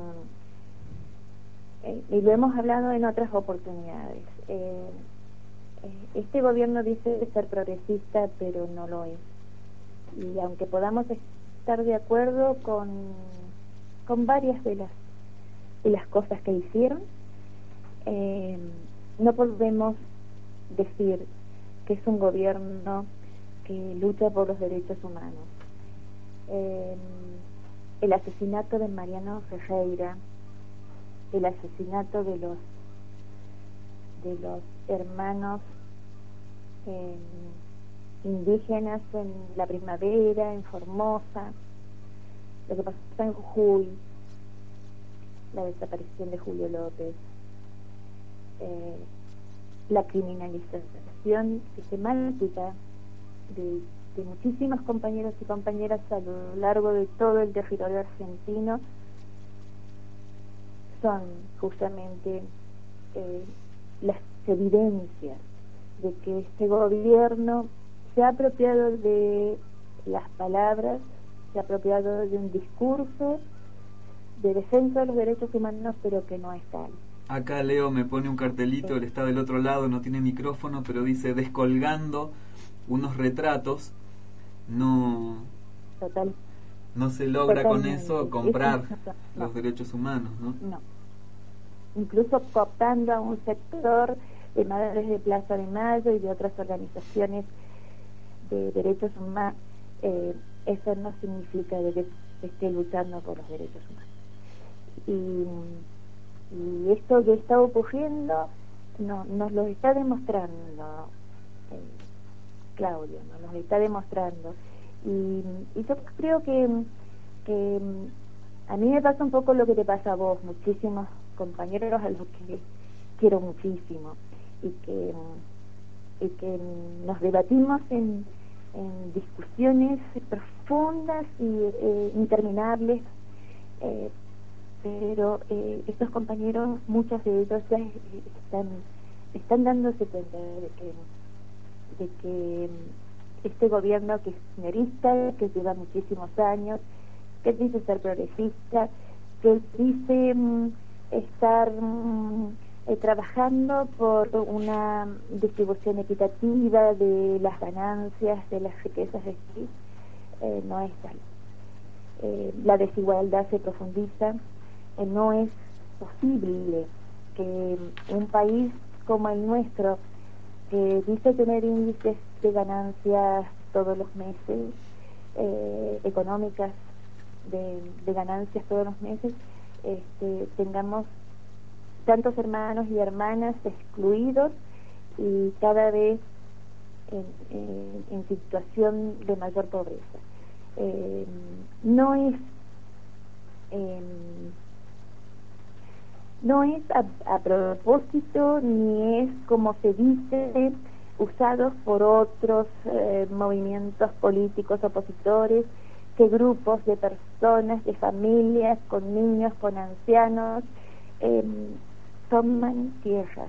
U: eh, y lo hemos hablado en otras oportunidades, eh, eh, este gobierno dice ser progresista, pero no lo es, y aunque podamos estar de acuerdo con con varias de las de las cosas que hicieron, eh, no podemos decir que es un gobierno que lucha por los derechos humanos. Eh, el asesinato de Mariano Ferreira, el asesinato de los de los hermanos eh, indígenas en la primavera, en Formosa, lo que pasó en Jujuy, la desaparición de Julio López, eh, la criminalización sistemática de de muchísimos compañeros y compañeras a lo largo de todo el territorio argentino, son justamente eh, las evidencias de que este gobierno se ha apropiado de las palabras, se ha apropiado de un discurso de defensa de los derechos humanos, pero que no es tal.
H: Acá Leo me pone un cartelito, él está del otro lado, no tiene micrófono, pero dice descolgando unos retratos. No,
U: Total.
H: no se logra
U: Totalmente.
H: con eso comprar
U: no.
H: los derechos humanos, ¿no?
U: No. Incluso cooptando a un sector de Madres de Plaza de Mayo y de otras organizaciones de derechos humanos, eh, eso no significa de que se esté luchando por los derechos humanos. Y, y esto que está ocurriendo no, nos lo está demostrando eh, Claudio, ¿no? Nos está demostrando. Y, y yo creo que, que a mí me pasa un poco lo que te pasa a vos, muchísimos compañeros a los que quiero muchísimo y que, y que nos debatimos en, en discusiones profundas y eh, interminables, eh, pero eh, estos compañeros, muchos de ellos ya están, están dándose cuenta de que de que este gobierno que es kirchnerista, que lleva muchísimos años, que dice ser progresista, que dice mm, estar mm, eh, trabajando por una distribución equitativa de las ganancias, de las riquezas del país, eh, no es tal. Eh, la desigualdad se profundiza, eh, no es posible que un país como el nuestro, que dice tener índices de ganancias todos los meses, eh, económicas de, de ganancias todos los meses, este, tengamos tantos hermanos y hermanas excluidos y cada vez en, en, en situación de mayor pobreza. Eh, no es eh, no es a, a propósito ni es, como se dice, usados por otros eh, movimientos políticos opositores, que grupos de personas, de familias, con niños, con ancianos, eh, toman tierras,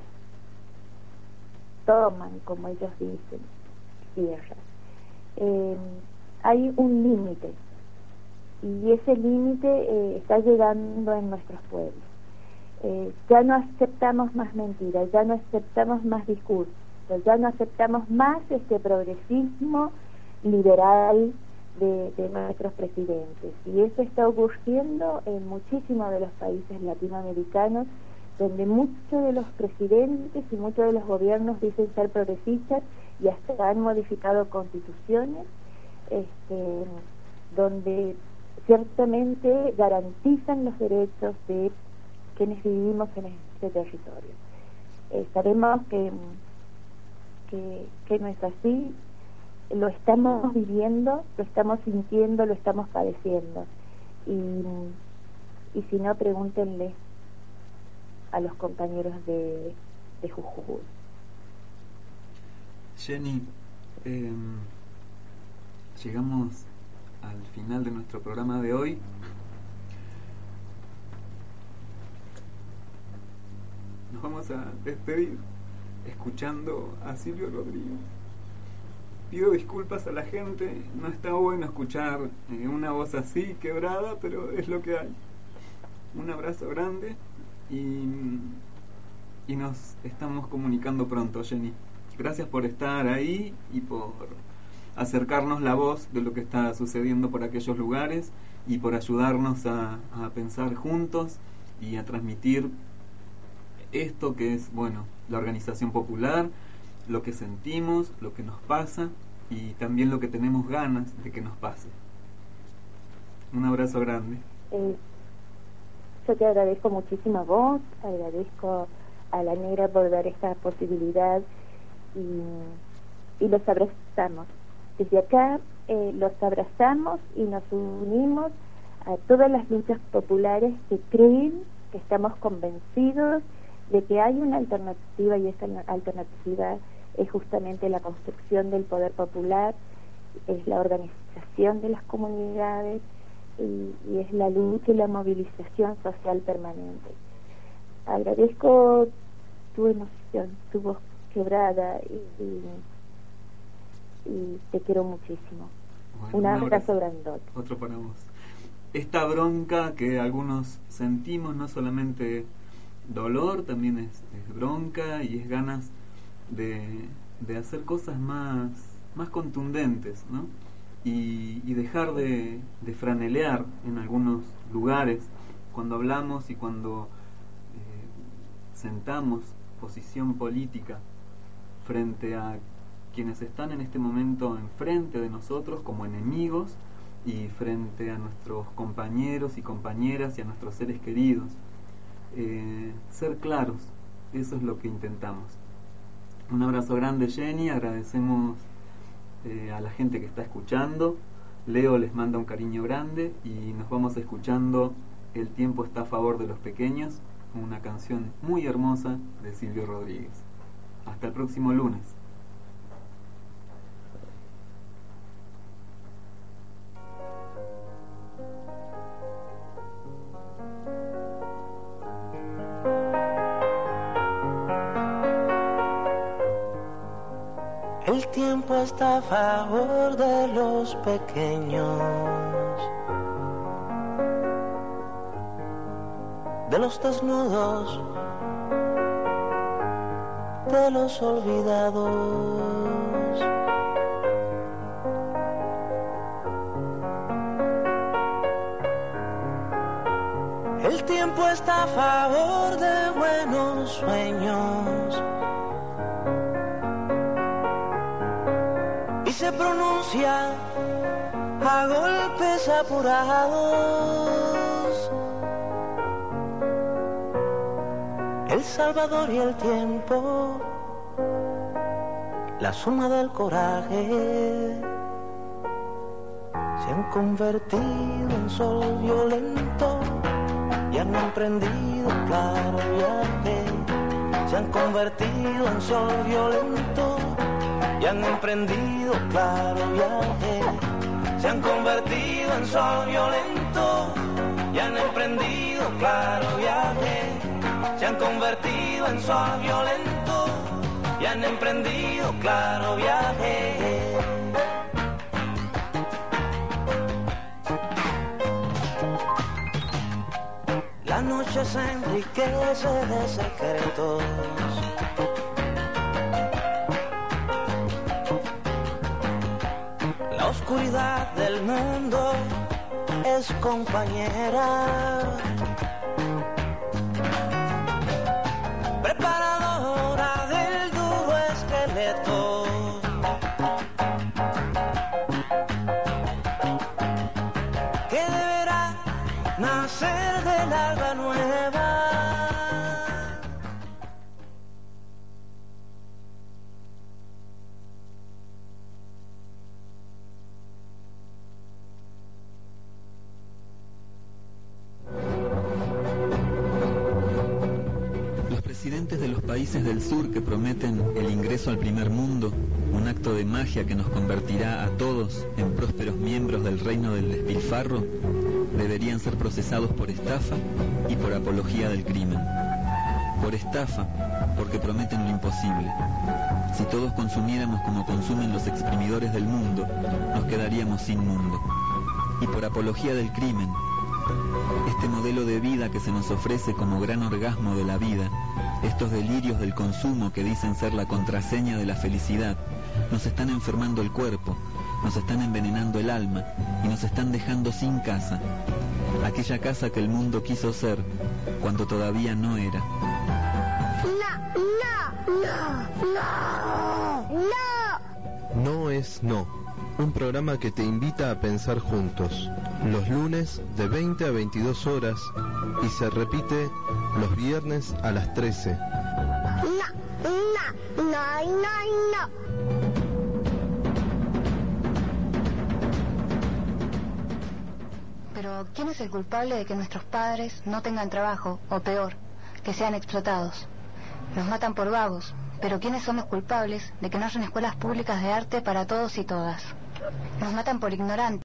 U: toman, como ellos dicen, tierras. Eh, hay un límite, y ese límite eh, está llegando en nuestros pueblos. Eh, ya no aceptamos más mentiras, ya no aceptamos más discursos, ya no aceptamos más este progresismo liberal de, de nuestros presidentes, y eso está ocurriendo en muchísimos de los países latinoamericanos, donde muchos de los presidentes y muchos de los gobiernos dicen ser progresistas y hasta han modificado constituciones este, donde ciertamente garantizan los derechos de quienes vivimos en este territorio. Eh, sabemos que, que, que no es así, lo estamos viviendo, lo estamos sintiendo, lo estamos padeciendo, y, y si no, pregúntenle a los compañeros de, de Jujuy.
H: Jenny, eh, llegamos al final de nuestro programa de hoy. Nos vamos a despedir escuchando a Silvio Rodríguez. Pido disculpas a la gente, no está bueno escuchar eh, una voz así, quebrada, pero es lo que hay. Un abrazo grande y, y nos estamos comunicando pronto, Jenny. Gracias por estar ahí y por acercarnos la voz de lo que está sucediendo por aquellos lugares y por ayudarnos a, a pensar juntos y a transmitir esto que es, bueno, la organización popular, lo que sentimos, lo que nos pasa y también lo que tenemos ganas de que nos pase. Un abrazo grande.
U: Eh, yo te agradezco muchísimo a vos, agradezco a la Negra por dar esta posibilidad y, y los abrazamos. Desde acá eh, los abrazamos y nos unimos a todas las luchas populares que creen, que estamos convencidos de que hay una alternativa, y esta alternativa es justamente la construcción del poder popular, es la organización de las comunidades y, y es la lucha y la movilización social permanente. Agradezco tu emoción, tu voz quebrada y, y, y te quiero muchísimo. Bueno, un abrazo, abrazo grandote.
H: Otro para vos. Esta bronca que algunos sentimos, no solamente dolor, también es, es bronca y es ganas de, de hacer cosas más, más contundentes, ¿no? Y, y dejar de, de franelear en algunos lugares cuando hablamos y cuando eh, sentamos posición política frente a quienes están en este momento enfrente de nosotros como enemigos y frente a nuestros compañeros y compañeras y a nuestros seres queridos. Eh, ser claros, eso es lo que intentamos. Un abrazo grande, Jenny, agradecemos eh, a la gente que está escuchando. Leo les manda un cariño grande y nos vamos escuchando El tiempo está a favor de los pequeños, una canción muy hermosa de Silvio Rodríguez. Hasta el próximo lunes.
O: El tiempo está a favor de los pequeños, de los desnudos, de los olvidados. El tiempo está a favor de buenos sueños y se pronuncia a golpes apurados. El Salvador y el tiempo, la suma del coraje, se han convertido en sol violento y han emprendido, claro, convertido en sol violento y han emprendido claro viaje. Se han convertido en sol violento y han emprendido claro viaje. Se han convertido en sol violento y han emprendido claro viaje. La noche se enriquece de secretos. La oscuridad del mundo es compañera, preparadora del duro esqueleto. Que deberá nacer del alba nueva.
H: Los presidentes de los países del sur que prometen el ingreso al primer mundo, un acto de magia que nos convertirá a todos en prósperos miembros del reino del despilfarro, deberían ser procesados por estafa y por apología del crimen. Por estafa, porque prometen lo imposible. Si todos consumiéramos como consumen los exprimidores del mundo, nos quedaríamos sin mundo. Y por apología del crimen, este modelo de vida que se nos ofrece como gran orgasmo de la vida, estos delirios del consumo que dicen ser la contraseña de la felicidad, nos están enfermando el cuerpo, nos están envenenando el alma y nos están dejando sin casa, aquella casa que el mundo quiso ser cuando todavía no era.
B: No, no, no, no, no.
J: No es no, un programa que te invita a pensar juntos, los lunes de veinte a veintidós horas y se repite los viernes a las trece.
B: No, no, no, no, no.
E: Pero, ¿quién es el culpable de que nuestros padres no tengan trabajo, o peor, que sean explotados? Nos matan por vagos, pero ¿quiénes son los culpables de que no hayan escuelas públicas de arte para todos y todas? Nos matan por ignorantes.